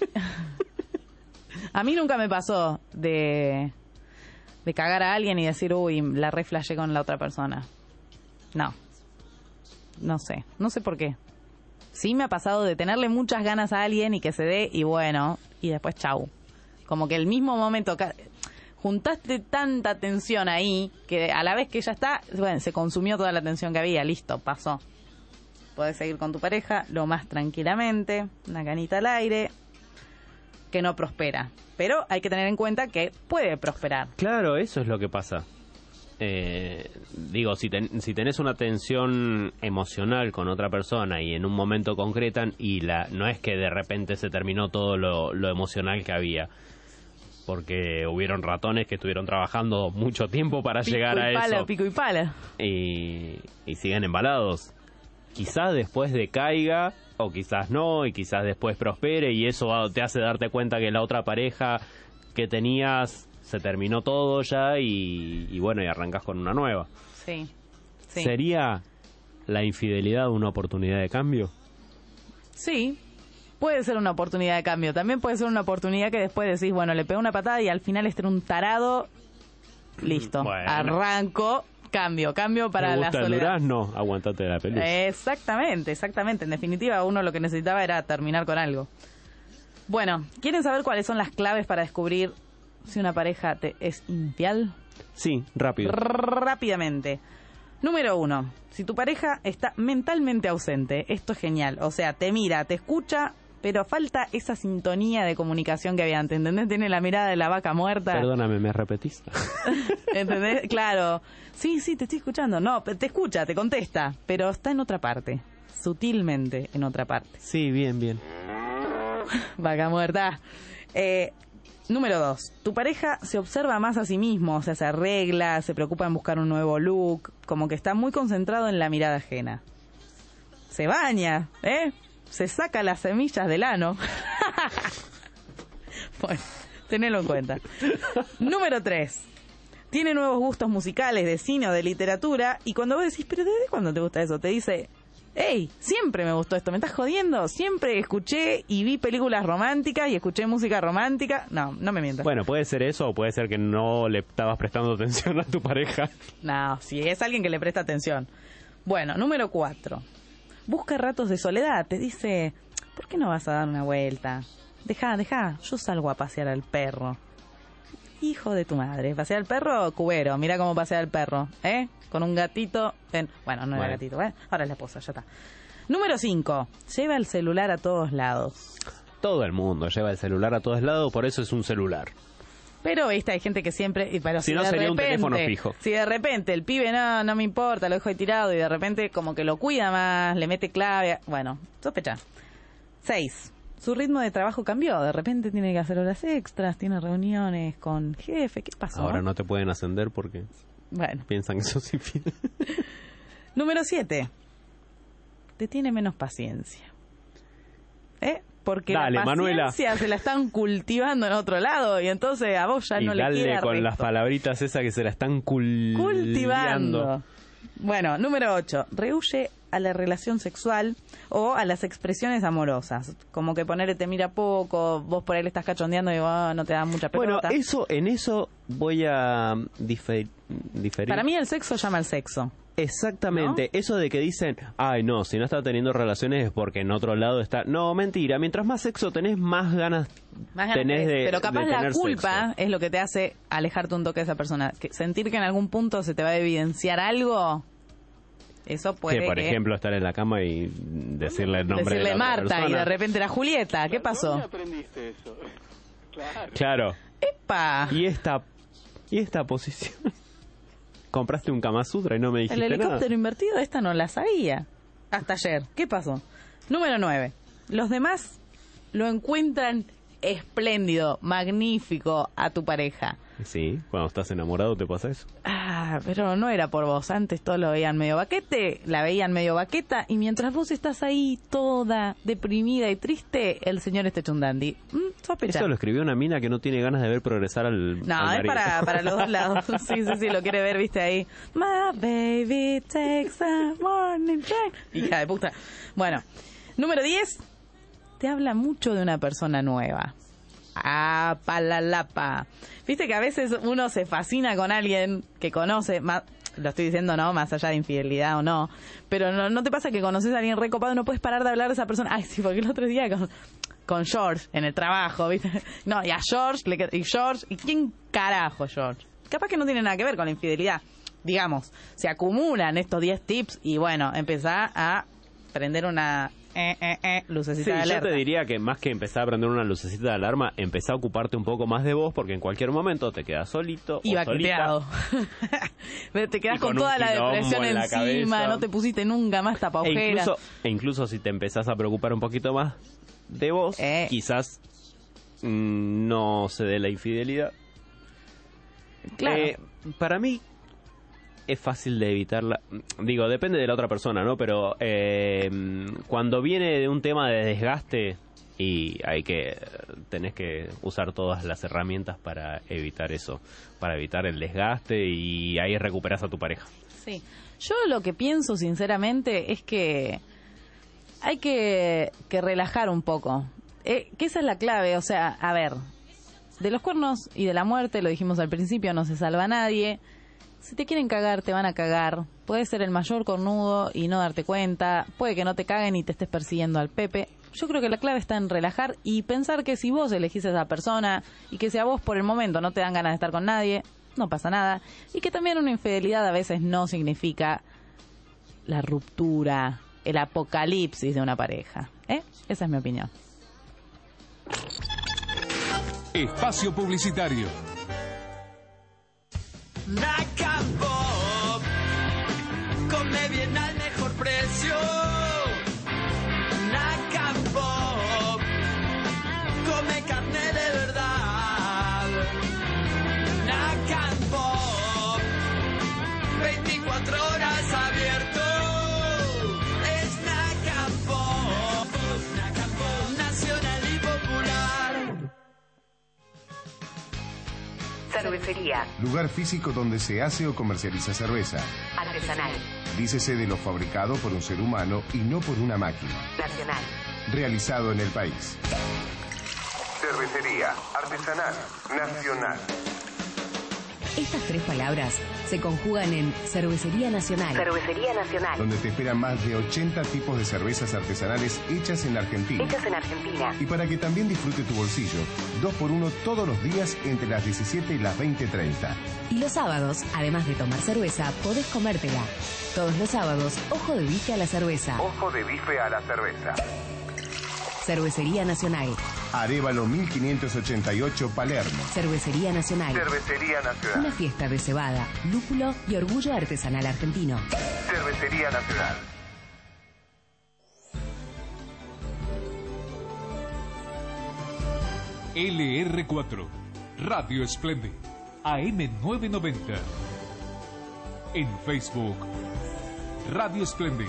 a mí nunca me pasó de, de cagar a alguien y decir, uy, la re flashé con la otra persona. No. No sé, no sé por qué. Sí me ha pasado de tenerle muchas ganas a alguien y que se dé y bueno, y después chau. Como que el mismo momento, ca- juntaste tanta tensión ahí que a la vez que ya está, bueno, se consumió toda la tensión que había, listo, pasó. Podés seguir con tu pareja lo más tranquilamente, una canita al aire, que no prospera. Pero hay que tener en cuenta que puede prosperar. Claro, eso es lo que pasa. Eh, digo, si, ten- si tenés una tensión emocional con otra persona y en un momento concretan y la no es que de repente se terminó todo lo, lo emocional que había, porque hubieron ratones que estuvieron trabajando mucho tiempo para Pico llegar a y pala, eso pico y pala. y, y siguen embalados. Quizás después decaiga o quizás no y quizás después prospere y eso va- te hace darte cuenta que la otra pareja que tenías se terminó todo ya y, y bueno, y arrancas con una nueva. Sí. Sí. ¿Sería la infidelidad una oportunidad de cambio? Sí, puede ser una oportunidad de cambio. También puede ser una oportunidad que después decís, bueno, le pego una patada y al final este era un tarado. Listo, Bueno. arranco, cambio, cambio para ¿Te la gusta el soledad. durazno? Aguantate la pelusa. Exactamente, exactamente. En definitiva, uno lo que necesitaba era terminar con algo. Bueno, ¿quieren saber cuáles son las claves para descubrir si una pareja te es infiel? Sí, rápido. Rápidamente. Número uno, si tu pareja está mentalmente ausente, esto es genial. O sea, te mira, te escucha, pero falta esa sintonía de comunicación que había antes. ¿Entendés? Tiene la mirada de la vaca muerta. Perdóname, ¿me repetís? ¿Entendés? Claro. Sí, sí, te estoy escuchando. No, te escucha, te contesta, pero está en otra parte. Sutilmente en otra parte. Sí, bien, bien. Vaca muerta. Eh, número dos. Tu pareja se observa más a sí mismo, o sea, se arregla, se preocupa en buscar un nuevo look, como que está muy concentrado en la mirada ajena. Se baña, ¿eh? Se saca las semillas del ano. Bueno, tenelo en cuenta. Número tres. Tiene nuevos gustos musicales, de cine o de literatura, y cuando vos decís, ¿pero desde cuándo te gusta eso? Te dice, hey, siempre me gustó esto, ¿me estás jodiendo? Siempre escuché y vi películas románticas y escuché música romántica. No, no me mientas. Bueno, puede ser eso o puede ser que no le estabas prestando atención a tu pareja. No, si es alguien que le presta atención. Bueno, número cuatro. Busca ratos de soledad. Te dice, ¿por qué no vas a dar una vuelta? Dejá, dejá, yo salgo a pasear al perro. Hijo de tu madre, pasear al perro, cubero, mira cómo pasea el perro, ¿eh? Con un gatito, en... bueno, no era Bueno. gatito, ¿eh? Ahora es la esposa, ya está. Número cinco, lleva el celular a todos lados. Todo el mundo lleva el celular a todos lados, por eso es un celular. Pero, viste, hay gente que siempre... Y pero si, si no, de sería repente, un teléfono fijo. Si de repente el pibe, no, no me importa, lo dejo ahí tirado, y de repente como que lo cuida más, le mete clave... Bueno, sospecha. Seis. Su ritmo de trabajo cambió. De repente tiene que hacer horas extras, tiene reuniones con jefe. ¿Qué pasó? Ahora no te pueden ascender porque bueno. piensan que sos infiel. Número siete. Te tiene menos paciencia. ¿Eh? Porque dale, la paciencia Manuela. se la están cultivando en otro lado y entonces a vos ya y no le dale queda con resto. las palabritas esas que se la están cul... cultivando. Bueno, número ocho. Rehuye a la relación sexual o a las expresiones amorosas. Como que ponerle te mira poco, vos por ahí le estás cachondeando y vos no te da mucha pelota. Bueno, eso, en eso voy a difer- diferir. Para mí el sexo llama al sexo. Exactamente, ¿no? Eso de que dicen, ay no, si no está teniendo relaciones es porque en otro lado está... No, mentira, mientras más sexo tenés, más ganas, más ganas tenés de Pero capaz de la tener culpa sexo. es lo que te hace alejarte un toque de esa persona. Que sentir que en algún punto se te va a evidenciar algo, eso puede que, por que... ejemplo, estar en la cama y decirle el nombre decirle de la otra Marta persona. y de repente era Julieta. ¿Qué pasó? ¿Dónde aprendiste eso? Claro. Claro. ¡Epa! Y esta, y esta posición... Compraste un Kama Sutra y no me dijiste El helicóptero nada. invertido, esta no la sabía. Hasta ayer. ¿Qué pasó? Número nueve. Los demás lo encuentran espléndido, magnífico a tu pareja. Sí, cuando estás enamorado te pasa eso. Ah, pero no era por vos. Antes todos lo veían medio baquete, la veían medio baqueta, y mientras vos estás ahí toda deprimida y triste, el señor está hecho un dandy. Mm, sospecha. Eso lo escribió una mina que no tiene ganas de ver progresar al No, al es marido. para, para los dos lados. Sí, sí, sí, lo quiere ver, viste ahí. My baby takes a morning train. Hija de puta. Bueno, número diez. Te habla mucho de una persona nueva. Ah, palalapa. Viste que a veces uno se fascina con alguien que conoce, más, lo estoy diciendo, no, más allá de infidelidad o no, pero no, no te pasa que conoces a alguien recopado y no puedes parar de hablar de esa persona. Ay, sí, porque el otro día con, con George en el trabajo, ¿viste? No, y a George, le, y George, ¿y quién carajo George? Capaz que no tiene nada que ver con la infidelidad. Digamos, se acumulan estos diez tips y bueno, empezá a prender una... Eh, eh, eh, lucecita Sí, de alerta. yo te diría que más que empezar a prender una lucecita de alarma, empezá a ocuparte un poco más de vos, porque en cualquier momento te quedas solito Y o vaqueteado. Te quedas Y con, con toda un la quilombo depresión en la encima, cabeza. no te pusiste nunca más E tapaujeras. incluso, e incluso si te empezás a preocupar un poquito más de vos, Eh. quizás mm, no se dé la infidelidad. Claro. Eh, para mí es fácil de evitarla. Digo, depende de la otra persona, ¿no? Pero eh, cuando viene de un tema de desgaste, y hay que tenés que usar todas las herramientas para evitar eso, para evitar el desgaste, y ahí recuperás a tu pareja. Sí. Yo lo que pienso sinceramente es que hay que, que relajar un poco. Eh, que esa es la clave, o sea, a ver, de los cuernos y de la muerte, lo dijimos al principio, no se salva nadie. Si te quieren cagar, te van a cagar. Puedes ser el mayor cornudo y no darte cuenta. Puede que no te caguen y te estés persiguiendo al Pepe. Yo creo que la clave está en relajar y pensar que si vos elegís a esa persona y que si a vos por el momento no te dan ganas de estar con nadie, no pasa nada. Y que también una infidelidad a veces no significa la ruptura, el apocalipsis de una pareja. ¿Eh? Esa es mi opinión. Espacio publicitario. Naca Pop, come bien al mejor precio. Naca Pop, come carne de verdad. Naca Pop, veinticuatro horas abierto. Es Naca Pop, Naca Pop, nacional y popular. Cervecería Lugar físico donde se hace o comercializa cerveza. artesanal, Dícese de lo fabricado por un ser humano y no por una máquina. nacional. Realizado en el país. Cervecería artesanal nacional. Estas tres palabras se conjugan en Cervecería Nacional. Cervecería Nacional. Donde te esperan más de ochenta tipos de cervezas artesanales hechas en Argentina. Hechas en Argentina. Y para que también disfrute tu bolsillo, dos por uno todos los días entre las diecisiete y las veinte treinta. Y los sábados, además de tomar cerveza, podés comértela. Todos los sábados, ojo de bife a la cerveza. Ojo de bife a la cerveza. Cervecería Nacional. Arévalo mil quinientos ochenta y ocho, Palermo. Cervecería Nacional. Cervecería Nacional. Una fiesta de cebada, lúpulo y orgullo artesanal argentino. Cervecería Nacional. L R cuatro, Radio Splendid, A M novecientos noventa. En Facebook, Radio Splendid.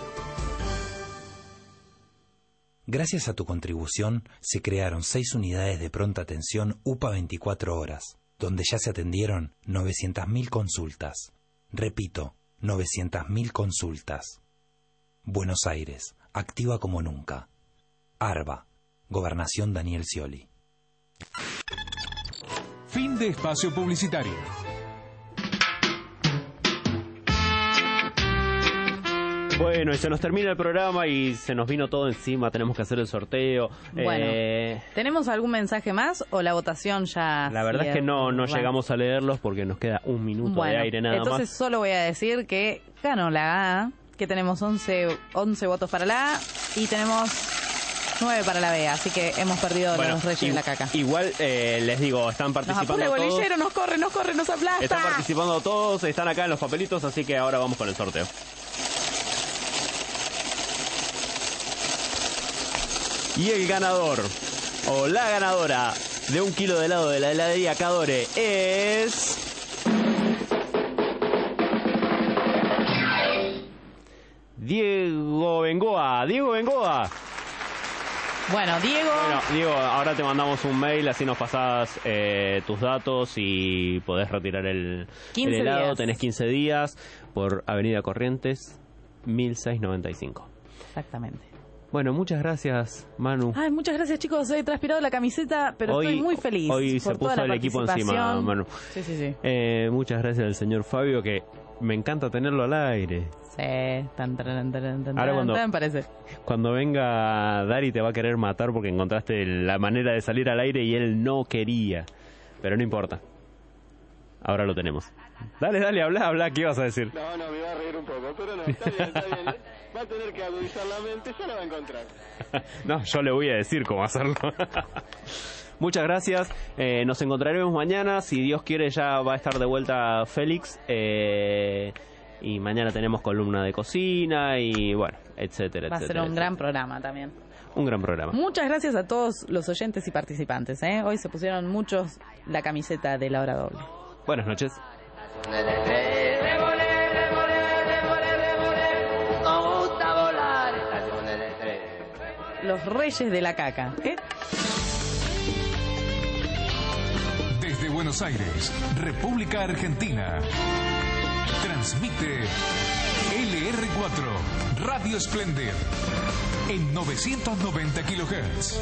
Gracias a tu contribución, se crearon seis unidades de pronta atención U P A veinticuatro horas, donde ya se atendieron novecientas mil consultas. Repito, novecientas mil consultas. Buenos Aires, activa como nunca. ARBA, Gobernación Daniel Scioli. Fin de espacio publicitario. Bueno, y se nos termina el programa y se nos vino todo encima, tenemos que hacer el sorteo. Bueno, eh, ¿tenemos algún mensaje más o la votación ya? La verdad es que no, no llegamos a leerlos porque nos queda un minuto bueno, de aire nada entonces más. solo voy a decir que ganó la A, que tenemos once, once votos para la A y tenemos nueve para la B, así que hemos perdido Bueno, los Reyes i- de la Caca. Igual eh, les digo, están Nos participando apura el todos. bolillero, nos corre, nos corre, nos aplasta. Están participando todos, están acá en los papelitos, así que ahora vamos con el sorteo. Y el ganador, o la ganadora, de un kilo de helado de la heladería Cadore es... Diego Bengoa. Diego Bengoa. Bueno, Diego... Bueno, Diego, ahora te mandamos un mail, así nos pasás eh, tus datos y podés retirar el, el quince helado. días. Tenés quince días por Avenida Corrientes, mil seiscientos noventa y cinco. Exactamente. Bueno, muchas gracias, Manu. Ay, muchas gracias, chicos. He transpirado la camiseta, pero Hoy- estoy muy feliz. hoy por se toda puso la el equipo participación. encima, Manu. Sí, sí, sí. Eh, muchas gracias al señor Fabio, que me encanta tenerlo al aire. Sí, tan, tan, tan, tan, tan, Ahora cuando- tan, parece. Cuando venga Dari te va a querer matar porque encontraste la manera de salir al aire y él no quería. Pero no importa. Ahora lo tenemos. Dale, dale, habla, habla, ¿qué ibas a decir? No, no, me iba a reír un poco, pero no, está bien, está bien. Va a tener que agudizar la mente, ya la va a encontrar. No, yo le voy a decir cómo hacerlo. Muchas gracias. Eh, nos encontraremos mañana. Si Dios quiere, ya va a estar de vuelta Félix. Eh, y mañana tenemos columna de cocina y bueno, etcétera, Va a ser etcétera. un gran programa también. Un gran programa. Muchas gracias a todos los oyentes y participantes. ¿eh? Hoy se pusieron muchos la camiseta de la hora doble. Buenas noches. Los Reyes de la Caca. ¿eh? Desde Buenos Aires, República Argentina. Transmite L R cuatro, Radio Splendid, en novecientos noventa kilohertz.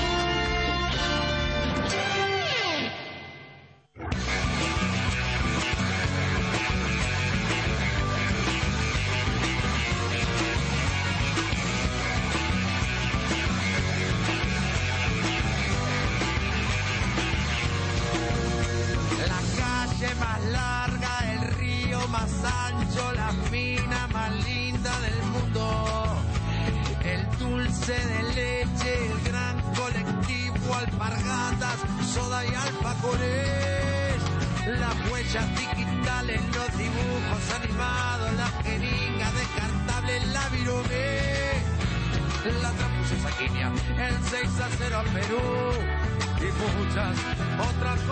La calle más larga, el río más ancho, la mina más linda del mundo. El dulce de leche, el gran colectivo, alpargatas, soda y alfajores. Las huellas digitales, los dibujos animados, la jeringa descartable, la virome. La trapucha saqueña, el seis a cero a Perú. Y muchas otras cosas.